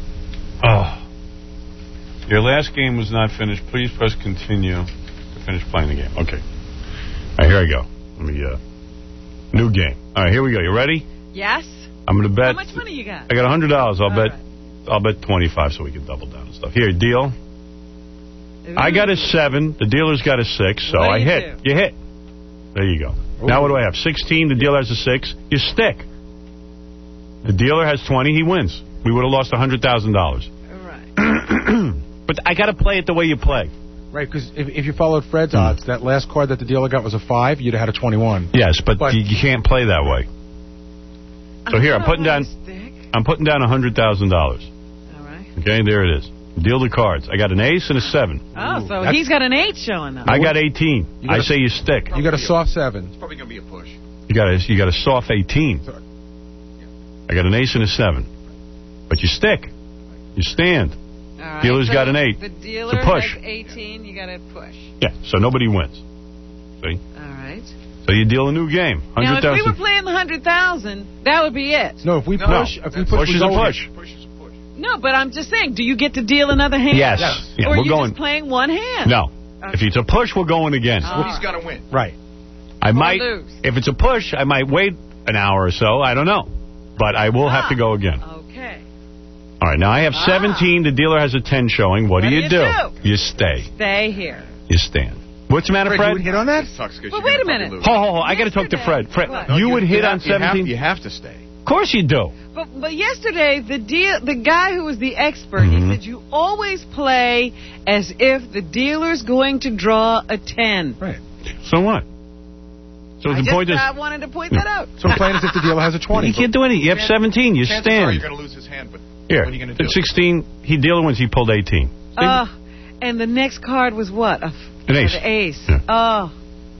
Your last game was not finished. Please press continue to finish playing the game. Okay. All right, here I go. Let me, uh, new game. All right, here we go. You ready? Yes. I'm going to bet. How much money you got? I got one hundred dollars. I'll All bet right. I'll bet twenty-five so we can double down and stuff. Here, deal. Ooh. I got a seven. The dealer's got a six, so what I do you hit. Do? You hit. There you go. Ooh. Now what do I have? sixteen. The dealer has a six. You stick. The dealer has twenty. He wins. We would have lost one hundred thousand dollars. All right. But I got to play it the way you play. Right, because if, if you followed Fred's mm. odds, that last card that the dealer got was a five, you'd have had a twenty-one. Yes, but, but you, you can't play that way. So here, I'm putting down I'm putting down one hundred thousand dollars. All right. Okay, there it is. Deal the cards. I got an ace and a seven. Oh, so That's, he's got an eight showing up. I got eighteen. Got I a, say you stick. You got a soft seven. It's probably going to be a push. You got a, you got a soft eighteen. Sorry. I got an ace and a seven. But you stick. You stand. All right, Dealer's so got an eight. The dealer it's a push. has eighteen. You got to push. Yeah, so nobody wins. See? All right. So you deal a new game. Now, if we were playing the one hundred thousand, that would be it. No, if we no, push, no. if we push push, is a push. Push is a push. No, but I'm just saying, do you get to deal another hand? Yes. yes. Yeah, or we're are you going. just playing one hand? No. Okay. If it's a push, we're going again. So he's got to win. Right. I or might, lose. If it's a push, I might wait an hour or so. I don't know. But I will ah. have to go again. Okay. All right, now I have ah. seventeen. The dealer has a ten showing. What, what do you do? do? You stay. Stay here. You stand. What's the matter, Fred? Fred? You would hit on that? Sucks well, wait a minute. Ho, ho, ho. I got to talk to Fred. Fred, what? you, you would you hit have, on seventeen? You have, you have to stay. Of course you do. But but yesterday, the deal, the guy who was the expert, mm-hmm. he said you always play as if the dealer's going to draw a ten. Right. So what? So I the just point is, I wanted to point that out. So I'm playing as if the dealer has a twenty. You can't do anything. You have seventeen. You Chances stand. Are you're going to lose his hand, but Here, what are you going to do? at sixteen, he dealer wins. He pulled eighteen. Uh, and the next card was what? A, An ace. The ace. Yeah. Oh.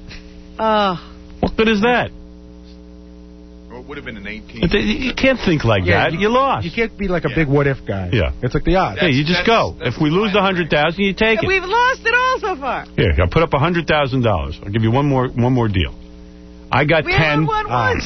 Oh. What good is that? Well, it would have been an eighteen. You can't think like yeah, that. You, you lost. You can't be like a yeah. big what-if guy. Yeah. It's like the odds. Yeah, you just go. If we lose the one hundred thousand dollars, you take and it. We've lost it all so far. Here, I put up one hundred thousand dollars. I'll give you one more one more deal. I got we ten. We won once.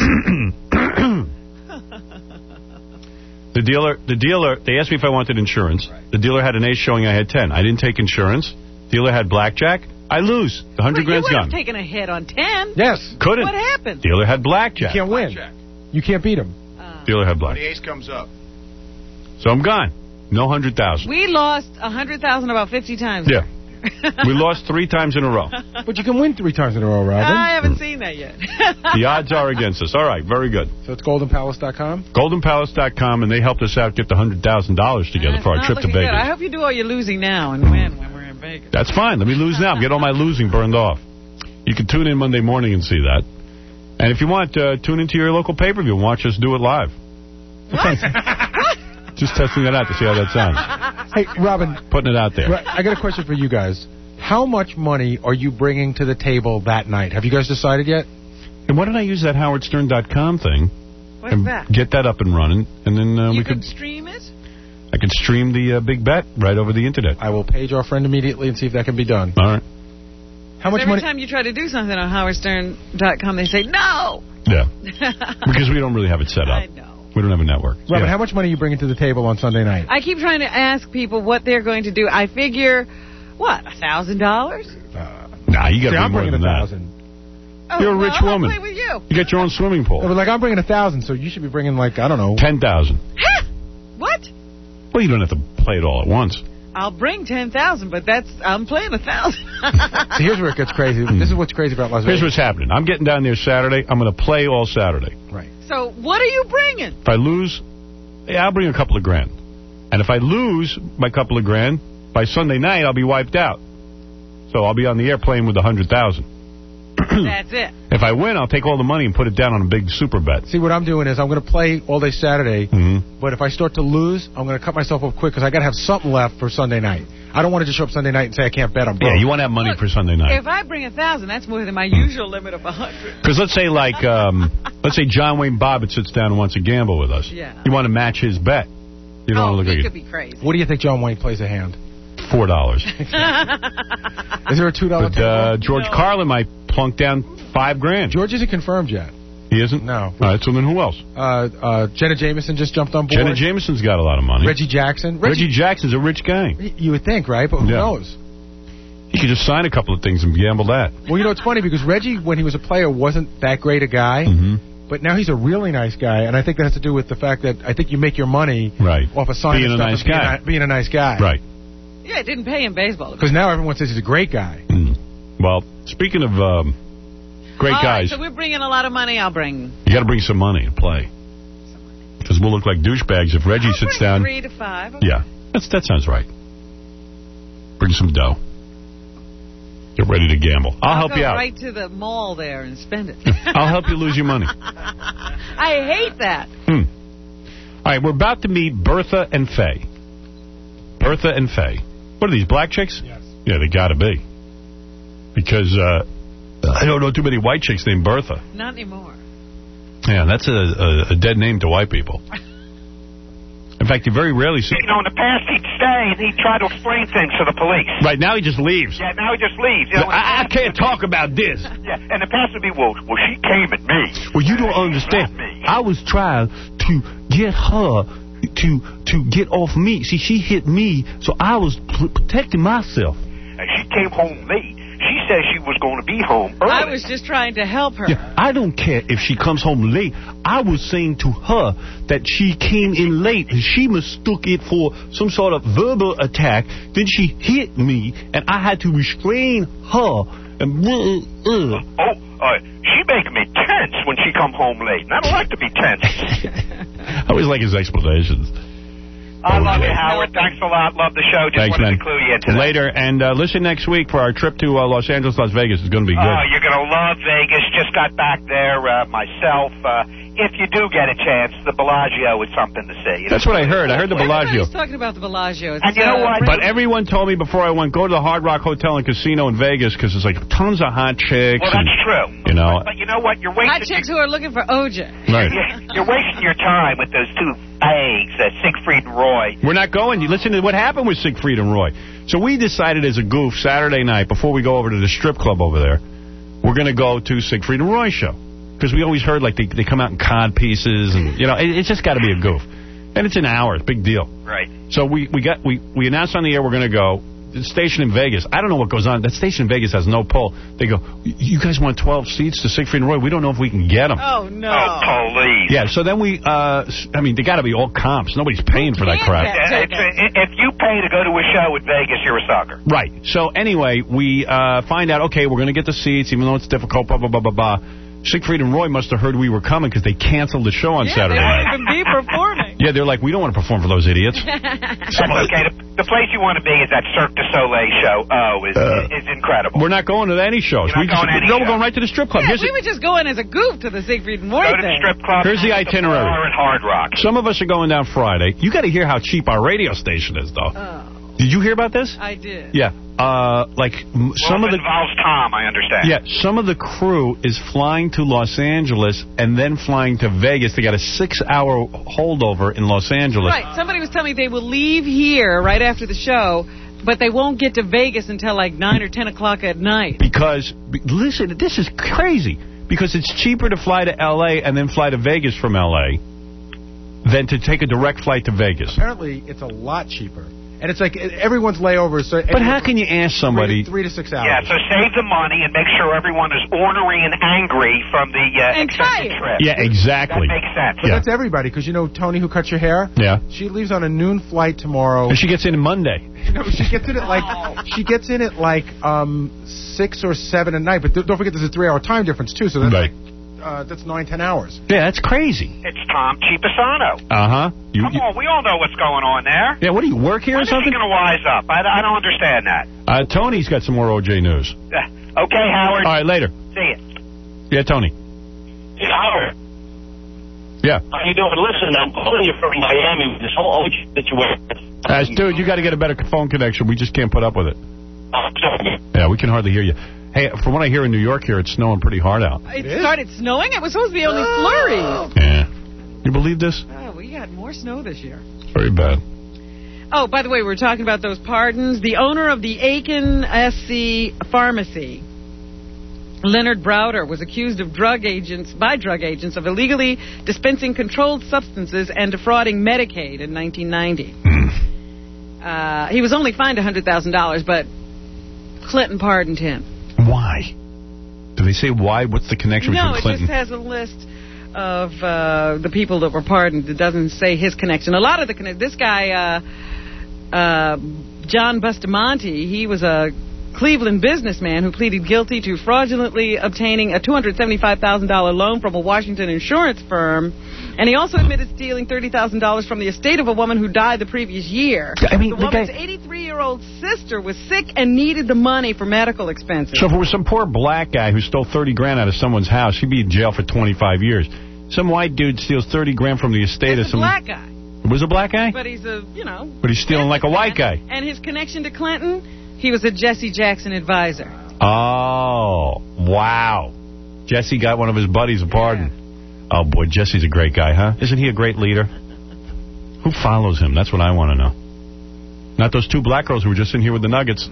The dealer, the dealer, they asked me if I wanted insurance. Right. The dealer had an ace showing I had ten. I didn't take insurance. Dealer had blackjack. I lose. The hundred grand's gone. You gone. would have taken a hit on ten. Yes. Couldn't. What happened? Dealer had blackjack. You can't win. Blackjack. You can't beat him. Uh, dealer had When blackjack. the ace comes up. So I'm gone. No hundred thousand. We lost a hundred thousand about fifty times. Yeah. We lost three times in a row. But you can win three times in a row, Robin. I haven't seen that yet. The odds are against us. All right, very good. So it's golden palace dot com? golden palace dot com, and they helped us out get the one hundred thousand dollars together That's for our trip to Vegas. Good. I hope you do all your losing now and win when we're in Vegas. That's fine. Let me lose now. Get all my losing burned off. You can tune in Monday morning and see that. And if you want, uh, tune into your local pay-per-view and watch us do it live. What? Just testing that out to see how that sounds. Hey, Robin. Putting it out there. I got a question for you guys. How much money are you bringing to the table that night? Have you guys decided yet? And why don't I use that Howard Stern dot com thing? What's and that? Get that up and running, and then uh, you we could could stream it. I could stream the uh, big bet right over the internet. I will page our friend immediately and see if that can be done. All right. How much every money? time you try to do something on Howard Stern dot com, they say no. Yeah. Because we don't really have it set up. I know. We don't have a network. Robin, yeah. how much money are you bringing to the table on Sunday night? I keep trying to ask people what they're going to do. I figure, what, a thousand dollars? Nah, you got to bring I'm more bringing than a that. thousand. Oh, You're a well, rich I'll woman. play with you. You got your own swimming pool. Yeah, but like I'm bringing a thousand, so you should be bringing like I don't know, ten thousand. Huh? What? Well, you don't have to play it all at once. I'll bring ten thousand, but that's I'm playing a thousand. See, here's where it gets crazy. This is what's crazy about Las Vegas. Here's what's happening. I'm getting down there Saturday. I'm going to play all Saturday. Right. So what are you bringing? If I lose, yeah, I'll bring a couple of grand. And if I lose my couple of grand, by Sunday night I'll be wiped out. So I'll be on the air playing with a hundred thousand. That's it. If I win, I'll take all the money and put it down on a big super bet. See, what I'm doing is I'm going to play all day Saturday, mm-hmm. but if I start to lose, I'm going to cut myself off quick because I got to have something left for Sunday night. I don't want to just show up Sunday night and say I can't bet. I'm broke. Yeah, you want to have money Look, for Sunday night. If I bring a thousand, that's more than my usual limit of a hundred. Because let's say like, um, let's say John Wayne Bobbitt sits down and wants to gamble with us. Yeah. You want to match his bet. You don't oh, want to look he like could it. be crazy. What do you think John Wayne plays a hand? Four dollars. Is there a two dollar? But uh, George no. Carlin might plunk down five grand. George isn't confirmed yet. He isn't? No. All right, so then who else? Uh, uh, Jenna Jameson just jumped on board. Jenna Jameson's got a lot of money. Reggie Jackson. Reggie, Reggie Jackson's a rich guy. You would think, right? But who yeah. knows? He could just sign a couple of things and gamble that. Well, you know, it's funny because Reggie, when he was a player, wasn't that great a guy. Mm-hmm. But now he's a really nice guy, and I think that has to do with the fact that I think you make your money right. off of signing being a stuff nice and being guy. A, being a nice guy. Right. Yeah, it didn't pay in baseball. Because now everyone says he's a great guy. Mm. Well, speaking of um, great All guys... Right, so we're bringing a lot of money. I'll bring... You got to bring some money to play. Because we'll look like douchebags if Reggie I'll sits bring down. three to five. Okay. Yeah, That's, that sounds right. Bring some dough. Get ready to gamble. I'll, I'll help go you out. right to the mall there and spend it. I'll help you lose your money. I hate that. Hmm. All right, we're about to meet Bertha and Faye. Bertha and Faye. What are these, black chicks? Yes. Yeah, they got to be. Because uh, I don't know too many white chicks named Bertha. Not anymore. Yeah, that's a, a, a dead name to white people. In fact, you very rarely see... You know, in the past, he'd stay and he'd try to explain things to the police. Right, now he just leaves. Yeah, now he just leaves. You know, I, I can't talk about this. Yeah, and the past would be, well, well, she came at me. Well, you don't understand. I was trying to get her to to get off me. See, she hit me, so I was protecting myself. And she came home late. She said she was going to be home early. I was just trying to help her. Yeah, I don't care if she comes home late. I was saying to her that she came in late. She mistook it for some sort of verbal attack. Then she hit me, and I had to restrain her. And uh, uh. Oh, uh, she make me tense when she come home late. And I don't like to be tense. I always like his explanations. I love you, Howard. Thanks a lot. Love the show. Just Thanks, wanted man. to clue you into that. Later, and uh, listen next week for our trip to uh, Los Angeles, Las Vegas. It's going to be good. Oh, you're going to love Vegas. Just got back there uh, myself. Uh, if you do get a chance, the Bellagio is something to see. You That's know? what I heard. I heard the Bellagio. Everybody's talking about the Bellagio. It's, And you know uh, what? But everyone told me before I went, go to the Hard Rock Hotel and Casino in Vegas because there's like tons of hot chicks. Well, that's and, true. You know. But, but you know what? You're wasting... hot chicks who are looking for O J. Right. You're, you're wasting your time with those two fags, uh, Siegfried and Roy. We're not going. You listen to what happened with Siegfried and Roy. So we decided as a goof Saturday night, before we go over to the strip club over there, we're going to go to Siegfried and Roy's show. Because we always heard like they, they come out in cod pieces, and you know, it, it's just got to be a goof. And it's an hour. It's a big deal. Right. So we, we got we, we announced on the air we're going to go. The station in Vegas. I don't know what goes on. That station in Vegas has no pull. They go, you guys want twelve seats to Siegfried and Roy? We don't know if we can get them. Oh, no. Oh, police. Yeah, so then we, uh, I mean, they got to be all comps. Nobody's paying for that crap. Yeah, it's, if you pay to go to a show in Vegas, you're a sucker. Right. So anyway, we uh, find out, okay, we're going to get the seats, even though it's difficult, blah, blah, blah, blah, blah. Siegfried and Roy must have heard we were coming because they canceled the show on yeah, Saturday they night. won't even be performing. Yeah, they're like, we don't want to perform for those idiots. That's okay. The, the place you want to be is that Cirque du Soleil show. Oh, is Uh, is incredible. We're not going to any shows. You're We not just, going to any no, we're show. going right to the strip club. Yeah, Here's we the- were just going as a goof to the Siegfried and Roy Go to the thing. strip club. Here's the itinerary. Bar and Hard Rock. Some of us are going down Friday. You got to hear how cheap our radio station is, though. Oh. Did you hear about this? I did. Yeah. Uh, like m- some well, of the it involves Tom, I understand. yeah, some of the crew is flying to Los Angeles and then flying to Vegas. They got a six-hour holdover in Los Angeles. Right. Somebody was telling me they will leave here right after the show, but they won't get to Vegas until like nine or ten o'clock at night. Because be- listen, this is crazy. Because it's cheaper to fly to L A and then fly to Vegas from L A than to take a direct flight to Vegas. Apparently, it's a lot cheaper. And it's like everyone's layovers. So But how can you ask somebody? Three, three to six hours. Yeah, so save the money and make sure everyone is ornery and angry from the uh, And extended tired. trip. Yeah, exactly. That makes sense. But Yeah. that's everybody, because you know Tony, who cuts your hair? Yeah. She leaves on a noon flight tomorrow. And she gets in Monday. No, she gets in at like she gets in at like um six or seven at night. But th- don't forget, there's a three-hour time difference too. So that's Right. like uh, that's nine, ten hours. Yeah, that's crazy. It's Tom Chiapasano. Uh-huh. You, Come you- on, we all know what's going on there. yeah, what do you work here When or is he something? going to wise up? I, I don't understand that. Uh, Tony's got some more O J news. Uh, okay, Howard. All right, later. See you. Yeah, Tony. Hey, Howard. Yeah. How you doing? Listen, I'm calling you from Miami with this whole O J situation. Uh, dude, you got to get a better phone connection. We just can't put up with it. Yeah, we can hardly hear you. Hey, from what I hear in New York here, it's snowing pretty hard out. It started snowing? It was supposed to be only flurries. Yeah. You believe this? Oh, we got more snow this year. Very bad. Oh, by the way, we were talking about those pardons. The owner of the Aiken S C Pharmacy Leonard Browder was accused of drug agents by drug agents of illegally dispensing controlled substances and defrauding Medicaid in nineteen ninety. Uh, he was only fined one hundred thousand dollars, but Clinton pardoned him. Why? Do they say why? What's the connection No, between Clinton? it just has a list of uh, the people that were pardoned. It doesn't say his connection. A lot of the connection. This guy, uh, uh, John Bustamante, he was a Cleveland businessman who pleaded guilty to fraudulently obtaining a two hundred seventy-five thousand dollars loan from a Washington insurance firm. And he also admitted stealing thirty thousand dollars from the estate of a woman who died the previous year. I mean, the, the woman's guy... eighty-three-year-old sister was sick and needed the money for medical expenses. So if it was some poor black guy who stole thirty grand out of someone's house, he'd be in jail for twenty-five years. Some white dude steals thirty grand from the estate It's of some... a black guy. Was a black guy? But he's a, you know... But he's stealing like a white guy. And his connection to Clinton, he was a Jesse Jackson advisor. Oh, wow. Jesse got one of his buddies a pardon. Yeah. Oh, boy, Jesse's a great guy, huh? Isn't he a great leader? Who follows him? That's what I want to know. Not those two black girls who were just in here with the Nuggets.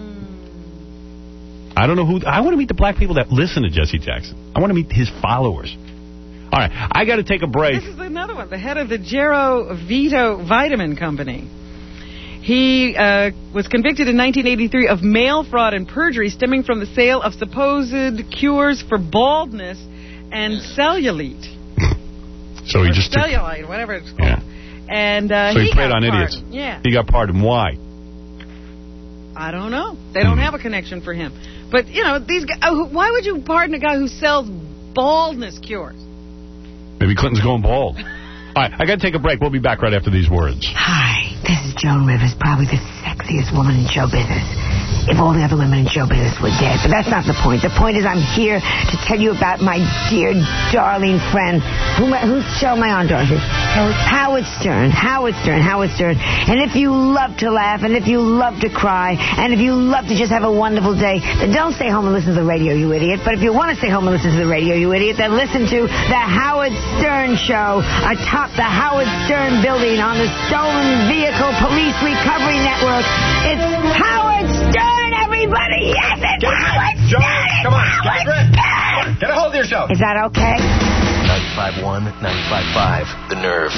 Mm. I don't know who... I want to meet the black people that listen to Jesse Jackson. I want to meet his followers. All right, I got to take a break. This is another one. The head of the Gero Vito Vitamin Company. He uh, was convicted in nineteen eighty-three of mail fraud and perjury stemming from the sale of supposed cures for baldness and cellulite. So he just cellulite, took... whatever it's called. Yeah. And uh, so he, he played got on pardoned. idiots. Yeah. He got pardoned. Why? I don't know. They don't mm. have a connection for him. But you know, these guys. Uh, why would you pardon a guy who sells baldness cures? Maybe Clinton's going bald. All right, I got to take a break. We'll be back right after these words. Hi, this is Joan Rivers, probably the sexiest woman in show business. If all the other women in show business were dead. But that's not the point. The point is I'm here to tell you about my dear, darling friend. Who, whose show am I on, Dorothy? Howard. Howard Stern. Howard Stern. Howard Stern. And if you love to laugh, and if you love to cry, and if you love to just have a wonderful day, then don't stay home and listen to the radio, you idiot. But if you want to stay home and listen to the radio, you idiot, then listen to the Howard Stern Show atop the Howard Stern building on the Stolen Vehicle Police Recovery Network. It's Howard Stern, everybody! Yes, it's get Howard it, Stern! Joe, come on, Howard get it, Stern! Get a hold of yourself. Is that okay? ninety-five point one, ninety-five point five, The Nerve.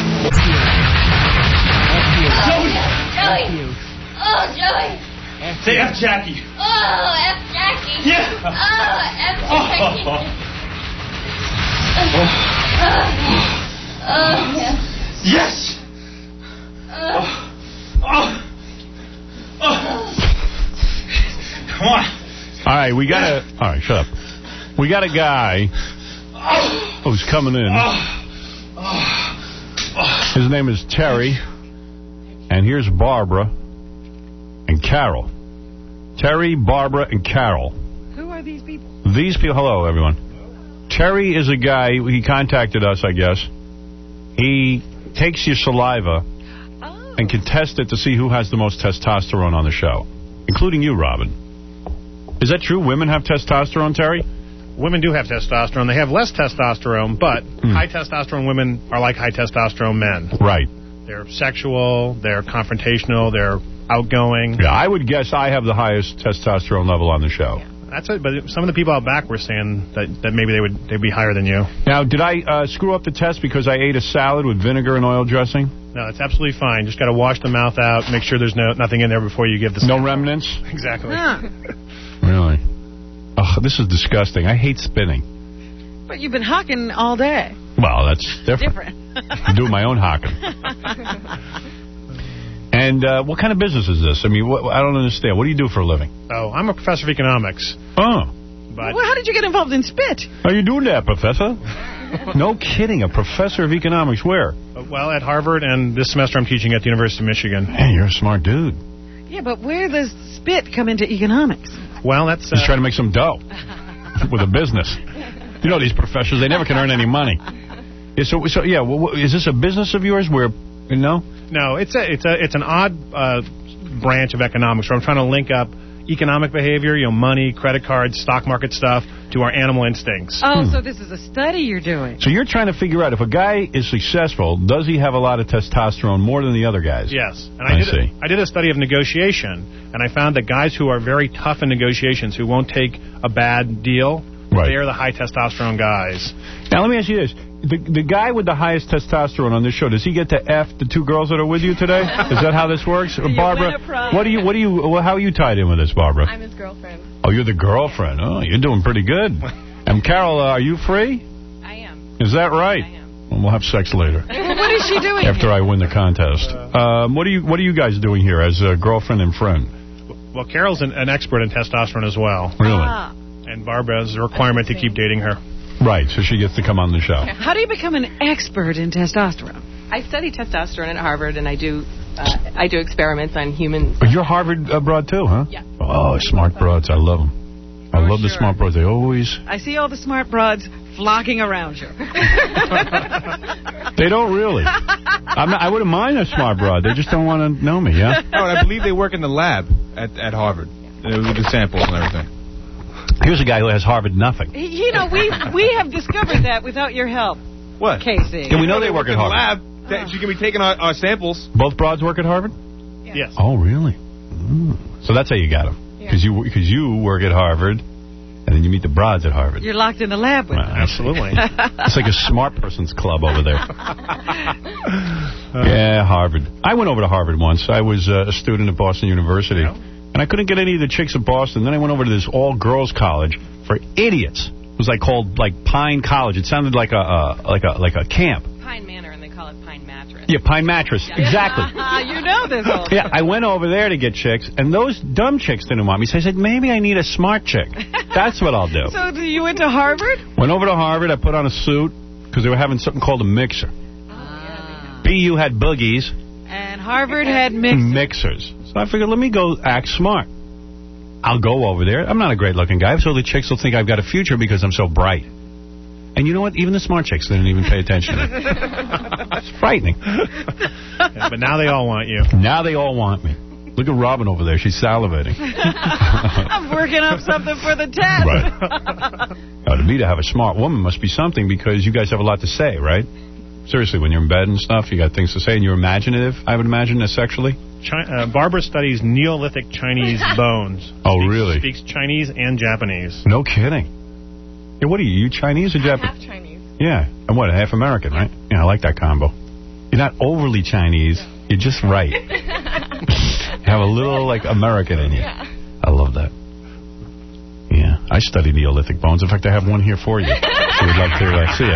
Joey! Joey! Oh, Joey! Say F Jackie. Oh, F Jackie. Yeah. Oh, F Jackie. Oh. Oh, oh yes. Yes. Oh. Oh. Oh. Come on. All right, we got a... All right, shut up. We got a guy who's coming in. His name is Terry. And here's Barbara and Carol. Terry, Barbara, and Carol. Who are these people? These people... Hello, everyone. Terry is a guy... He contacted us, I guess. He takes your saliva oh. and can test it to see who has the most testosterone on the show, including you, Robin. Is that true? Women have testosterone, Terry? Women do have testosterone. They have less testosterone, but hmm. high testosterone women are like high testosterone men. Right. They're sexual, they're confrontational, they're outgoing. Yeah, I would guess I have the highest testosterone level on the show. Yeah. That's it, but some of the people out back were saying that, that maybe they would they'd be higher than you. Now, did I uh, screw up the test because I ate a salad with vinegar and oil dressing? No, it's absolutely fine. Just got to wash the mouth out, make sure there's no nothing in there before you give the No remnants? Exactly. Huh. Really? Oh, this is disgusting. I hate spinning. But you've been hawking all day. Well, that's different. Different. I'm doing my own hawking. And uh, what kind of business is this? I mean, what, I don't understand. What do you do for a living? Oh, I'm a professor of economics. Oh. But well, how did you get involved in spit? How are you doing that, Professor? No kidding. A professor of economics. Where? Uh, well, at Harvard, and this semester I'm teaching at the University of Michigan. Hey, you're a smart dude. Yeah, but where does spit come into economics? Well, that's... Uh, He's trying to make some dough with a business. You know these professors, they never can earn any money. Yeah, so, so yeah, well, is this a business of yours where, you know? No, it's a, it's a, it's an odd uh, branch of economics where I'm trying to link up economic behavior, you know, money, credit cards, stock market stuff, to our animal instincts. Oh, hmm. so this is a study you're doing. So you're trying to figure out if a guy is successful, does he have a lot of testosterone more than the other guys? Yes. And I, I did see. A, I did a study of negotiation, and I found that guys who are very tough in negotiations, who won't take a bad deal, Right. They're the high testosterone guys. Now, let me ask you this. The the guy with the highest testosterone on this show, does he get to F the two girls that are with you today? Is that how this works? You Barbara, win a prize. what do you, what do you, well, how are you tied in with this, Barbara? I'm his girlfriend. Oh, you're the girlfriend. Oh, you're doing pretty good. And Carol, uh, are you free? I am. Is that right? I am. Well, we'll have sex later. What is she doing? After I win the contest. Um, what are you What are you guys doing here as a girlfriend and friend? Well, Carol's an, an expert in testosterone as well. Really? Ah. And Barbara has a requirement to keep dating her. Right, so she gets to come on the show. How do you become an expert in testosterone? I study testosterone at Harvard, and I do uh, I do experiments on humans. But you're Harvard uh, broad too, huh? Yeah. Oh, smart broads. I love them. I Oh, love the sure. smart broads. They always... I see all the smart broads flocking around you. They don't really. I'm not, I wouldn't mind a smart broad. They just don't want to know me, yeah? Oh, and I believe they work in the lab at, at Harvard. Uh, with the samples and everything. Here's a guy who has Harvard nothing. You know, we we have discovered that without your help, What? Casey. Yeah, we know they work at in the Harvard. lab. That- She can be taking our, our samples. Both broads work at Harvard? Yes. Oh, really? Mm. So that's how you got them. Because you, cause you work at Harvard, and then you meet the broads at Harvard. You're locked in the lab with Well, them. Absolutely. It's like a smart person's club over there. Yeah, Harvard. I went over to Harvard once. I was uh, a student at Boston University. And I couldn't get any of the chicks at Boston. Then I went over to this all-girls college for idiots. It was like called like Pine College. It sounded like a uh, like a like a camp. Pine Manor, and they call it Pine Mattress. Yeah, Pine Mattress. Exactly. you know this whole Yeah, I went over there to get chicks, and those dumb chicks didn't want me. So I said, maybe I need a smart chick. That's what I'll do. So do you went to Harvard? Went over to Harvard. I put on a suit because they were having something called a mixer. B U had boogies. And Harvard had mixers. Mixers. So I figured, let me go act smart. I'll go over there. I'm not a great-looking guy, so the chicks will think I've got a future because I'm so bright. And you know what? Even the smart chicks didn't even pay attention to me. It's frightening. Yeah, but now they all want you. Now they all want me. Look at Robin over there. She's salivating. I'm working up something for the test. Right. Now, to me, to have a smart woman must be something because you guys have a lot to say, right? Seriously, when you're in bed and stuff, you got things to say, and you're imaginative, I would imagine, uh, sexually? Chi- uh, Barbara studies Neolithic Chinese bones. Oh, Speaks- really? Speaks Chinese and Japanese. No kidding. Yeah, what are you, you Chinese or Japanese? Half Chinese. Yeah, and what, half American, right? Yeah, I like that combo. You're not overly Chinese, you're just right. You have a little, like, American in you. Yeah. I love that. Yeah, I study Neolithic bones. In fact, I have one here for you. If you would like to uh, see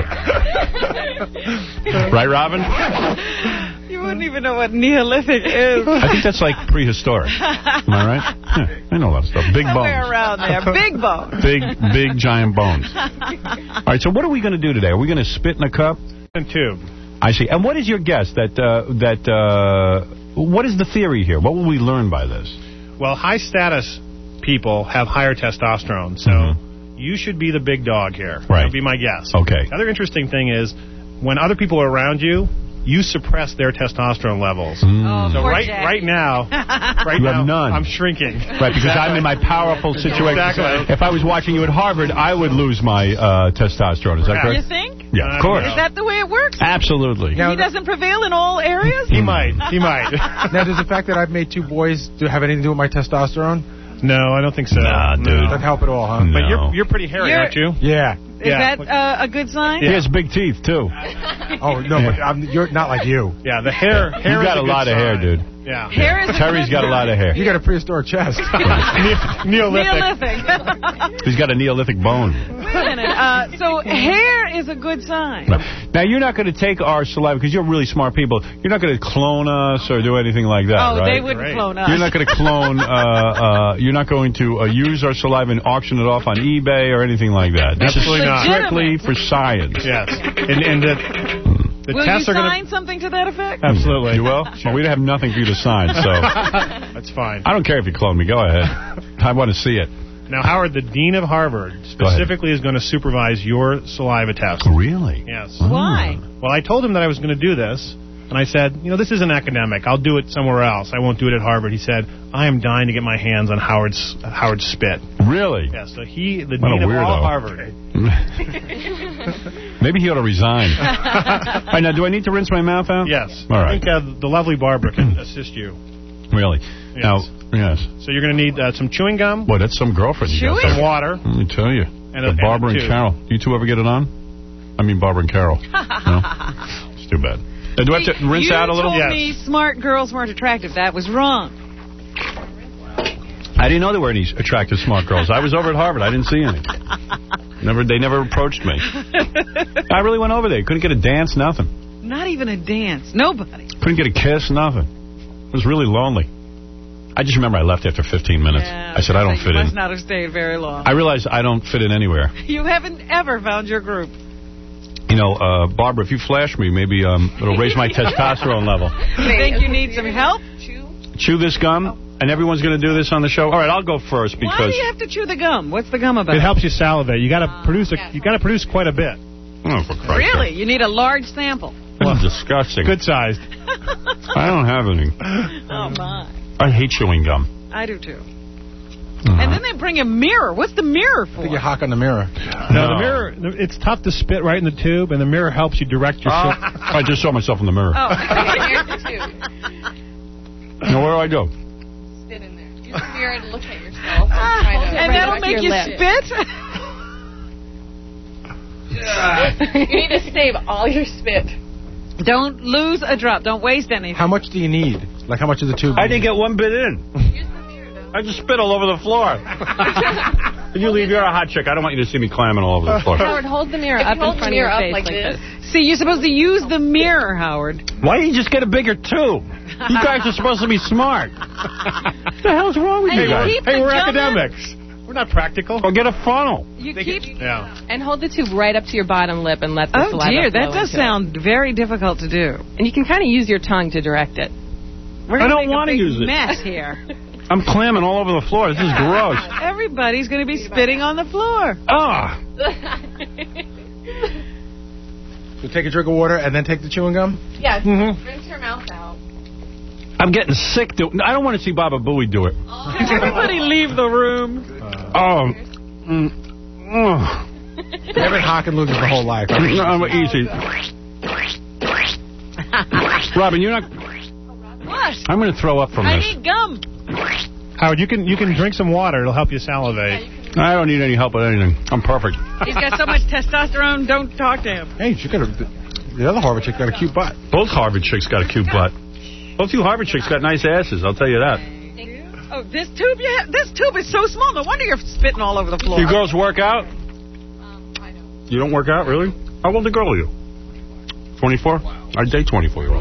it. Right, Robin? You wouldn't even know what Neolithic is. I think that's like prehistoric. Am I right? Yeah, I know a lot of stuff. Big Somewhere bones. around there. Big bones. Big, big, giant bones. All right, so what are we going to do today? Are we going to spit in a cup? And tube. I see. And what is your guess? That, uh, that, uh, what is the theory here? What will we learn by this? Well, high status people have higher testosterone, so mm-hmm. you should be the big dog here. Right. That would be my guess. Okay. The other interesting thing is, when other people are around you, you suppress their testosterone levels. Mm. So poor right Jack. right now, right You now, have none. I'm shrinking. Right, because I'm in my powerful situation. Exactly. If I was watching you at Harvard, I would lose my uh, testosterone. Is that Yeah. You correct? think? Yeah, of course. Is that the way it works? Absolutely. He doesn't prevail in all areas? He might. He might. Now, does the fact that I've made two boys do have anything to do with my testosterone? No, I don't think so. Nah, dude. No. Doesn't help at all, huh? No. But you're you're pretty hairy, You're- aren't you? Yeah. Is Yeah. that uh, a good sign? He has big teeth, too. Oh, no, but I'm, you're not like you. Yeah, the hair. hair You is got a a good lot of sign. hair, dude. Yeah. Hair is a Terry's good got a lot of hair. You got a prehistoric chest. Ne- Neolithic. Neolithic. He's got a Neolithic bone. Wait a minute. Uh, so hair is a good sign. Now, you're not going to take our saliva, because you're really smart people. You're not going to clone us or do anything like that, Oh, right? they wouldn't Great. clone us. You're not going to clone, uh, uh, you're not going to uh, use our saliva and auction it off on eBay or anything like that. This Absolutely is not. strictly for science. Yes. And, and the, the Will you tests are going sign something to that effect? to... Absolutely. You will? Well, we have nothing for you to sign, so That's fine. I don't care if you clone me. Go ahead. I want to see it. Now, Howard, the dean of Harvard specifically is going to supervise your saliva test. Really? Yes. Why? Well, I told him that I was going to do this, and I said, you know, this isn't academic. I'll do it somewhere else. I won't do it at Harvard. He said, I am dying to get my hands on Howard's Howard's spit. Really? Yeah, so he, the What a dean of weirdo. all Harvard. Maybe he ought to resign. All right, now, do I need to rinse my mouth out? Yes. All I right. think uh, the lovely Barbara can assist you. Really? Now, yes. So you're going to need uh, some chewing gum, Boy, that's some girlfriend you got some there. water, Let me tell you. And The a, Barbara and, and Carol. Do you two ever get it on? I mean, Barbara and Carol. No? It's too bad. Uh, do I have to rinse you out a little? told me smart girls weren't attractive. That was wrong. I didn't know there were any attractive smart girls. I was over at Harvard. I didn't see any. Never. They never approached me. I really went over there. Couldn't get a dance, nothing. Not even a dance. Nobody. Couldn't get a kiss, nothing. It was really lonely. I just remember I left after fifteen minutes. Yeah, I said, I don't you fit must in. not have stayed very long. I realized I don't fit in anywhere. You haven't ever found your group. You know, uh, Barbara, if you flash me, maybe um, it'll raise my testosterone level. You think you need some help? Chew this gum, and everyone's going to do this on the show. All right, I'll go first because Why do you have to chew the gum? What's the gum about? It helps you salivate. You got to produce a, you got to produce quite a bit. Oh, for Christ's Really? You need a large sample. That's disgusting. Good sized. I don't have any. Oh, my. I hate chewing gum. I do, too. Uh-huh. And then they bring a mirror. What's the mirror for? I think you hawk on the mirror. No, the mirror, it's tough to spit right in the tube, and the mirror helps you direct your Uh, shit. I just saw myself in the mirror. Oh, here's the tube. Now, where do I go? Spit in there. Use the mirror to look at yourself. And, try to And right that'll up make your you lip. spit? You need to save all your spit. Don't lose a drop. Don't waste anything. How much do you need? Like, how much of the tube? I didn't get one bit in. I just spit all over the floor. Can you leave? You're a hot chick. I don't want you to see me clamming all over the floor. Howard, hold the mirror If up you in hold front the of your mirror up face like like this. this. See, you're supposed to use the mirror, Howard. Why don't you just get a bigger tube? You guys are supposed to be smart. What the hell's wrong with And you you guys? keep Hey, the we're gum in- academics. We're not practical. Or get a funnel. You keep... Yeah. And hold the tube right up to your bottom lip and let the Oh, saliva dear. flow That does into it. sound very difficult to do. And you can kind of use your tongue to direct it. We're I gonna don't make a wanna big use it. mess here. I'm clamming all over the floor. This is gross. Everybody's going to be spitting on the floor. Ah. So take a drink of water and then take the chewing gum? Yeah, Mhm. rinse your mouth out. I'm getting sick. Do I don't want to see Baba Booey do it. Everybody leave the room. Oh. Mm. Oh. They've been hawking Lucas the whole life. I'm easy. Robin, you're not... What? I'm going to throw up from I this. need gum. Howard, you can you can drink some water. It'll help you salivate. I don't need any help with anything. I'm perfect. He's got so much testosterone, don't talk to him. Hey, she got a, the other Harvard chick got a cute butt. Both Harvard chicks got a cute butt. Both you Harvard chicks got nice asses, I'll tell you that. Oh, this tube you have, this tube is so small. No wonder you're spitting all over the floor. You girls work out? You don't work out, really? How old a girl are you? twenty-four? I date twenty-four-year-olds.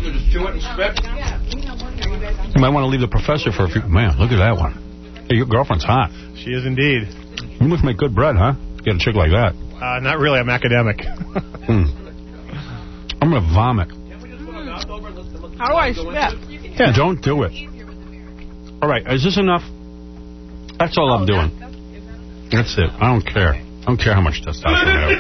You might want to leave the professor for a few... Man, look at that one. Hey, your girlfriend's hot. She is indeed. You must make good bread, huh? Get a chick like that. Uh, not really. I'm academic. Hmm. I'm going to vomit. How do I spit? Yeah, don't do it. All right, is this enough? That's all I'm doing. That's it. I don't care. I don't care how much testosterone I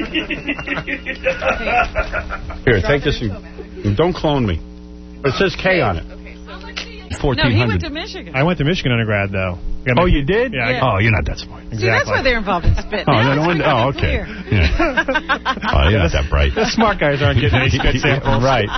have. Here, take this and don't clone me. It says K on it. No, he went to Michigan. I went to Michigan undergrad, though. Oh, you did? Yeah. Yeah. Oh, you're not that smart. Exactly. See, that's why they're involved in spit. Oh, Now no, it's no wonder. becoming Oh, okay. clear. Yeah. Oh, you're not that bright. The smart guys aren't getting any spit samples. Right.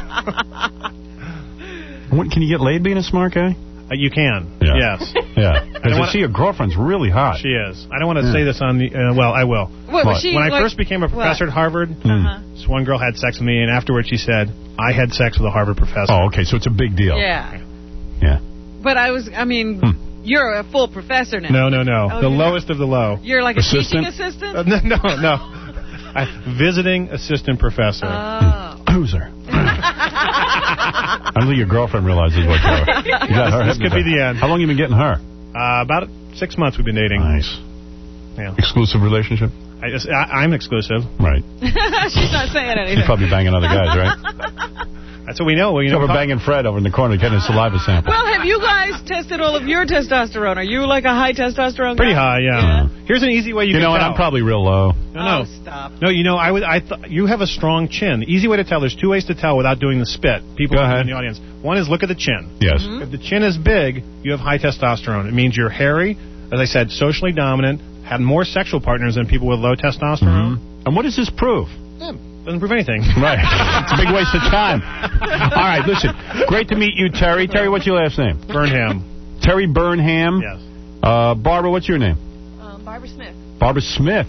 What, can you get laid being a smart guy? Uh, you can. Yeah. Yes. Yeah. Because I, wanna, see your girlfriend's really hot. She is. I don't want to Yeah. say this on the... Uh, well, I will. What, was she when I like, first became a professor what? at Harvard, Uh-huh. this one girl had sex with me, and afterwards she said, I had sex with a Harvard professor. Oh, okay, so it's a big deal. Yeah. Yeah. But I was, I mean, Hmm. you're a full professor now. No, no, no. Oh, the you're lowest of the low. You're like Assistant? a teaching assistant? Uh, no, no, no. I, visiting assistant professor. Oh. Loser. Until your girlfriend realizes what you are. You got her This could be the end. How long you been getting her? Uh, about six months we've been dating. Nice. Yeah. Exclusive relationship? I just, I, I'm exclusive. Right. She's not saying anything. She's probably banging other guys, right? That's what we know. Well, you She's know, over banging Fred over in the corner getting a saliva sample. Well, have you guys tested all of your testosterone? Are you like a high testosterone guy? pretty high, yeah. Here's an easy way you, You can know what? tell. I'm probably real low. No, no. Oh, stop. No, you know, I would. I th- you have a strong chin. The easy way to tell. There's two ways to tell without doing the spit. People Go in ahead. the audience. One is look at the chin. Yes. Mm-hmm. If the chin is big, you have high testosterone. It means you're hairy. As I said, socially dominant. Had more sexual partners than people with low testosterone. Mm-hmm. And what does this prove? Yeah, doesn't prove anything. Right. It's a big waste of time. All right, listen. Great to meet you, Terry. Terry, what's your last name? Burnham. Terry Burnham. Yes. Uh, Barbara, what's your name? Um, Barbara Smith. Barbara Smith. Oh,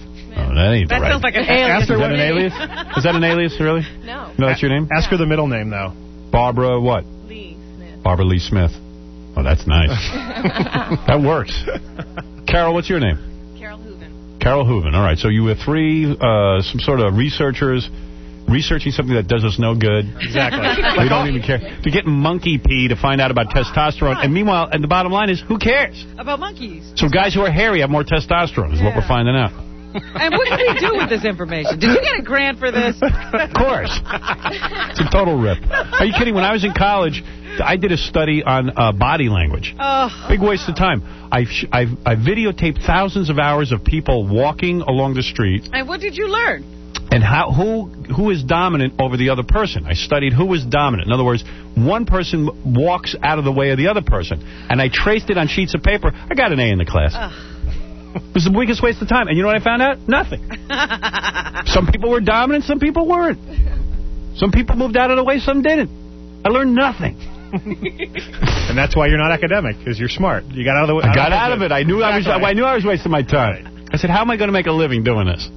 No, that ain't That right. sounds like an alias. Is that an alias? Is that an alias, really? No. No, that's your name? Ask her the middle name, though. Barbara what? Lee Smith. Barbara Lee Smith. Oh, that's nice. That works. Carol, what's your name? Carol Hooven. Carol Hooven. All right, so you were three, uh, some sort of researchers researching something that does us no good. Exactly. We don't even care. To get monkey pee to find out about testosterone. And meanwhile, and the bottom line is, who cares? About monkeys. So guys who are hairy have more testosterone is what we're finding out. And what can we do with this information? Did you get a grant for this? Of course. It's a total rip. Are you kidding? When I was in college, I did a study on uh, body language. Oh. Big waste of time. I I I videotaped thousands of hours of people walking along the street. And what did you learn? And how who who is dominant over the other person. I studied who was dominant. In other words, one person walks out of the way of the other person. And I traced it on sheets of paper. I got an A in the class. It was the biggest waste of time. And you know what I found out? Nothing. Some people were dominant, some people weren't. Some people moved out of the way, some didn't. I learned nothing. And that's why you're not academic, because you're smart. You got out of the way. I got out of it. I knew I was. I knew I was wasting my time. I said, "How am I going to make a living doing this?"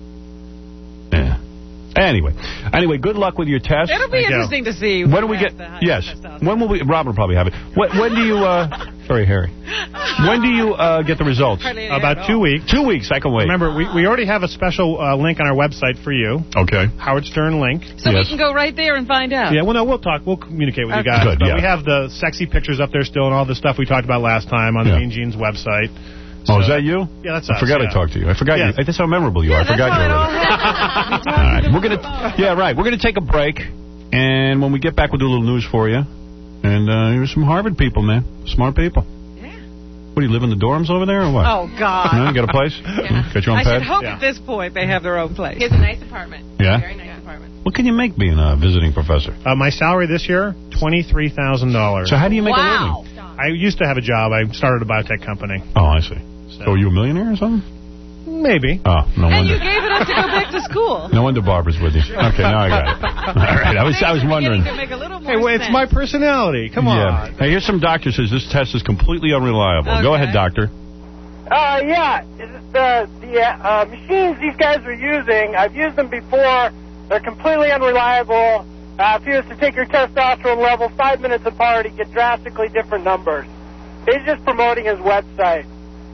Yeah. Anyway, anyway, good luck with your test. It'll be Thank interesting you. to see. When do we get? Yes. When will we? Robert will probably have it. When, when do you? Uh, very hairy. When do you uh, get the results? About two weeks. Two weeks. I can wait. Remember, we we already have a special uh, link on our website for you. Okay. Howard Stern link. So we can go right there and find out. Yeah, well, no, we'll talk. We'll communicate with you Okay. guys. Good, but yeah. we have the sexy pictures up there still and all the stuff we talked about last time on Yeah. the Mean Gene's website. Oh, is So- that you? Yeah, that's I us, forgot yeah. I talked to you. I forgot Yeah. you. That's how memorable you are. I forgot you already. All right, we're gonna. Yeah, right. We're gonna take a break, and when we get back, we'll do a little news for you. And uh, here's some Harvard people, man. Smart people. Yeah. What, do you live in the dorms over there, or what? Oh, God. No, you got a place? Yeah. Got your own I pad? should hope at this point they have their own place. He has a nice apartment. Yeah? Very nice apartment. What can you make being a visiting professor? Uh, my salary this year, twenty-three thousand dollars. So how do you make Wow. a living? I used to have a job. I started a biotech company. Oh, I see. So, are you a millionaire or something? Maybe. Oh, no And wonder. you gave it up to go back to school. No wonder Barbara's with you. Okay, now I got it. All right, I was I was wondering. To make a little more Hey, well, it's sense. my personality. Come Yeah. on. Hey, here's some doctor says this test is completely unreliable. Go Okay. ahead, doctor. Uh, yeah. The the uh, machines these guys are using, I've used them before. They're completely unreliable. Uh, if you was to take your testosterone level five minutes apart, you get drastically different numbers. He's just promoting his website.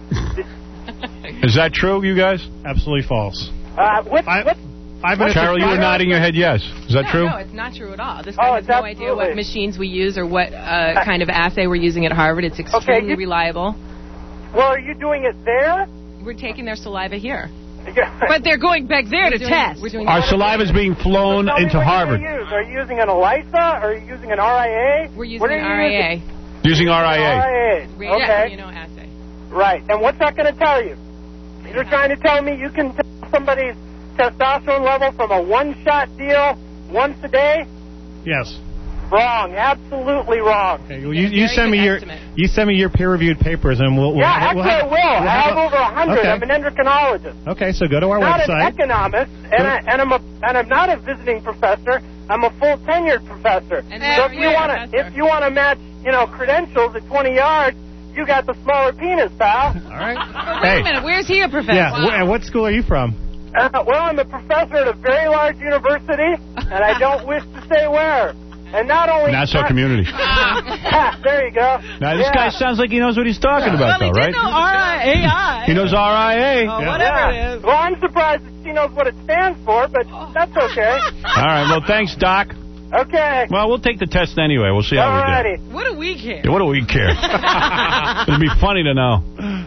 Is that true, you guys? Absolutely false. Uh, what, Five, what, five minutes. Carol, you were nodding your head yes. Is that no, true? No, it's not true at all. This Oh, guy has it's no idea what absolutely. machines we use or what uh, kind of assay we're using at Harvard. It's extremely you- reliable. well, are you doing it there? We're taking their saliva here. But they're going back there We're to doing- test. We're doing Our saliva is being flown Tell me into what Harvard. You're, use. Are you using an ELISA? Are you using an R I A? We're using What are an you R A A. using? Using R I A. R I A. Radiation Okay. immunoassay. Right. And what's that going to tell you? You're trying to tell me you can tell somebody's testosterone level from a one-shot deal once a day? Yes. Wrong. Absolutely wrong. Okay, well, you, you send me your you send me your peer-reviewed papers, and we'll. we'll yeah, have, actually we'll have, I will. we'll I have a- over a hundred. Okay. I'm an endocrinologist. Okay, so go to our Not website. an economist, and, I, and I'm a and I'm not a visiting professor. I'm a full tenured professor. And so where if are you you a want to professor? if you want to match you know credentials at twenty yards, you got the smaller penis, pal. All right. But wait Hey. a minute. Where's he a professor? Yeah. wh- and what school are you from? Uh, well, I'm a professor at a very large university, and I don't wish to say where. And not only Nassau Community. Ah, there you go. Now, this Yeah. guy sounds like he knows what he's talking about, Well, he though, did right? know R I A I. He knows R I A. Oh, All whatever Yeah. it is. Well, I'm surprised that she knows what it stands for, but that's okay. right, well, thanks, Doc. Okay. Well, we'll take the test anyway. We'll see how we do. Alrighty. What do we care? Yeah, what do we care? It'd be funny to know.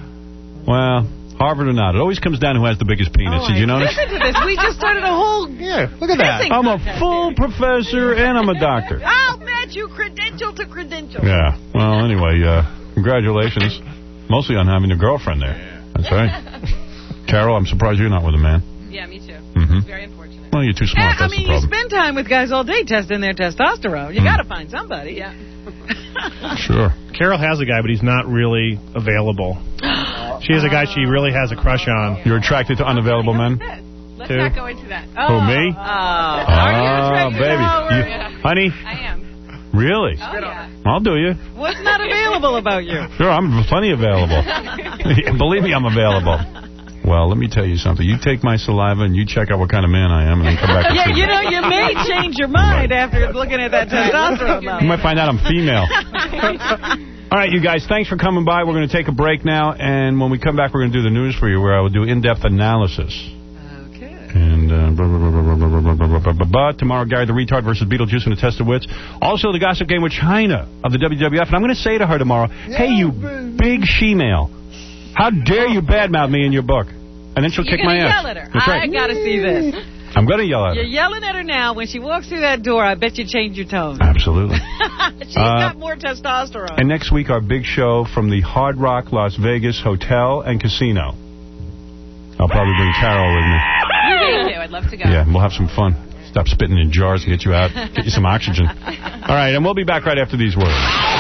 Well, Harvard or not, it always comes down to who has the biggest penis. Oh, Did you notice? Listen to this. We just started a whole. Yeah, look at that. Kissing I'm a contest. full professor and I'm a doctor. I'll match you credential to credential. Yeah. Well, anyway, uh, congratulations. Mostly on having a girlfriend there. That's right. Carol, I'm surprised you're not with a man. Yeah, me too. Mm-hmm. It's very unfortunate. Well, you're too Yeah, smart. I That's mean, the you problem. spend time with guys all day testing their testosterone. You Hmm. got to find somebody. Yeah. Sure. Carol has a guy, but he's not really available. She has a guy she really has a crush on. You're attracted to unavailable men? Let's Two. not go into that. Who, me? Oh, Ah, baby. You- honey? I am. Really? Oh, yeah. I'll do you. what's not available about you? Sure, I'm plenty available. Believe me, I'm available. Well, let me tell you something. You take my saliva and you check out what kind of man I am and then come back and Yeah, see you me. know, you may change your mind after looking at that testosterone You level. might find out I'm female. All right, you guys, thanks for coming by. We're going to take a break now, and when we come back, we're going to do the news for you, where I will do in-depth analysis. Okay. And uh, blah, blah, blah, blah, blah, blah, blah, blah, blah, blah, blah. Tomorrow, Gary the Retard versus Beetlejuice in a test of wits. Also, the gossip game with China of the W W F. And I'm going to say to her tomorrow, hey, you big she-male, how dare you badmouth me in your book? And then she'll You're kick my gonna ass. yell at her. That's I right. got to see this. I'm going to yell at You're her. yelling at her now. When she walks through that door, I bet you change your tone. Absolutely. She's Uh, got more testosterone. And next week, our big show from the Hard Rock Las Vegas Hotel and Casino. I'll probably bring Carol with me. You need to. I'd love to go. Yeah, we'll have some fun. Stop spitting in jars and get you out. Get you some oxygen. All right, and we'll be back right after these words.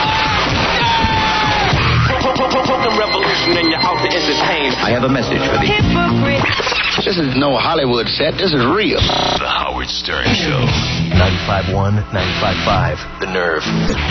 I have a message for thee. This is no Hollywood set. This is real. The Howard Stern Show. ninety-five point one, ninety-five point five. The Nerve.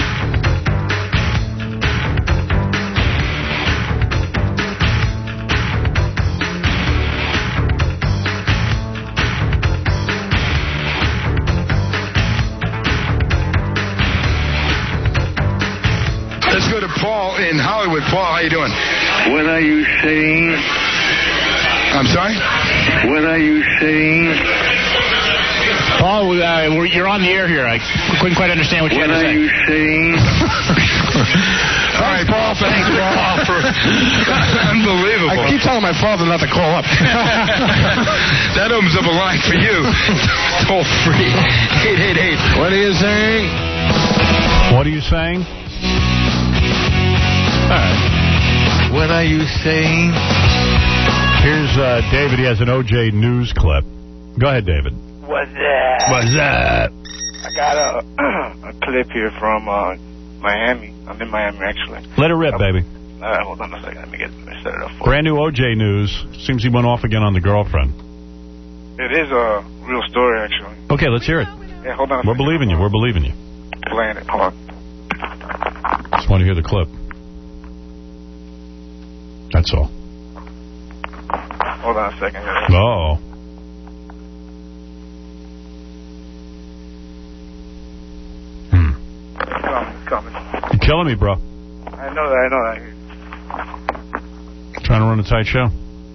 Let's go to Paul in Hollywood. Paul, how you doing? What are you saying? I'm sorry? What are you saying? Paul, uh, we're, you're on the air here. I couldn't quite understand what you What had to are say. you saying? All right, Paul, thanks, Paul. For unbelievable. I keep telling my father not to call up. That opens up a line for you. Toll free. eight eight eight. What are you saying? What are you saying? All right. What are you saying? Here's uh, David. He has an O J news clip. Go ahead, David. What's that? What's that? I got a, a clip here from uh, Miami. I'm in Miami, actually. Let it rip, baby. Uh, hold on a second. Let me get let me set it up for Brand new O J news. Seems he went off again on the girlfriend. you. It is a real story, actually. Okay, let's hear it. Yeah, hold on a We're second. believing you. We're believing you. Playing it. Hold on. Just want to hear the clip. That's all. Hold on a second. Oh. Hmm. It's coming. It's coming. You're killing me, bro. I know that. I know that. Trying to run a tight show.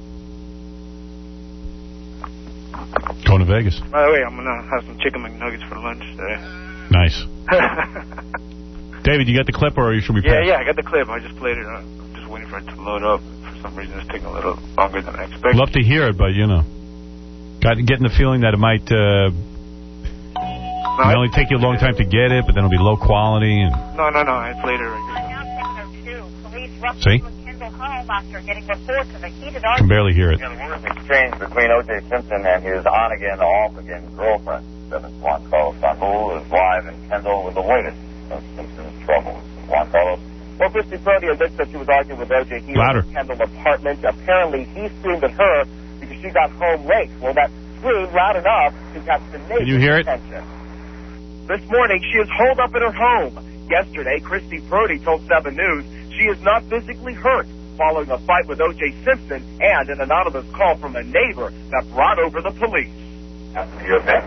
Going to Vegas. By the way, I'm going to have some chicken McNuggets for lunch today. Nice. David, you got the clip, or should we Yeah, pass? yeah, I got the clip. I just played it. I'm just waiting for it to load up. For some reason, it's taking a little longer than I expected. Love to hear it, but, you know. Got getting the feeling that it might uh, not only take you a long time to get it, but then it'll be low quality. And No, no, no. I played it right see? After getting reports of a heated I can barely hear it. The words exchange between O J Simpson and his on-again, off-again girlfriend. Seven Juan Carlos Sandoval is live in Kendall with the latest of Simpson's troubles. Juan Carlos. Well, Christy Brody admits that she was arguing with O J here Louder. in the Kendall apartment. Apparently, he screamed at her because she got home late. Well, that scream loud enough to catch the neighbor's Can you hear it? attention. This morning, she is holed up in her home. Yesterday, Christy Brody told seven News she is not physically hurt following a fight with O J Simpson and an anonymous call from a neighbor that brought over the police. After you okay?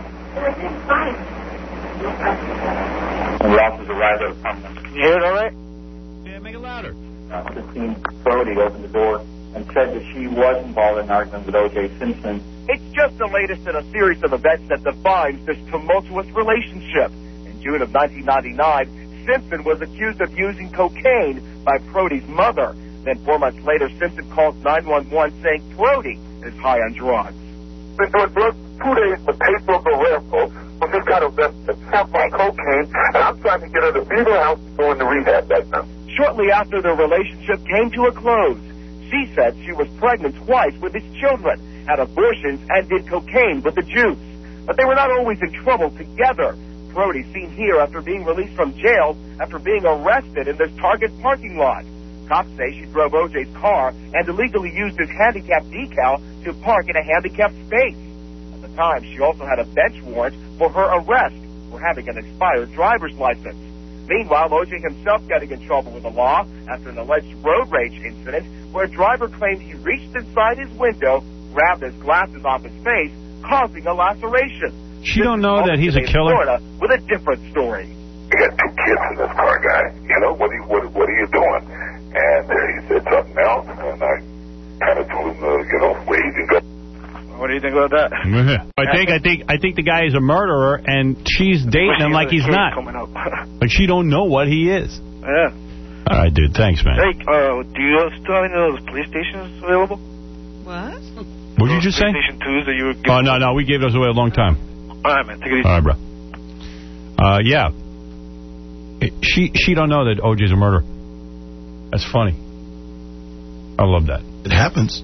And officers arrived at apartment. Can you hear it all right? Yeah, make it louder. Uh, Christine Brody opened the door and said that she was involved in an argument with O J Simpson. It's just the latest in a series of events that defines this tumultuous relationship. In June of nineteen ninety-nine, Simpson was accused of using cocaine by Brody's mother. Then four months later, Simpson calls nine one one saying Brody is high on drugs. It was just two days to pay for the rental. We just got arrested on cocaine, and I'm trying to get her to be the house to go into rehab right now. Shortly after their relationship came to a close, she said she was pregnant twice with his children, had abortions, and did cocaine with the juice. But they were not always in trouble together. Brody seen here after being released from jail after being arrested in this Target parking lot. Cops say she drove O J's car and illegally used his handicap decal to park in a handicapped space. At the time, she also had a bench warrant for her arrest for having an expired driver's license. Meanwhile, O J himself getting in trouble with the law after an alleged road rage incident where a driver claimed he reached inside his window, grabbed his glasses off his face, causing a laceration. She don't know that he's a killer? Florida with a different story. You got two kids in this car, guy. You know, what are you, what, what are you doing? And uh, he said something else, and I kind of told him, uh, you know, wave and go. What do you think about that? I think I think I think the guy is a murderer, and she's dating him like he's not. Like she don't know what he is. Yeah. All right, dude. Thanks, man. Hey, uh, do you still have any of those police stations available? What? What did you just say? PlayStation twos that you were giving? Oh no, no, we gave those away a long time. All right, man. Take it easy. All right, bro. Uh, yeah. It, she she don't know that O J's a murderer. That's funny. I love that. It happens.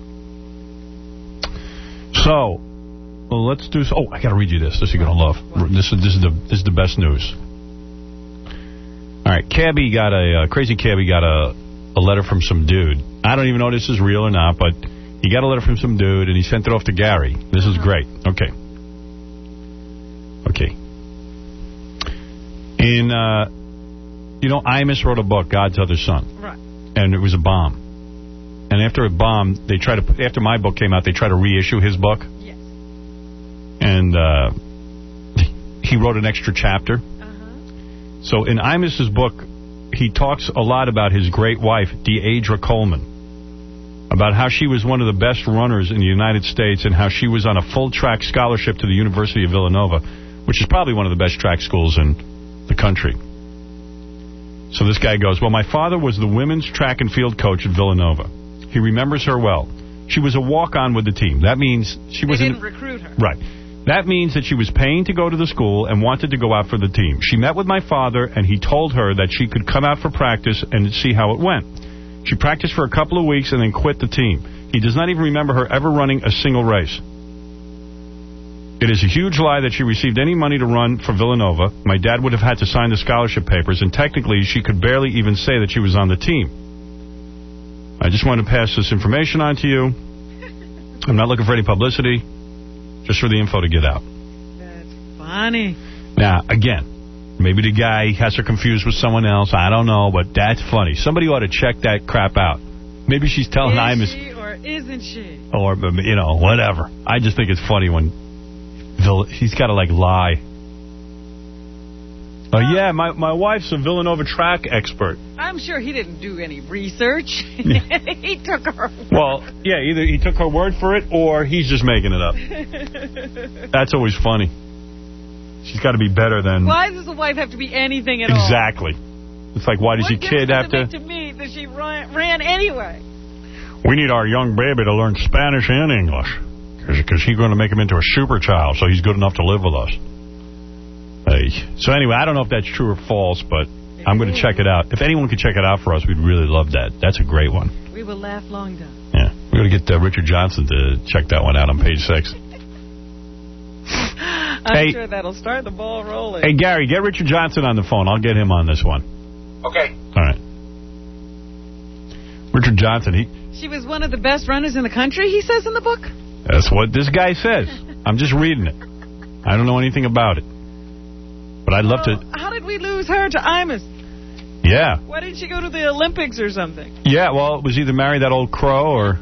So, well, let's do. Oh, I got to read you this. This you're gonna love. This is this is the this is the best news. All right, Cabby got a uh, crazy Cabby got a a letter from some dude. I don't even know if this is real or not, but he got a letter from some dude and he sent it off to Gary. This is great. Okay. Okay. In uh, you know, Imus wrote a book, God's Other Son. Right. And it was a bomb. And after it bombed, they tried to put, after my book came out, they tried to reissue his book. Yes. And uh, he wrote an extra chapter. Uh-huh. So in Imus's book, he talks a lot about his great wife, Deidre Coleman, about how she was one of the best runners in the United States and how she was on a full track scholarship to the University of Villanova, which is probably one of the best track schools in the country. So this guy goes, well, my father was the women's track and field coach at Villanova. He remembers her well. She was a walk-on with the team. That means she They wasn't... didn't recruit her. Right. That means that she was paying to go to the school and wanted to go out for the team. She met with my father, and he told her that she could come out for practice and see how it went. She practiced for a couple of weeks and then quit the team. He does not even remember her ever running a single race. It is a huge lie that she received any money to run for Villanova. My dad would have had to sign the scholarship papers, and technically she could barely even say that she was on the team. I just want to pass this information on to you. I'm not looking for any publicity, just for the info to get out. That's funny. Now, again, maybe the guy has her confused with someone else. I don't know, but that's funny. Somebody ought to check that crap out. Maybe she's telling Is Imus. she or isn't she? Or, you know, whatever. I just think it's funny when Vill he's got to, like, lie. Oh, uh, yeah, my, my wife's a Villanova track expert. I'm sure he didn't do any research. He took her word. Well, yeah, either he took her word for it or he's just making it up. That's always funny. She's got to be better than... Why does the wife have to be anything at exactly. all? Exactly. It's like, why does your kid have to... What to me that she ran, ran anyway? We need our young baby to learn Spanish and English. Because he's going to make him into a super child, so he's good enough to live with us. Hey. So anyway, I don't know if that's true or false, but I'm going to check it out. If anyone could check it out for us, we'd really love that. That's a great one. We will laugh long done. Yeah. We're going to get uh, Richard Johnson to check that one out on page six. I'm hey, sure that'll start the ball rolling. Hey, Gary, get Richard Johnson on the phone. I'll get him on this one. Okay. All right. Richard Johnson, he... She was one of the best runners in the country, he says in the book? That's what this guy says. I'm just reading it. I don't know anything about it. But I'd love well, to... How did we lose her to Imus? Yeah. Why didn't she go to the Olympics or something? Yeah, well, it was either marry that old crow or...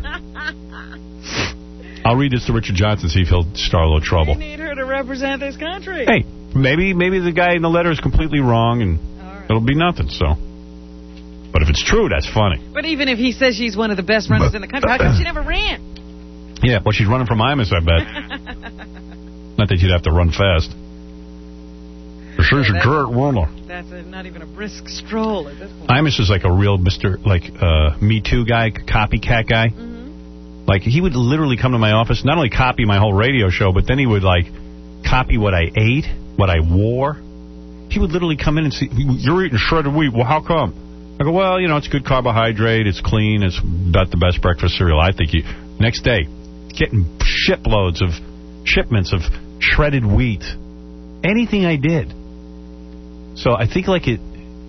I'll read this to Richard Johnson, see if he'll start a little trouble. We need her to represent this country. Hey, maybe maybe the guy in the letter is completely wrong and right. It'll be nothing, so... But if it's true, that's funny. But even if he says she's one of the best runners but, in the country, how come she never ran? Yeah, well, she's running from Imus, I bet. Not that you'd have to run fast. She's a great runner. That's a, not even a brisk stroll at this point. Imus is like a real Mister like uh, Me Too guy, copycat guy. Mm-hmm. Like, he would literally come to my office, not only copy my whole radio show, but then he would, like, copy what I ate, what I wore. He would literally come in and see, you're eating shredded wheat. Well, how come? I go, well, you know, it's good carbohydrate, it's clean, it's about the best breakfast cereal. I think you... Next day, getting shiploads of shipments of shredded wheat. Anything I did. So I think like it...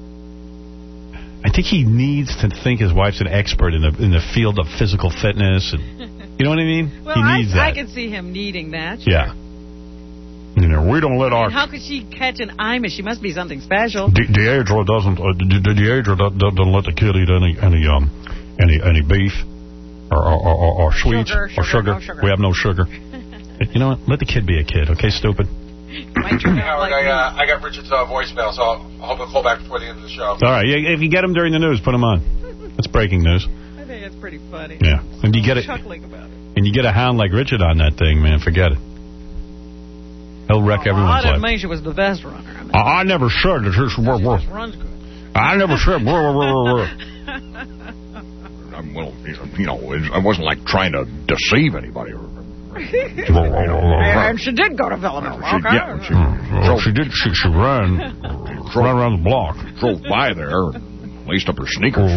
I think he needs to think his wife's an expert in the in the field of physical fitness. And, you know what I mean? Well, he needs I, that. I can see him needing that. Sure. Yeah. You here. We don't let our... How could she catch an Amish? She must be something special. De Deidre doesn't. Uh, De De Deidre doesn't let the kid eat any any um any any beef or or, or, or sweets sugar, or sugar. No sugar. We have no sugar. You know what? Let the kid be a kid, okay, stupid. Howard, I, uh, I got Richard's uh, voicemail, so I'll, I hope he'll call back before the end of the show. All right, if you get him during the news, put him on. That's breaking news. I think it's pretty funny. Yeah, and you get it. Chuckling about it. And you get a hound like Richard on that thing, man. Forget it. He'll wreck Oh, everyone's I didn't life. mean she was the best runner. I, mean, I, I never said that. She runs good. I never said. I'm, well, you know, I wasn't like trying to deceive anybody. And she did go to Villanova. She, Okay. yeah, she, Well, she did. She, she ran. Drove, ran around the block. Drove by there, laced up her sneakers.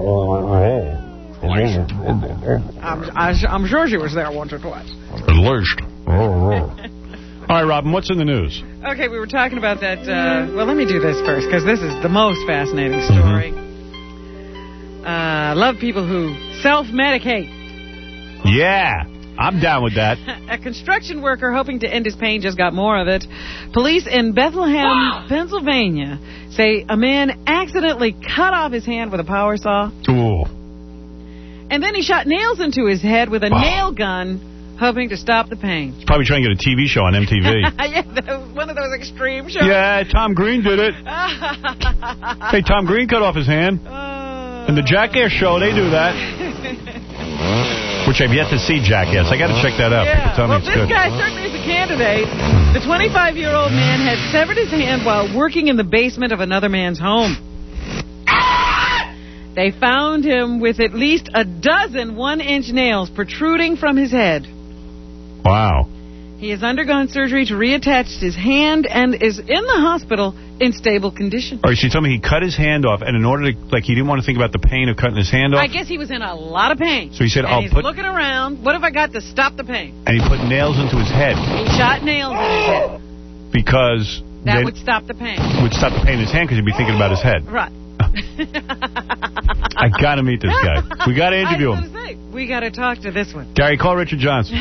I'm, I, I'm sure she was there once or twice. At least. All right, Robin, what's in the news? Okay, we were talking about that. Uh, well, let me do this first, because this is the most fascinating story. Mm-hmm. uh, love people who self-medicate. Yeah, I'm down with that. A construction worker hoping to end his pain just got more of it. Police in Bethlehem, Pennsylvania, say a man accidentally cut off his hand with a power saw. Ooh. And then he shot nails into his head with a oh. nail gun, hoping to stop the pain. He's probably trying to get a T V show on M T V. Yeah, that was one of those extreme shows. Yeah, Tom Green did it. Hey, Tom Green cut off his hand. Uh, In the Jackass show, they do that. Which I've yet to see Jackass. I got to check that out. Yeah. Tell Well, me it's this good. guy certainly is a candidate. The twenty-five-year-old man had severed his hand while working in the basement of another man's home. They found him with at least a dozen one-inch nails protruding from his head. Wow. He has undergone surgery to reattach his hand and is in the hospital in stable condition. All right, so you told me he cut his hand off, and in order to, like, he didn't want to think about the pain of cutting his hand off? I guess he was in a lot of pain. So he said, and I'll he's put... looking around. What have I got to stop the pain? And he put nails into his head. He shot nails in his head. Because... That would stop the pain. Would stop the pain in his hand because he'd be thinking about his head. Right. I got to meet this guy. We got to interview him. Say, we got to talk to this one. Gary, call Richard Johnson.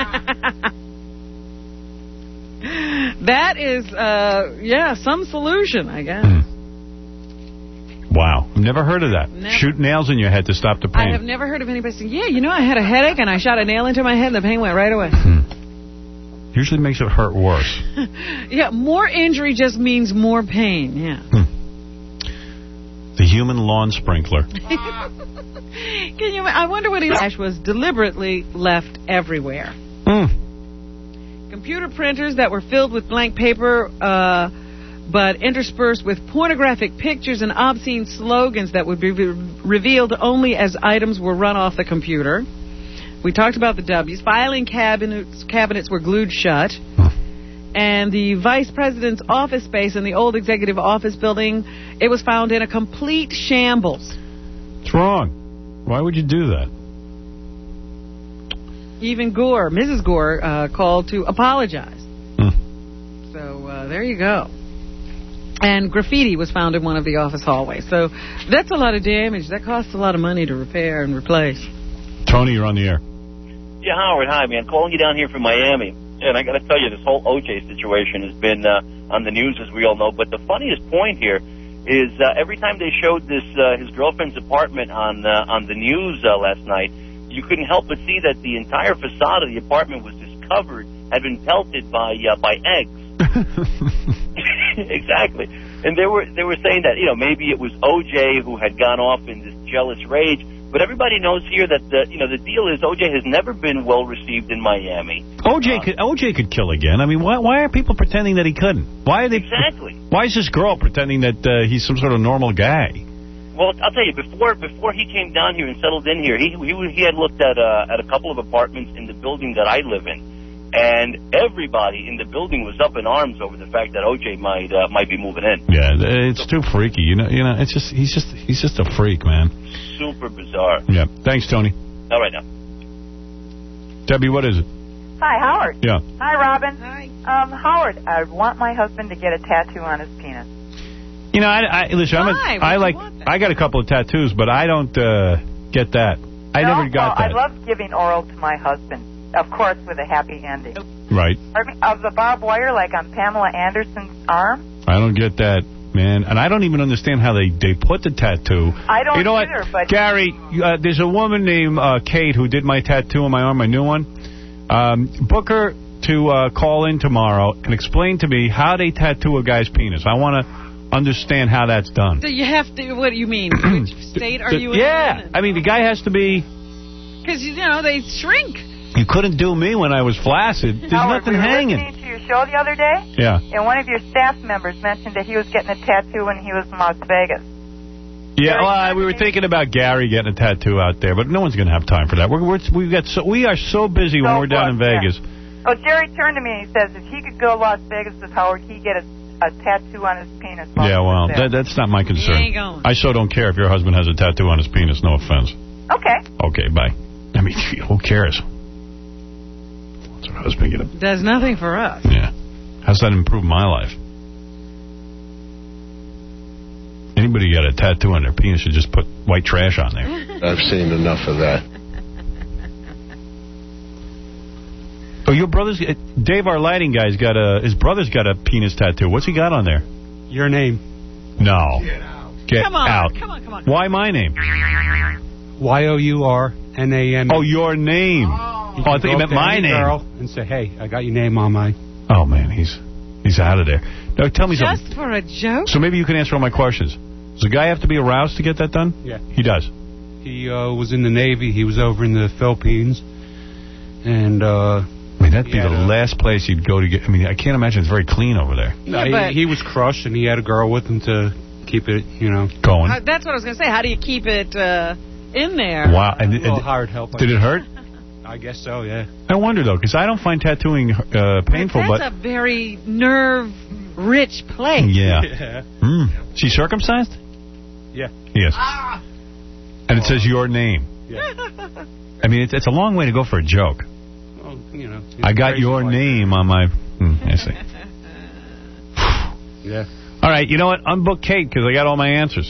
That is, uh, yeah, some solution, I guess. Mm. Wow. Never heard of that. Never. Shoot nails in your head to stop the pain. I have never heard of anybody saying, yeah, you know, I had a headache and I shot a nail into my head and the pain went right away. Hmm. Usually makes it hurt worse. Yeah, more injury just means more pain, yeah. Hmm. The human lawn sprinkler. Can you? I wonder what he was deliberately left everywhere. Hmm. Computer printers that were filled with blank paper, uh, but interspersed with pornographic pictures and obscene slogans that would be re revealed only as items were run off the computer. We talked about the W's. Filing cabinets, cabinets were glued shut. And the vice president's office space in the old executive office building, it was found in a complete shambles. What's wrong? Why would you do that? Even Gore, Missus Gore, uh, called to apologize. Hmm. So uh, there you go. And graffiti was found in one of the office hallways. So that's a lot of damage. That costs a lot of money to repair and replace. Tony, you're on the air. Yeah, Howard, hi, man. Calling you down here from Miami. And I got to tell you, this whole O J situation has been uh, on the news, as we all know. But the funniest point here is uh, every time they showed this uh, his girlfriend's apartment on uh, on the news uh, last night, you couldn't help but see that the entire facade of the apartment was just covered, had been pelted by uh, by eggs. Exactly. And they were they were saying that, you know, maybe it was O J who had gone off in this jealous rage. But everybody knows here that the you know the deal is O J has never been well received in Miami. O J uh, could O J could kill again. I mean, why why are people pretending that he couldn't? Why are they exactly? Why is this girl pretending that uh, he's some sort of normal guy? Well, I'll tell you, before before he came down here and settled in here, he he, he had looked at uh, at a couple of apartments in the building that I live in, and everybody in the building was up in arms over the fact that O J might uh, might be moving in. Yeah, it's too freaky. You know, you know, it's just he's just he's just a freak, man. Super bizarre. Yeah. Thanks, Tony. All right now. Debbie, what is it? Hi, Howard. Yeah. Hi, Robin. Hi. Um, Howard, I want my husband to get a tattoo on his penis. You know, I, I listen. I'm a, I like. I got a couple of tattoos, but I don't uh, get that. I no, never got well, that. I love giving oral to my husband, of course, with a happy ending. Right. Pardon me? Of the barbed wire, like on Pamela Anderson's arm? I don't get that, man. And I don't even understand how they, they put the tattoo. I don't you know either, what? but... Gary, uh, there's a woman named uh, Kate who did my tattoo on my arm, my new one. Um, book her to uh, call in tomorrow and explain to me how they tattoo a guy's penis. I want to understand how that's done. Do you have to, what do you mean? Which state are The- you in? yeah. I mean, the guy has to be... Because, you know, they shrink. You couldn't do me when I was flaccid. There's Howard, nothing we were hanging. listening to your show the other day, Yeah. and one of your staff members mentioned that he was getting a tattoo when he was in Las Vegas. Yeah, well, I- we were thinking about Gary getting a tattoo out there, but no one's going to have time for that. We're, we're, we've got so, we are so busy when So we're down in booked, yeah. Vegas. Oh, Jerry turned to me and he says if he could go to Las Vegas with Howard, he'd get a, a tattoo on his penis. while Yeah, he was well, there. that, that's not my concern. ain't going. I so don't care if your husband has a tattoo on his penis. No offense. Okay. Okay, bye. I mean, who cares? What's her husband get a... Does nothing for us. Yeah. How's that improve my life? Anybody got a tattoo on their penis should just put white trash on there. I've seen enough of that. Oh, your brother's... uh, Dave, our lighting guy's got a... His brother's got a penis tattoo. What's he got on there? Your name. No. Get out. Get Come on, out. come on, come on. Why my name? Y O U R N A M. Oh, your name. Oh, I thought you meant my name. Girl and say, hey, I got your name on my... Oh, man, he's he's out of there. Now, tell me Just something. for a joke? So maybe you can answer all my questions. Does a guy have to be aroused to get that done? Yeah. He does. He uh, was in the Navy. He was over in the Philippines. And, uh... I mean, that'd be the last place you'd go to get... I mean, I can't imagine it's very clean over there. No, Yeah, but- he, he was crushed, and he had a girl with him to keep it, you know... Going. Uh, that's what I was going to say. How do you keep it uh, in there? Wow. And, A little and- hard help. did it hurt? I guess so, yeah. I wonder, though, because I don't find tattooing uh, painful, That's but... a very nerve-rich place. Yeah. Yeah. Mm. Is he circumcised? Yeah. Yes. And it says your name. Yeah. I mean, it's, it's a long way to go for a joke. Well, you know. I got your name on my... Hmm, I see. Yeah. All right, you know what? Unbook Kate, because I got all my answers.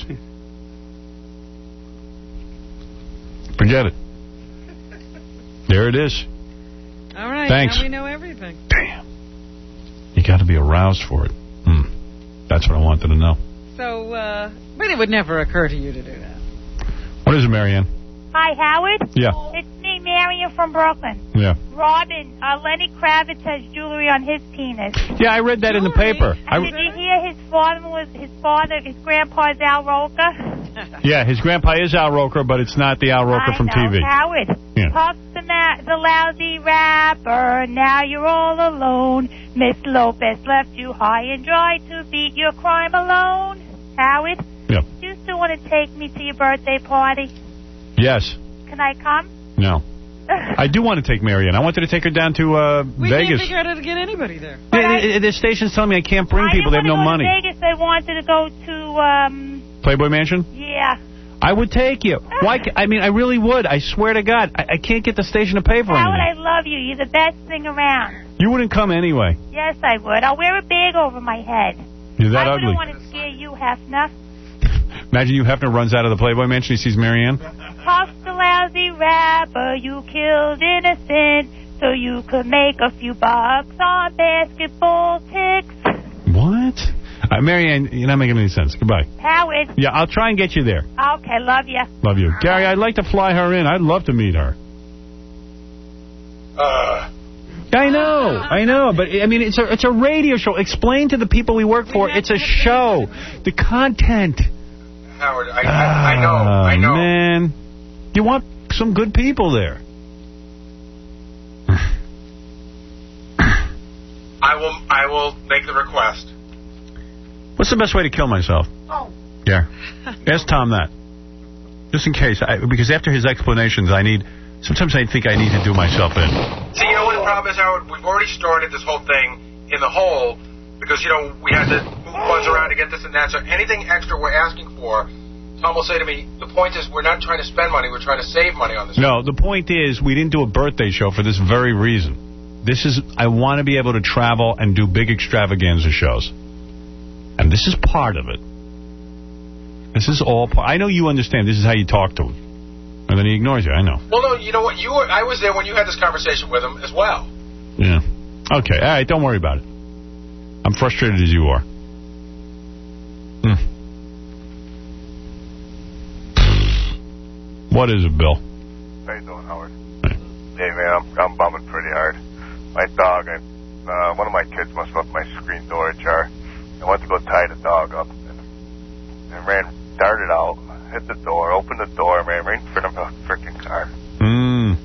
Forget it. There it is. All right, Thanks. now we know everything. You got to be aroused for it. Hmm. That's what I wanted to know. So, uh, but it would never occur to you to do that. What is it, Marianne? Hi, Howard. Yeah. It's me, Marion from Brooklyn. Yeah. Robin, uh, Lenny Kravitz has jewelry on his penis. Yeah, I read that in the paper. I, And did you hear his father was his father, his grandpa's Al Roker? yeah, his grandpa is Al Roker, but it's not the Al Roker I from know, T V. Howard. Yeah. Puff the, ma- the lousy rapper, now you're all alone. Miss Lopez left you high and dry to beat your crime alone. Howard? Yep. Do you still want to take me to your birthday party? Yes. Can I come? No. I do want to take Marianne. I wanted to take her down to uh, We Vegas. can't figure out how to get anybody there. Yeah, the, the station's telling me I can't bring I people. They have didn't no want to money. go to Vegas. I wanted to go to, um, Playboy Mansion? yeah. I would take you. Why? ca- I mean, I really would. I swear to God. I, I can't get the station to pay for Howard, I anything. love you. You're the best thing around. You wouldn't come anyway. Yes, I would. I'll wear a bag over my head. You're that I ugly. wouldn't want to scare you, Hefner. Imagine you Hefner runs out of the Playboy Mansion. He sees Marianne. Puff the lousy rapper, you killed innocent, so you could make a few bucks on basketball ticks. What? Uh, Marianne, you're not making any sense. Goodbye. Howard. Yeah, I'll try and get you there. Okay, love you. Love you. Gary, I'd like to fly her in. I'd love to meet her. Uh, I know, I know, but I mean, it's a it's a radio show. Explain to the people we work for, it's a show. The content. Howard, I, I, I know, I know. Oh, man, you want some good people there. I will, I will make the request. What's the best way to kill myself? Oh. Yeah. Ask Tom that. Just in case, I, because after his explanations, I need. Sometimes I think I need to do myself in. See, you know what the problem is, Howard? We've already started this whole thing in the hole because, you know, we had to move funds around to get this and that. So anything extra we're asking for, Tom will say to me, the point is we're not trying to spend money, we're trying to save money on this. No, the point is we didn't do a birthday show for this very reason. This is, I want to be able to travel and do big extravaganza shows. And this is part of it. This is all part. I know you understand. This is how you talk to him. And then he ignores you, I know. Well, no, you know what? You were, I was there when you had this conversation with him as well. Yeah. Okay, all right, don't worry about it. I'm frustrated as you are. Hmm. What is it, Bill? How you doing, Howard? Hey, man, I'm, I'm bumming pretty hard. My dog, I, uh, one of my kids must have left my screen door ajar. I went to go tie the dog up and, and ran, darted out, hit the door, opened the door, man, right in front of a freaking car. Mm.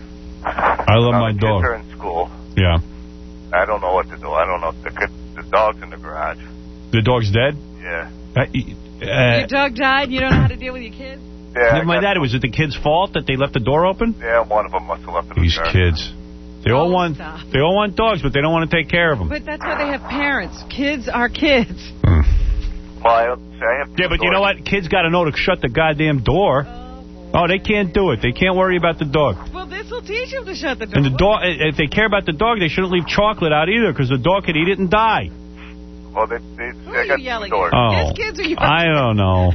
I love now, my the dog. Kids are in school. Yeah. I don't know what to do. I don't know. The, kid, the dog's in the garage. The dog's dead? Yeah. Uh, uh, Your dog died, you don't know how to deal with your kids? Yeah, Never mind that. Was it the kid's fault that they left the door open? Yeah, one of them must have left it. These the car. kids. They all want stop. they all want dogs, but they don't want to take care of them. But that's why they have parents. Kids are kids. Well, I, don't, see, I have Yeah, but you know what? Kids got to know to shut the goddamn door. Oh, they can't do it. They can't worry about the dog. Well, this will teach them to shut the door. And the dog, if they care about the dog, they shouldn't leave chocolate out either, because the dog could eat it and die. Well, they, they, Who they are got you yelling two doors. at? Oh, His kids are yelling. I don't know.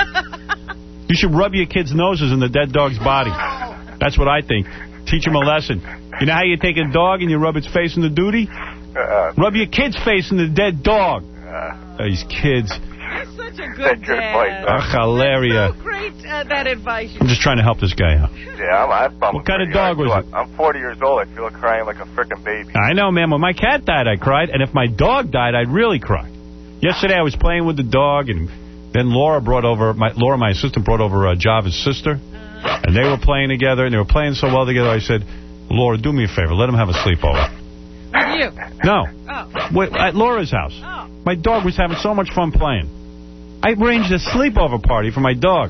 You should rub your kids' noses in the dead dog's body. That's what I think. Teach them a lesson. You know how you take a dog and you rub its face in the duty? Uh, Rub your kid's face in the dead dog. Uh, These kids. You're such a good dad. Ach, hilaria. So great, uh, that advice. I'm just trying to help this guy out. yeah, I'm, I'm bumming What kind of pretty dog hard, was too. it? I'm forty years old. I feel like crying like a freaking baby. I know, man. When my cat died, I cried. And if my dog died, I'd really cry. Yesterday, I was playing with the dog, and then Laura brought over, my, Laura, my assistant, brought over uh, Java's sister. And they were playing together, and they were playing so well together, I said, Laura, do me a favor. Let them have a sleepover. With you? No. Oh. Wait, at Laura's house. Oh. My dog was having so much fun playing. I arranged a sleepover party for my dog.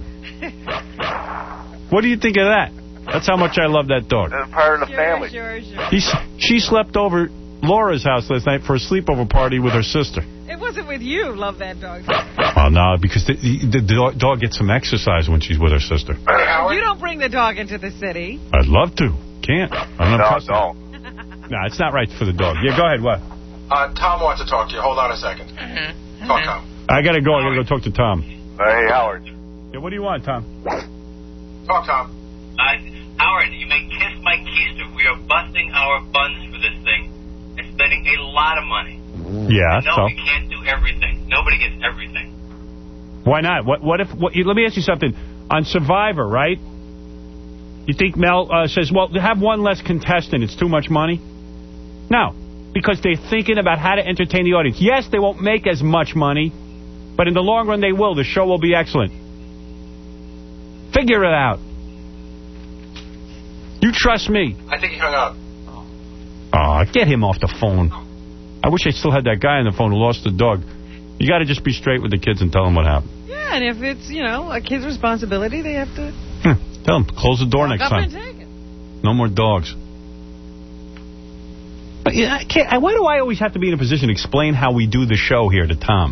What do you think of that? That's how much I love that dog. They're part of the Sure, family. sure, sure. He, she slept over Laura's house last night for a sleepover party with her sister. It wasn't with you, love that dog. Oh, no, because the, the, the dog gets some exercise when she's with her sister. You don't bring the dog into the city. I'd love to. Can't. I'm not No, don't. No, it's not right for the dog. Yeah, go ahead. What? Uh, Tom wants to talk to you. Hold on a second. Talk, Tom. I got to go. I got to go talk to Tom. Hey, Howard. Yeah, what do you want, Tom? Talk, Tom. Uh, Howard, you may kiss my keister. We are busting our buns for this thing and spending a lot of money. Yeah, no, so? we can't do everything. Nobody gets everything. Why not? What What if... What, let me ask you something. On Survivor, right? You think Mel uh, says, well, have one less contestant. It's too much money? No. Because they're thinking about how to entertain the audience. Yes, they won't make as much money, but in the long run they will. The show will be excellent. Figure it out. You trust me. I think he hung up. Aw, oh, get him off the phone. I wish I still had that guy on the phone who lost the dog. You got to just be straight with the kids and tell them what happened. Yeah, and if it's, you know, a kid's responsibility, they have to... Hmm. Tell them, close the door walk next up time. and take it. No more dogs. But yeah, I can't, I, why do I always have to be in a position to explain how we do the show here to Tom?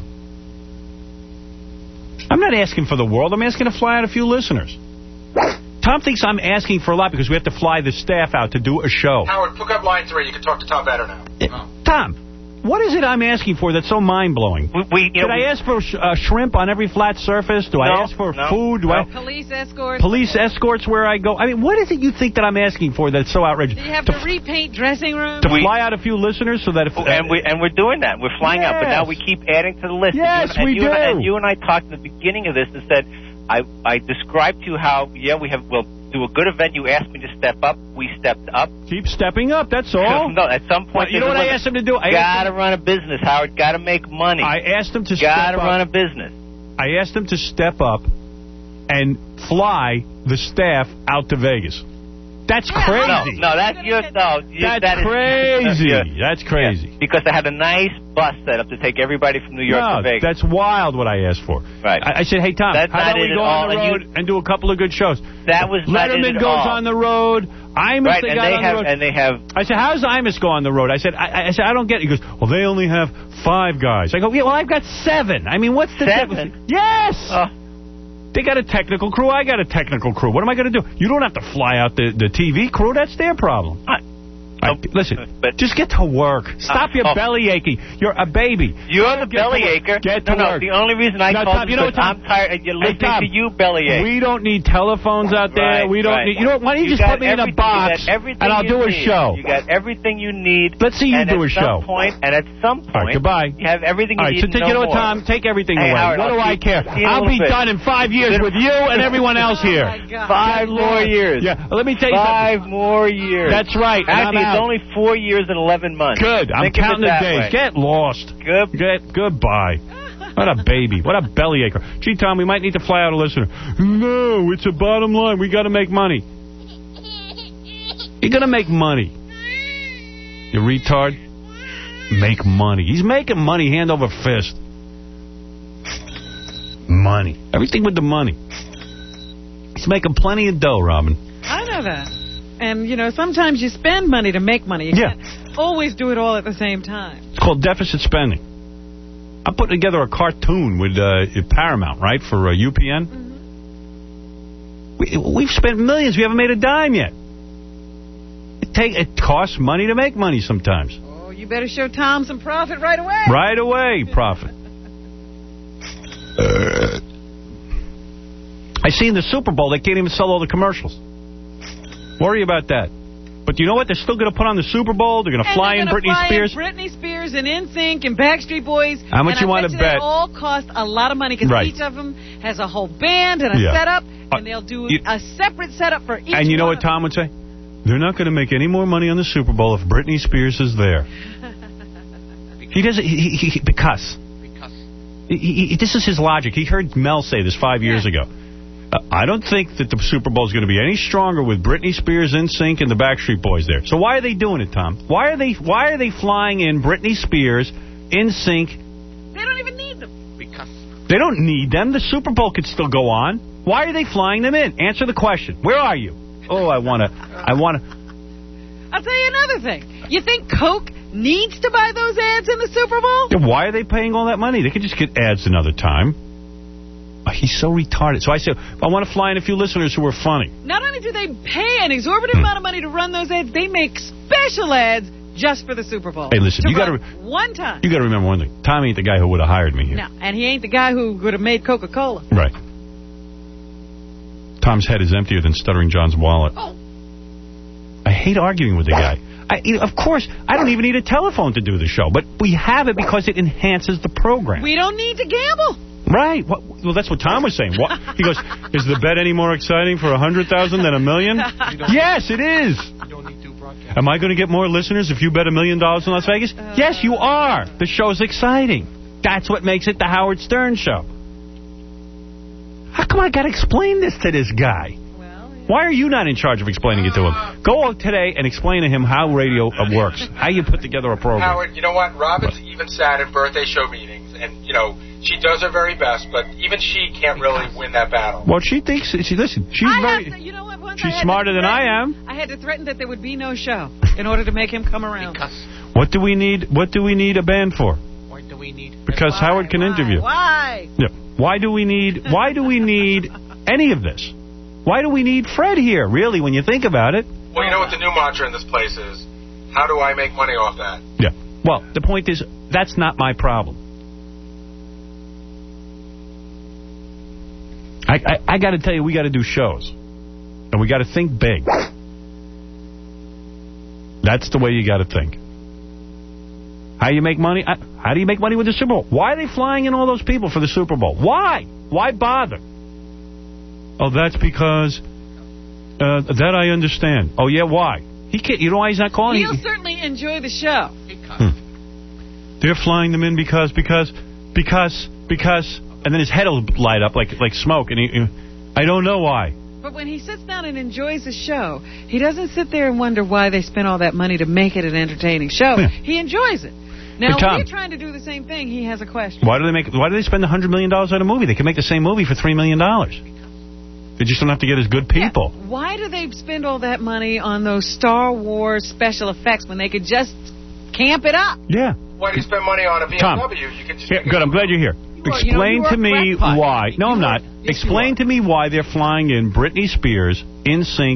I'm not asking for the world. I'm asking to fly out a few listeners. Tom thinks I'm asking for a lot because we have to fly the staff out to do a show. Howard, pick up line three. You can talk to Tom better now. Oh. Tom, what is it I'm asking for that's so mind-blowing? We, we, Should I ask for sh uh, shrimp on every flat surface? Do no, I ask for no, food? Do no. I Police escorts. Police escorts where I go? I mean, what is it you think that I'm asking for that's so outrageous? Do you have to, to repaint dressing rooms? To we, fly out a few listeners so that if... Uh, and, we, and we're doing that. We're flying yes. out, but now we keep adding to the list. Yes, and you, and we you do. And, I, and you and I talked at the beginning of this and said, I, I described to you how, yeah, we have... Well, do a good event, you asked me to step up, we stepped up. Keep stepping up, that's all. No, at some point... Well, you know what I asked him to do? I gotta run a business, Howard, gotta make money. I asked him to gotta step up. run a business. I asked him to step up and fly the staff out to Vegas. That's crazy. No, no that's your... No, that's that crazy. Is, that's crazy. Yeah, because they had a nice bus set up to take everybody from New York no, to Vegas. That's wild what I asked for. Right. I, I said, hey, Tom, that's how about we go on the road and, and do a couple of good shows? That was not Letterman it at goes all. on the road. Imus, right, they and got they on have, the road. And they have... I said, how does Imus go on the road? I said, I, I said, I don't get it. He goes, well, they only have five guys. I go, yeah, well, I've got seven. I mean, what's the Seven? difference? Yes! Uh, They got a technical crew. I got a technical crew. What am I going to do? You don't have to fly out the, the T V crew. That's their problem. I, Right, listen, but just get to work. Stop Uh, your oh. belly aching. You're a baby. You're the Get to belly work. acher. Get to no, no, work. the only reason I No, called Tom, is you know because what, Tom? I'm tired. You're Hey, listening Tom, to you belly ache. We don't need telephones out there. Right, we don't right. need. You know what? Why don't you, You just got put me in a everything- you box got everything and I'll you do a need. show? You got everything you need. Let's see you and do a at show. Some point, and at some point, All right, goodbye. you have everything you All right, need. so and take, no you know what, more. Tom? Take everything Hey, away. Howard, what I'll do I keep- care? see you in a I'll little be bit. done in five years with you and everyone else Oh, here. my God. Five more years. Yeah, let me tell you Five something. more years. That's right. and Actually, I'm it's out. only four years and eleven months. Good. I'm Think of it counting the that days. way. Get lost. Good. Get goodbye. What a baby. What a belly acher. Gee, Tom, we might need to fly out a listener. No, it's a bottom line. We got to make money. You're going to make money. You retard. Make money. He's making money hand over fist. Money. Everything with the money. He's making plenty of dough, Robin. I know that. And, you know, sometimes you spend money to make money. You Yeah. can't always do it all at the same time. It's called deficit spending. I'm putting together a cartoon with uh, Paramount, right, for uh, U P N. Mm-hmm. We, we've spent millions. We haven't made a dime yet. It, take, it costs money to make money sometimes. Oh, you better show Tom some profit right away. Right away, profit. uh, I see in the Super Bowl they can't even sell all the commercials. Worry about that. But you know what? They're still going to put on the Super Bowl. They're going to fly in Britney fly Spears. In Britney Spears and N Sync and Backstreet Boys. How much and you I want bet to you bet? They all cost a lot of money because Right. each of them has a whole band and a Yeah. setup, Uh, and they'll do you- a separate setup for each. And you know one what Tom would say? They're not going to make any more money on the Super Bowl if Britney Spears is there. He doesn't. He, he, he, because. Because. He, he, this is his logic. He heard Mel say this five years ago. Uh, I don't think that the Super Bowl is going to be any stronger with Britney Spears, N Sync, and the Backstreet Boys there. So why are they doing it, Tom? Why are they? Why are they flying in Britney Spears, N Sync? They don't even need them. Because they don't need them. The Super Bowl could still go on. Why are they flying them in? Answer the question. Where are you? Oh, I want to. I want to. I'll tell you another thing. You think Coke needs to buy those ads in the Super Bowl? Why are they paying all that money? They could just get ads another time. Oh, he's so retarded. So I said, I want to fly in a few listeners who are funny. Not only do they pay an exorbitant amount of money to run those ads, they make special ads just for the Super Bowl. Hey, listen, to you got to run one time. you got to remember one thing. Tommy ain't the guy who would have hired me here. No, and he ain't the guy who would have made Coca-Cola. Right. Tom's head is emptier than Stuttering John's wallet. Oh. I hate arguing with the guy. I, you know, of course, I don't even need a telephone to do the show, but we have it because it enhances the program. We don't need to gamble. Right. What, well, that's what Tom was saying. What, he goes, is the bet any more exciting for a hundred thousand than a million? Yes, it is. Am I going to get more listeners if you bet a million dollars in Las Vegas? Uh, yes, you are. The show's exciting. That's what makes it the Howard Stern Show. How come I got to explain this to this guy? Why are you not in charge of explaining it to him? Go today and explain to him how radio works, how you put together a program. Howard, you know what? Robin's even sat in birthday show meetings, and, you know, she does her very best, but even she can't really win that battle. Well, she thinks, she, listen, she's I very, have to, you know what, once she's I smarter than threaten, I am. I had to threaten that there would be no show in order to make him come around. What do we need, what do we need a band for? What do we need? Because why, Howard can why, interview. Why? Yeah. Why do we need, why do we need any of this? Why do we need Fred here, really, when you think about it? Well, you know what the new mantra in this place is? How do I make money off that? Yeah. Well, the point is, that's not my problem. I, I, I got to tell you, we got to do shows. And we got to think big. That's the way you got to think. How you make money? How do you make money with the Super Bowl? Why are they flying in all those people for the Super Bowl? Why? Why bother? Oh, that's because uh, that I understand. Oh, yeah, why? He can't. You know why he's not calling? He'll he, certainly enjoy the show. Hmm. They're flying them in because, because, because, because, and then his head will light up like like smoke, and he, he, I don't know why. But when he sits down and enjoys the show, he doesn't sit there and wonder why they spent all that money to make it an entertaining show. Yeah. He enjoys it. Now, Hey, Tom, when you're trying to do the same thing, he has a question. Why do they make? Why do they spend a hundred million dollars on a movie? They can make the same movie for three million dollars. They just don't have to get as good people. Yeah. Why do they spend all that money on those Star Wars special effects when they could just camp it up? Yeah. Why do you spend money on a B M W? Tom, You can just here, good. I'm glad you're here. You are, Explain you know, to me why. No, I'm not. Yes, Explain to me why they're flying in Britney Spears, N Sync,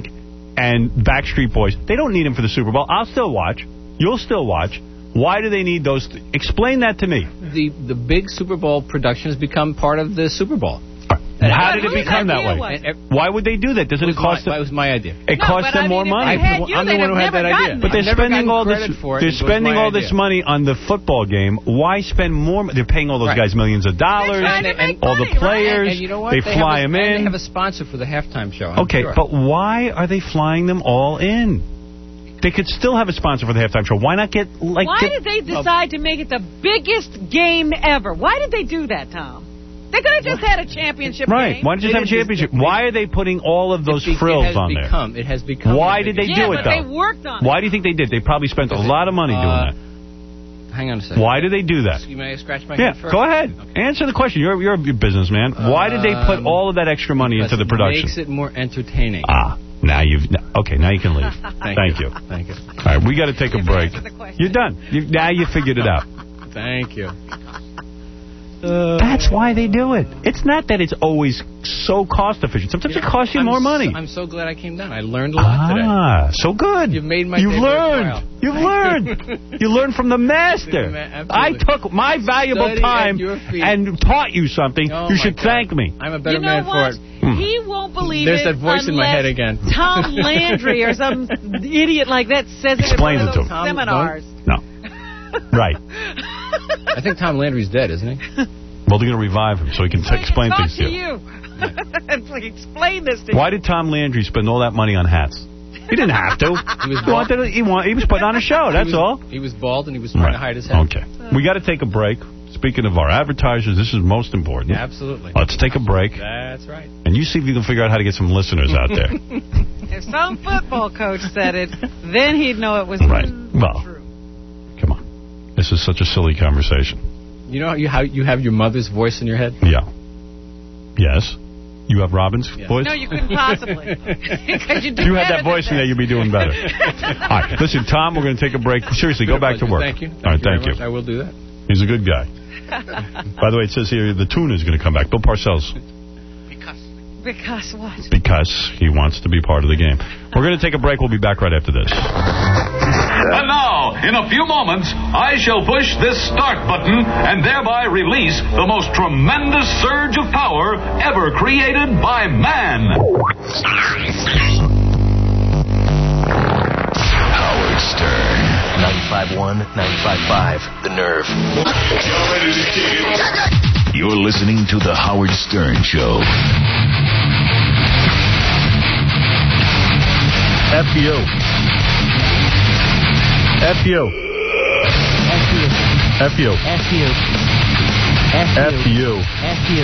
and Backstreet Boys. They don't need him for the Super Bowl. I'll still watch. You'll still watch. Why do they need those? Th Explain that to me. The the big Super Bowl production has become part of the Super Bowl. And how did it become that way? Why would they do that? Doesn't it, it cost my, them? It was my idea. It no, costs them I more mean, money. I, you, I'm the one who had that idea. But they're spending all this. For they're spending all this money on the football game. Why spend more? They're paying all those right. guys millions of dollars. And, and all the players. Right? And you know what? They, they fly a, them in. And they have a sponsor for the halftime show. I'm okay, sure. but why are they flying them all in? They could still have a sponsor for the halftime show. Why not get like? Why get, did they decide to make it the biggest game ever? Why did they do that, Tom? They could have just had a championship right. game. Why did you have a championship? Why are they putting all of those be, frills on become, there? It has become. Why did they yeah, do it, but though? they worked on Why it. do you think they did? They probably spent a lot of money uh, doing that. Hang on a second. Why did they do that? You may scratch my yeah, head first. go ahead. Okay. Answer the question. You're, you're a businessman. Um, Why did they put all of that extra money into the production? It makes it more entertaining. Ah, now you've... Okay, now you can leave. Thank, Thank you. you. Thank you. All right, we got to take a break. You're done. You, now you figured it out. Thank you. Uh, That's why they do it. It's not that it's always so cost efficient. Sometimes you know, it costs you I'm more money. So, I'm so glad I came down. I learned a lot ah, today. Ah, so good. You've made my You've day learned. You've learned. You learned from the master. I took my valuable Study time and taught you something. Oh you should God. thank me. I'm a better you know man what? for it. He won't believe There's it that voice in my head again. Tom Landry or some idiot like that says it Explains at one of it to those him. seminars. No. Right. I think Tom Landry's dead, isn't he? Well, they're going to revive him so he can so explain can things to you. you. like, explain this to Why you. did Tom Landry spend all that money on hats? He didn't have to. he, was he, wanted, he, wanted, he was putting on a show, that's he was, all. He was bald and he was trying right. to hide his head. Okay. We got to take a break. Speaking of our advertisers, this is most important. Yeah, absolutely. Let's take a break. That's right. And you see if you can figure out how to get some listeners out there. If some football coach said it, then he'd know it was right. true. Well, come on. This is such a silly conversation. You know how you, how you have your mother's voice in your head? Yeah. Yes. You have Robin's yeah. voice? No, you couldn't possibly. you you had that voice in there, you'd be doing better. All right. Listen, Tom, we're going to take a break. Seriously, go back to work. Thank you. Thank All right, you thank you. Much. I will do that. He's a good guy. By the way, it says here the tuna is going to come back. Bill Parcells. Because. Because what? Because he wants to be part of the game. We're going to take a break. We'll be back right after this. And now, in a few moments, I shall push this start button and thereby release the most tremendous surge of power ever created by man. Howard Stern. ninety-five point one, ninety-five point five, The Nerve. You're listening to The Howard Stern Show. F you. F you. F you. F you. F you. F you.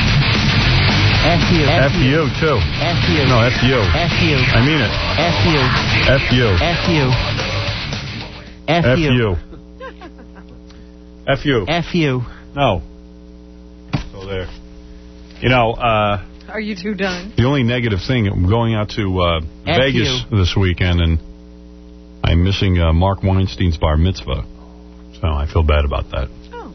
F you. F you, too. F you. No, F you. F you. I mean it. F you. F you. F you. F F you. you. F you. F you. No. So there. You know, uh... Are you two done? The only negative thing, I'm going out to uh, Vegas you. this weekend, and I'm missing uh, Mark Weinstein's bar mitzvah. So I feel bad about that. Oh.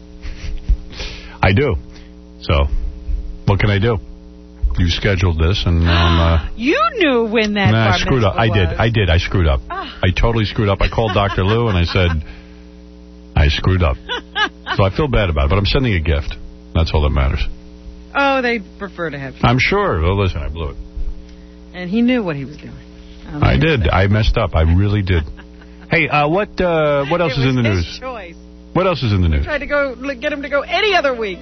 I do. So, what can I do? You scheduled this, and now I'm... Uh, you knew when that nah, bar I screwed mitzvah up. I did. was. I did. I screwed up. Oh. I totally screwed up. I called Doctor Lou, and I said, I screwed up. So I feel bad about it, but I'm sending a gift. That's all that matters. Oh, they prefer to have you. I'm sure. Well, listen, I blew it. And he knew what he was doing. I'm I sure did. I messed up. I really did. Hey, uh, what uh, what else it is in the was news? his choice. What else is in the news? Tried to go get him to go any other week.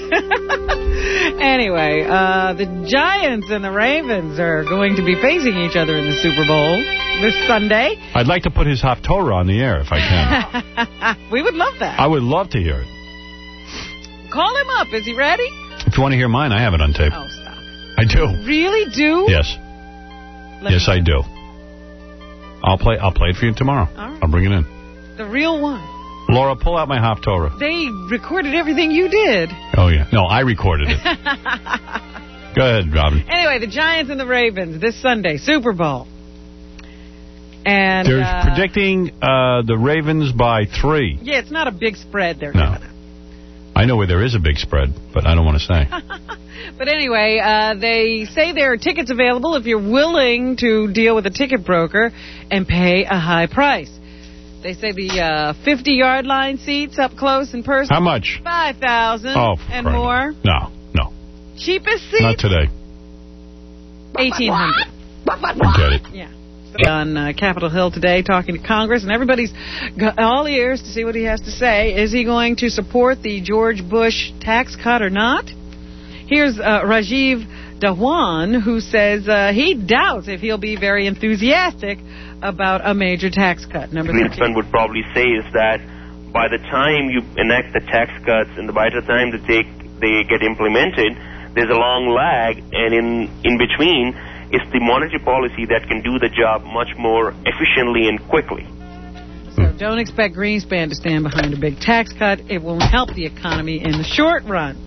Anyway, uh, the Giants and the Ravens are going to be facing each other in the Super Bowl this Sunday. I'd like to put his Haftorah on the air if I can. We would love that. I would love to hear it. Call him up. Is he ready? If you want to hear mine, I have it on tape. Oh, stop. I do. Really do? Yes. Let yes, I do. I'll play. I'll play it for you tomorrow. All right. I'll bring it in. The real one. Laura, pull out my Haftorah. They recorded everything you did. Oh yeah. No, I recorded it. Go ahead, Robin. Anyway, the Giants and the Ravens this Sunday, Super Bowl. And they're uh, predicting uh, the Ravens by three. Yeah, it's not a big spread. They're no. giving it. I know where there is a big spread, but I don't want to say. But anyway, uh, they say there are tickets available if you're willing to deal with a ticket broker and pay a high price. They say the uh, fifty-yard line seats up close and personal. How much? five thousand dollars oh, and right. more. No, no. Cheapest seats? Not today. eighteen hundred dollars. Forget it. Yeah. On uh, Capitol Hill today talking to Congress, and everybody's got all ears to see what he has to say. Is he going to support the George Bush tax cut or not? Here's uh, Rajiv Dhawan, who says uh, he doubts if he'll be very enthusiastic about a major tax cut. Number Greenspan would probably say is that by the time you enact the tax cuts and by the time that they, they get implemented, there's a long lag, and in, in between, it's the monetary policy that can do the job much more efficiently and quickly. So don't expect Greenspan to stand behind a big tax cut. It won't help the economy in the short run.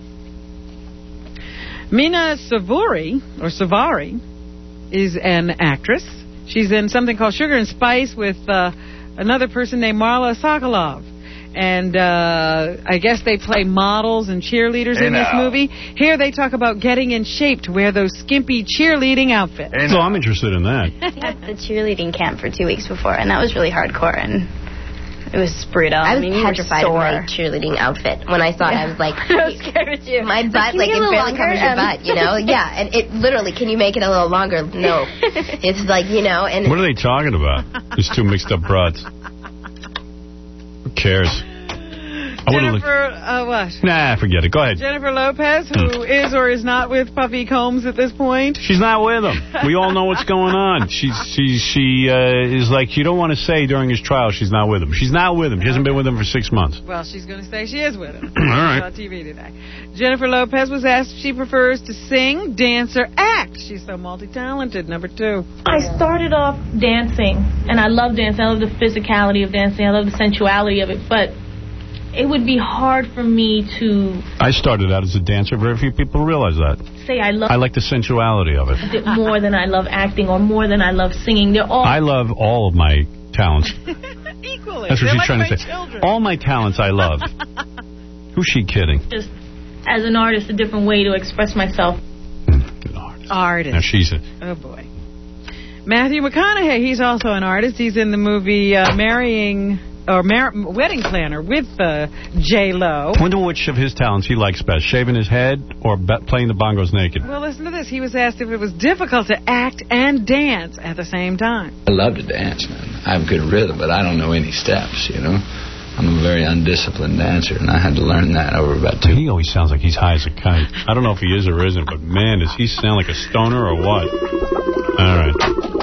Mina Savari, or Savari, is an actress. She's in something called Sugar and Spice with uh, another person named Marla Sokolov. And uh, I guess they play models and cheerleaders hey in this now. movie. Here they talk about getting in shape to wear those skimpy cheerleading outfits. So I'm interested in that. I had the cheerleading camp for two weeks before, and that was really hardcore, and it was brutal. I was I mean, you were petrified of sore. my cheerleading outfit. When I saw it, I was like, I was scared too. my butt, like, Can it you get a barely little covers longer? your butt, you know? Yeah, and it literally, can you make it a little longer? No. It's like, you know, and... What are they talking about? These two mixed up broads. Who cares? I Jennifer, uh, what? Nah, forget it. Go ahead. Jennifer Lopez, who is or is not with Puffy Combs at this point. She's not with him. We all know what's going on. She's she she uh, is like, you don't want to say during his trial she's not with him. She's not with him. She hasn't been with him for six months. Well, she's going to say she is with him. All right. On T V today. Jennifer Lopez was asked if she prefers to sing, dance, or act. She's so multi-talented. Number two. I started off dancing, and I love dancing. I love the physicality of dancing. I love the sensuality of it, but it would be hard for me to... I started out as a dancer. Very few people realize that. Say I love... I like the sensuality of it. it more than I love acting or more than I love singing. They're all... I love all of my talents. Equally. That's what They're she's like trying my to say. children. All my talents I love. Who's she kidding? Just, as an artist, a different way to express myself. Artist. Now she's a... Oh, boy. Matthew McConaughey, he's also an artist. He's in the movie uh, Marrying... or Mar- Wedding Planner with uh, J Lo. I wonder which of his talents he likes best, shaving his head or be- playing the bongos naked. Well, listen to this. He was asked if it was difficult to act and dance at the same time. I love to dance, man. I have good rhythm, but I don't know any steps, you know. I'm a very undisciplined dancer, and I had to learn that over about two. He always sounds like he's high as a kite. I don't know if he is or isn't, but man, does he sound like a stoner or what? All right.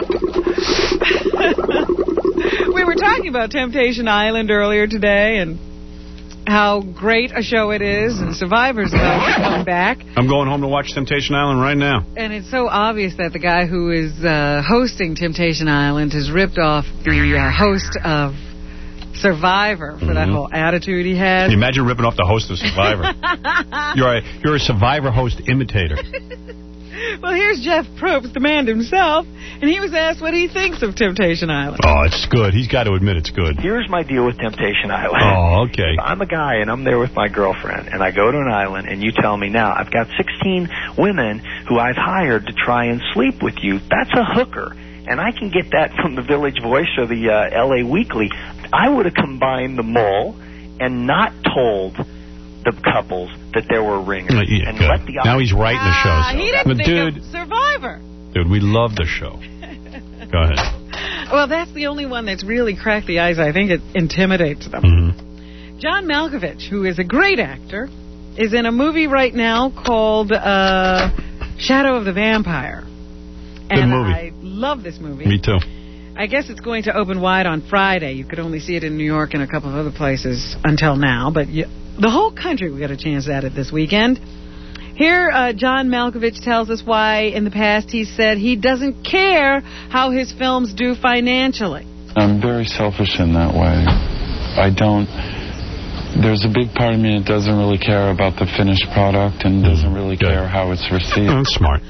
We were talking about Temptation Island earlier today and how great a show it is, and Survivor's about to come back. I'm going home to watch Temptation Island right now. And it's so obvious that the guy who is uh, hosting Temptation Island has ripped off the uh, host of Survivor for mm-hmm. that whole attitude he has. Can you imagine ripping off the host of Survivor? you're a you're a Survivor host imitator. Well, here's Jeff Probst, the man himself, and he was asked what he thinks of Temptation Island. Oh, it's good. He's got to admit it's good. Here's my deal with Temptation Island. Oh, okay. I'm a guy, and I'm there with my girlfriend, and I go to an island, and you tell me, now, I've got sixteen women who I've hired to try and sleep with you. That's a hooker. And I can get that from the Village Voice or the uh, L A Weekly. I would have combined them all and not told the couples that there were ringers. Uh, yeah, and good. let the now he's writing the show. Uh, So. he didn't but think dude, of Survivor. Dude, we love the show. Go ahead. Well, that's the only one that's really cracked the eyes. I think it intimidates them. Mm-hmm. John Malkovich, who is a great actor, is in a movie right now called uh, Shadow of the Vampire. Good and movie. I love this movie. Me too. I guess it's going to open wide on Friday. You could only see it in New York and a couple of other places until now, but you, the whole country will get a chance at it this weekend. Here, uh, John Malkovich tells us why in the past he said he doesn't care how his films do financially. I'm very selfish in that way. I don't... There's a big part of me that doesn't really care about the finished product and doesn't really Good. care how it's received. Oh, that's smart.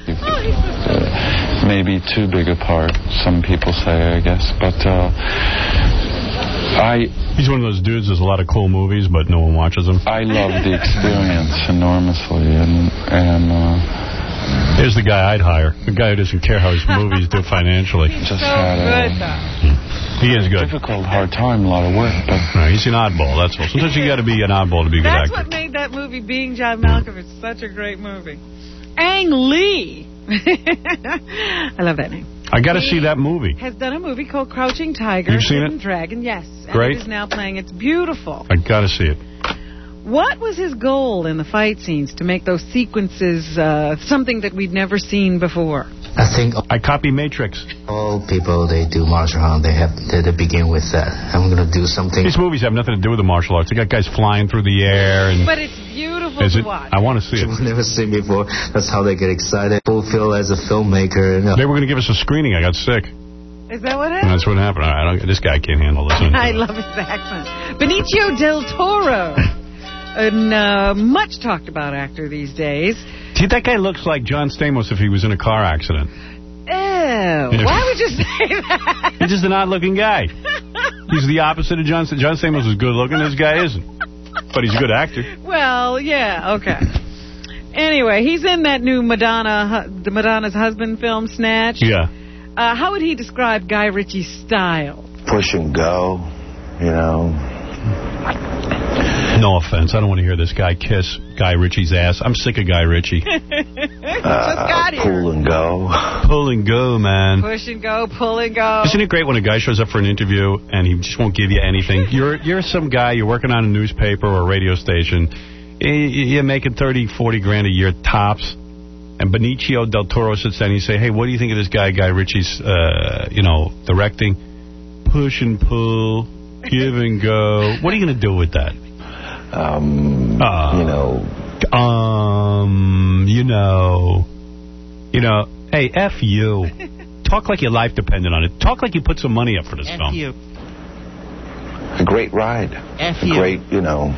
Uh, maybe too big a part, some people say, I guess. But uh, I. He's one of those dudes. There's a lot of cool movies, but no one watches them. I love the experience enormously, and and. Uh, Here's the guy I'd hire. The guy who doesn't care how his movies do financially. He's just so had a, good, He is good. Difficult, hard time, a lot of work. But no, he's an oddball, that's all. Sometimes you got to be an oddball to be a good That's actor. what made that movie, Being John Malkovich, such a great movie. Ang Lee. I love that name. I got to see that movie. Has done a movie called Crouching Tiger. You've seen Hidden it? Dragon, yes. And Great. it is now playing. It's beautiful. I got to see it. What was his goal in the fight scenes to make those sequences uh, something that we'd never seen before? I think I copy Matrix. All people, they do martial arts, they have they, they begin with that. I'm going to do something. These movies have nothing to do with the martial arts. They got guys flying through the air. And but it's beautiful is to it? watch. I want to see it. I've never seen before. That's how they get excited. Fulfill as a filmmaker. No. They were going to give us a screening. I got sick. Is that what And happened? that's what happened. I don't, this guy can't handle this. I love his accent. Benicio del Toro. A uh, much talked about actor these days. See, that guy looks like John Stamos if he was in a car accident. Ew. Why would you say that? He's just an odd-looking guy. He's the opposite of John Stamos. John Stamos is good-looking. This guy isn't. But he's a good actor. Well, yeah, okay. Anyway, he's in that new Madonna, the Madonna's husband film, Snatch. Yeah. Uh, how would he describe Guy Ritchie's style? Push and go, you know. No offense. I don't want to hear this guy kiss Guy Ritchie's ass. I'm sick of Guy Ritchie. uh, pull and go. Pull and go, man. Push and go, pull and go. Isn't it great when a guy shows up for an interview and he just won't give you anything? You're you're some guy, you're working on a newspaper or a radio station. You're making thirty, forty grand a year tops. And Benicio del Toro sits down and you say, hey, what do you think of this guy, Guy Ritchie's, uh, you know, directing? Push and pull, give and go. What are you going to do with that? Um, uh, you know. Um, you know. You know, hey, F you. Talk like your life depended on it. Talk like you put some money up for this F film. you. A great ride. F a you. great, you know,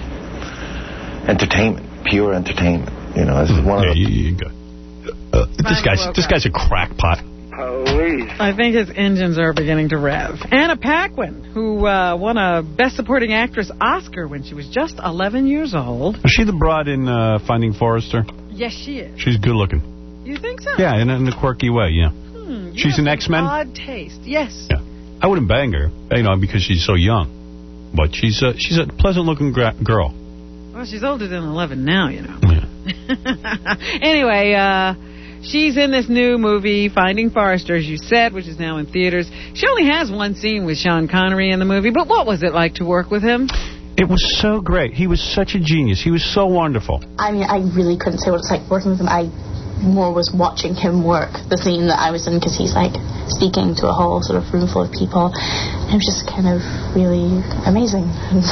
entertainment. Pure entertainment. You know, this is one yeah, of the... You, you go. Uh, this guy's this guy's a crackpot. Police. I think his engines are beginning to rev. Anna Paquin, who uh, won a Best Supporting Actress Oscar when she was just eleven years old. Is she the broad in uh, Finding Forrester? Yes, she is. She's good looking. You think so? Yeah, in, in a quirky way, yeah. Hmm, she's an X-Men? Odd taste, yes. Yeah. I wouldn't bang her, you know, because she's so young. But she's a, she's a pleasant-looking gra- girl. Well, she's older than eleven now, you know. Yeah. Anyway, uh... she's in this new movie, Finding Forrester, as you said, which is now in theaters. She only has one scene with Sean Connery in the movie, but what was it like to work with him? It was so great. He was such a genius. He was so wonderful. I mean, I really couldn't say what it's like working with him. I more was watching him work, the scene that I was in, because he's, like, speaking to a whole sort of room full of people. It was just kind of really amazing.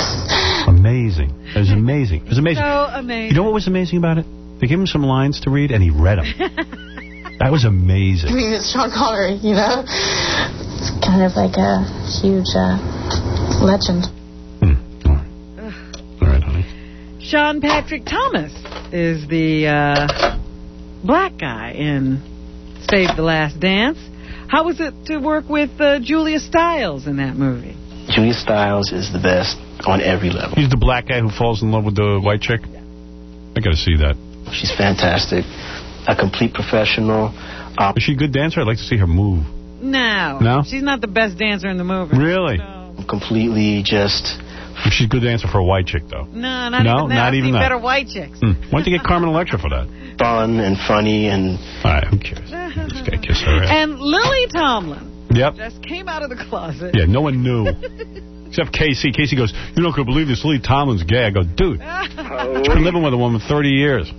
Amazing. It was amazing. It was amazing. So amazing. You know what was amazing about it? They gave him some lines to read, and he read them. That was amazing. I mean, it's Sean Connery, you know? It's kind of like a huge uh, legend. Hmm. All right. All right, honey. Sean Patrick Thomas is the uh, black guy in Save the Last Dance. How was it to work with uh, Julia Stiles in that movie? Julia Stiles is the best on every level. He's the black guy who falls in love with the white chick? I got to see that. She's fantastic. A complete professional. Um, Is she a good dancer? I'd like to see her move. No. No? She's not the best dancer in the movie. Really? No. Completely just... She's a good dancer for a white chick, though. No, not no, even that. not I've even seen that. better white chicks. Hmm. Why don't you get Carmen Electra for that? Fun and funny and... All right, who cares? This guy kiss her ass. And Lily Tomlin Yep. just came out of the closet. Yeah, no one knew. Except Casey. Casey goes, you're not going to believe this. Lily Tomlin's gay. I go, dude, she's been living with a woman thirty years.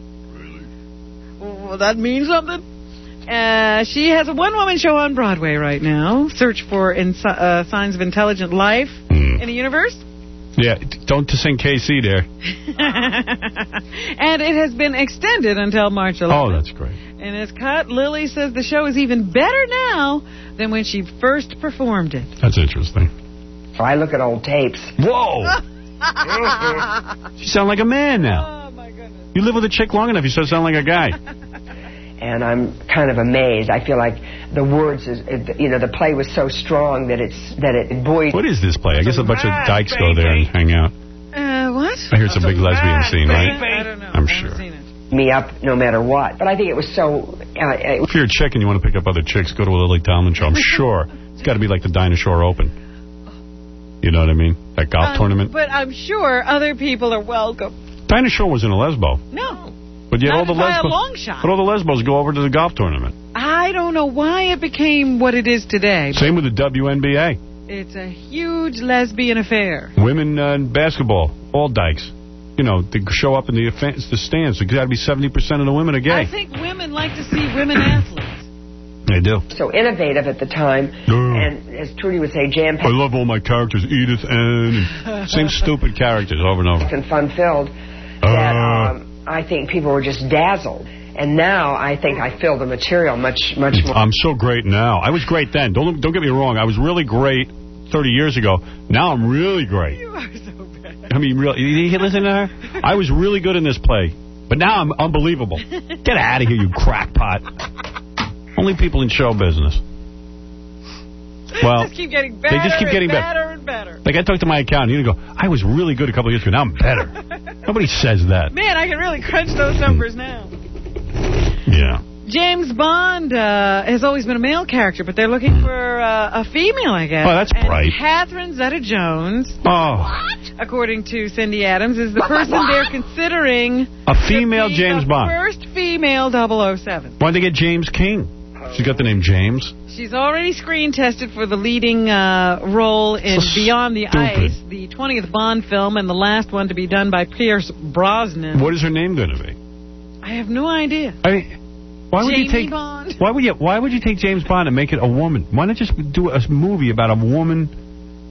Well, that means something. Uh, she has a one-woman show on Broadway right now. Search for ins- uh, signs of intelligent life mm. in the universe. Yeah, don't to sing K C there. And it has been extended until March eleventh. Oh, that's great. And it's cut. Lily says the show is even better now than when she first performed it. That's interesting. So I look at old tapes. Whoa! You sound like a man now. Oh, my goodness. You live with a chick long enough, you start sounding like a guy. And I'm kind of amazed. I feel like the words, is, you know, the play was so strong that it's that it buoyed. What is this play? I guess a bunch of dykes go there and hang out. Uh, what? I hear it's a big lesbian scene, right? I don't know. I'm sure. Me up no matter what. But I think it was so... Uh, if you're a chick and you want to pick up other chicks, go to a Lily Tomlin show. I'm sure it's got to be like the Dinosaur Open. You know what I mean? That golf um, tournament. But I'm sure other people are welcome. Dinosaur wasn't a lesbo. No. But yet Not all the by a lesbos, long shot. But all the lesbos go over to the golf tournament. I don't know why it became what it is today. Same with the W N B A. It's a huge lesbian affair. Women uh, in basketball, all dykes. You know, they show up in the, the stands. There's got to be seventy percent of the women are gay. I think women like to see women athletes. They do. So innovative at the time. No. And as Trudy would say, jam-packed. I love all my characters. Edith and same stupid characters over and over. And fun-filled. Uh, that um, I think people were just dazzled. And now I think I feel the material much, much more. I'm so great now. I was great then. Don't don't get me wrong. I was really great thirty years ago. Now I'm really great. You are so bad. I mean, really, you listen to her? I was really good in this play. But now I'm unbelievable. Get out of here, you crackpot. Only people in show business. Well, just keep getting better, they just keep getting and better. better and better. Like, I talked to my accountant. He'd go, I was really good a couple of years ago. Now I'm better. Nobody says that. Man, I can really crunch those numbers now. Yeah. James Bond uh, has always been a male character, but they're looking for uh, a female, I guess. Oh, that's and bright. Catherine Zeta-Jones, oh. according to Cindy Adams, is the person they're considering a female James the Bond. First female double oh seven. Why did they get James King? She's got the name James. She's already screen tested for the leading uh, role in so Beyond the stupid. Ice, the twentieth Bond film, and the last one to be done by Pierce Brosnan. What is her name going to be? I have no idea. I mean, why would Jamie you take Bond. Why would you Why would you take James Bond and make it a woman? Why not just do a movie about a woman?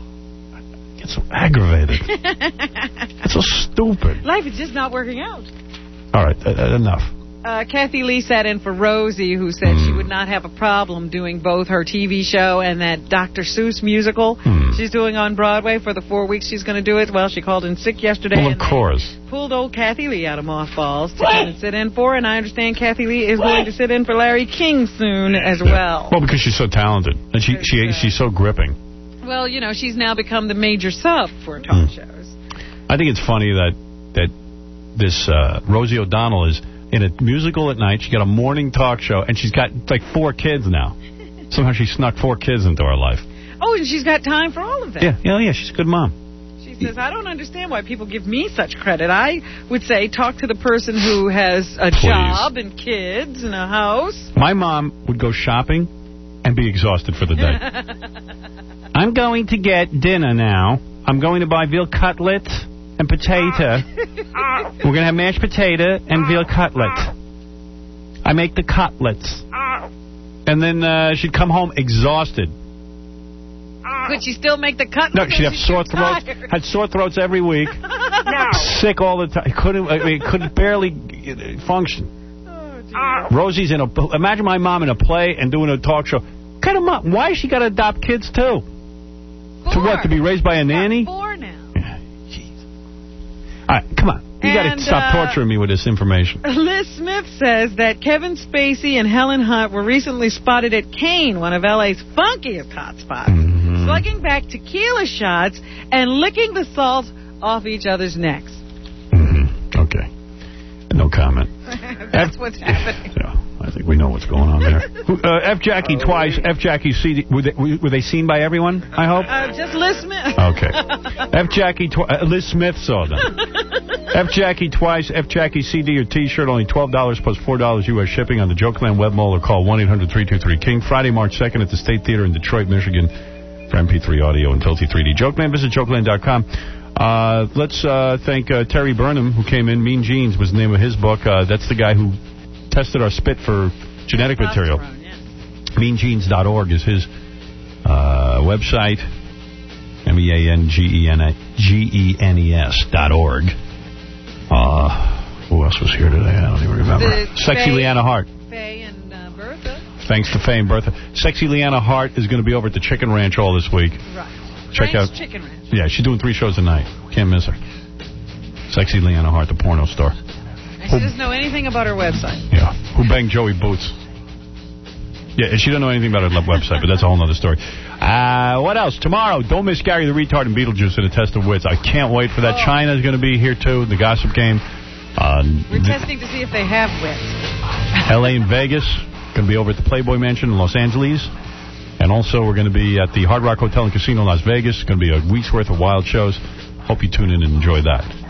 Oh, I get so aggravated. That's so stupid. Life is just not working out. All right, uh, enough. Uh, Kathy Lee sat in for Rosie, who said mm. she would not have a problem doing both her T V show and that Doctor Seuss musical mm. she's doing on Broadway for the four weeks she's going to do it. Well, she called in sick yesterday. Well, of and course. Pulled old Kathy Lee out of mothballs to come and sit in for, and I understand Kathy Lee is going to sit in for Larry King soon as yeah. well. Well, because she's so talented, and she she she's so gripping. Well, you know, she's now become the major sub for talk mm. shows. I think it's funny that that this uh, Rosie O'Donnell is in a musical at night. She got a morning talk show, and she's got like four kids now. Somehow she snuck four kids into her life. Oh, and she's got time for all of that. Yeah, yeah, yeah. She's a good mom. She says, I don't understand why people give me such credit. I would say talk to the person who has a Please. job and kids and a house. My mom would go shopping and be exhausted for the day. I'm going to get dinner now. I'm going to buy veal cutlets and potato. We're going to have mashed potato and veal cutlets. I make the cutlets. And then uh, she'd come home exhausted. Could she still make the cutlets? No, she'd have sore throats. Had sore throats every week. No. Sick all the time. Couldn't, I mean, couldn't barely function. Oh, Rosie's in a... Imagine my mom in a play and doing a talk show. What kind of mom? Why has she got to adopt kids, too? Four. To what? To be raised by a nanny? Four now. All right, come on. You got to stop uh, torturing me with this information. Liz Smith says that Kevin Spacey and Helen Hunt were recently spotted at Kane, one of L A's funkiest hotspots, mm-hmm. slugging back tequila shots and licking the salt off each other's necks. Mm-hmm. Okay. No comment. That's F- what's happening. Yeah, I think we know what's going on there. uh, F. Jackie oh, twice. F. Jackie C D. Were they, were they seen by everyone, I hope? Uh, just Liz Smith. Okay. F. Jackie twice. Uh, Liz Smith saw them. F. Jackie twice. F. Jackie C D or T-shirt, only twelve dollars plus four dollars U S shipping on the Jokeland web mall, or call one eight hundred three two three King. Friday, March second at the State Theater in Detroit, Michigan for M P three audio and Filthy three D. Jokeland, visit Jokeland dot com. Uh, let's uh, thank uh, Terry Burnham, who came in. Mean Genes was the name of his book. Uh, that's the guy who tested our spit for genetic material. Yeah. mean genes dot org is his uh, website. M E A N G E N G E N E S dot org. Uh, who else was here today? I don't even remember. The Sexy Faye, Leanna Hart. Faye and uh, Bertha. Thanks to Faye and Bertha. Sexy Leanna Hart is going to be over at the Chicken Ranch all this week. Right. Check Frank's out. Chicken Ranch. Yeah, she's doing three shows a night. Can't miss her. Sexy Leanna Hart, the porno star. And she doesn't know anything about her website. Yeah. Who banged Joey Boots. Yeah, she don't know anything about her website, but that's a whole other story. Uh, what else? Tomorrow, don't miss Gary the Retard and Beetlejuice in a test of wits. I can't wait for that. Oh. China's going to be here, too, the gossip game. Uh, We're testing to see if they have wits. L A and Vegas, going to be over at the Playboy Mansion in Los Angeles. And also, we're going to be at the Hard Rock Hotel and Casino in Las Vegas. It's going to be a week's worth of wild shows. Hope you tune in and enjoy that.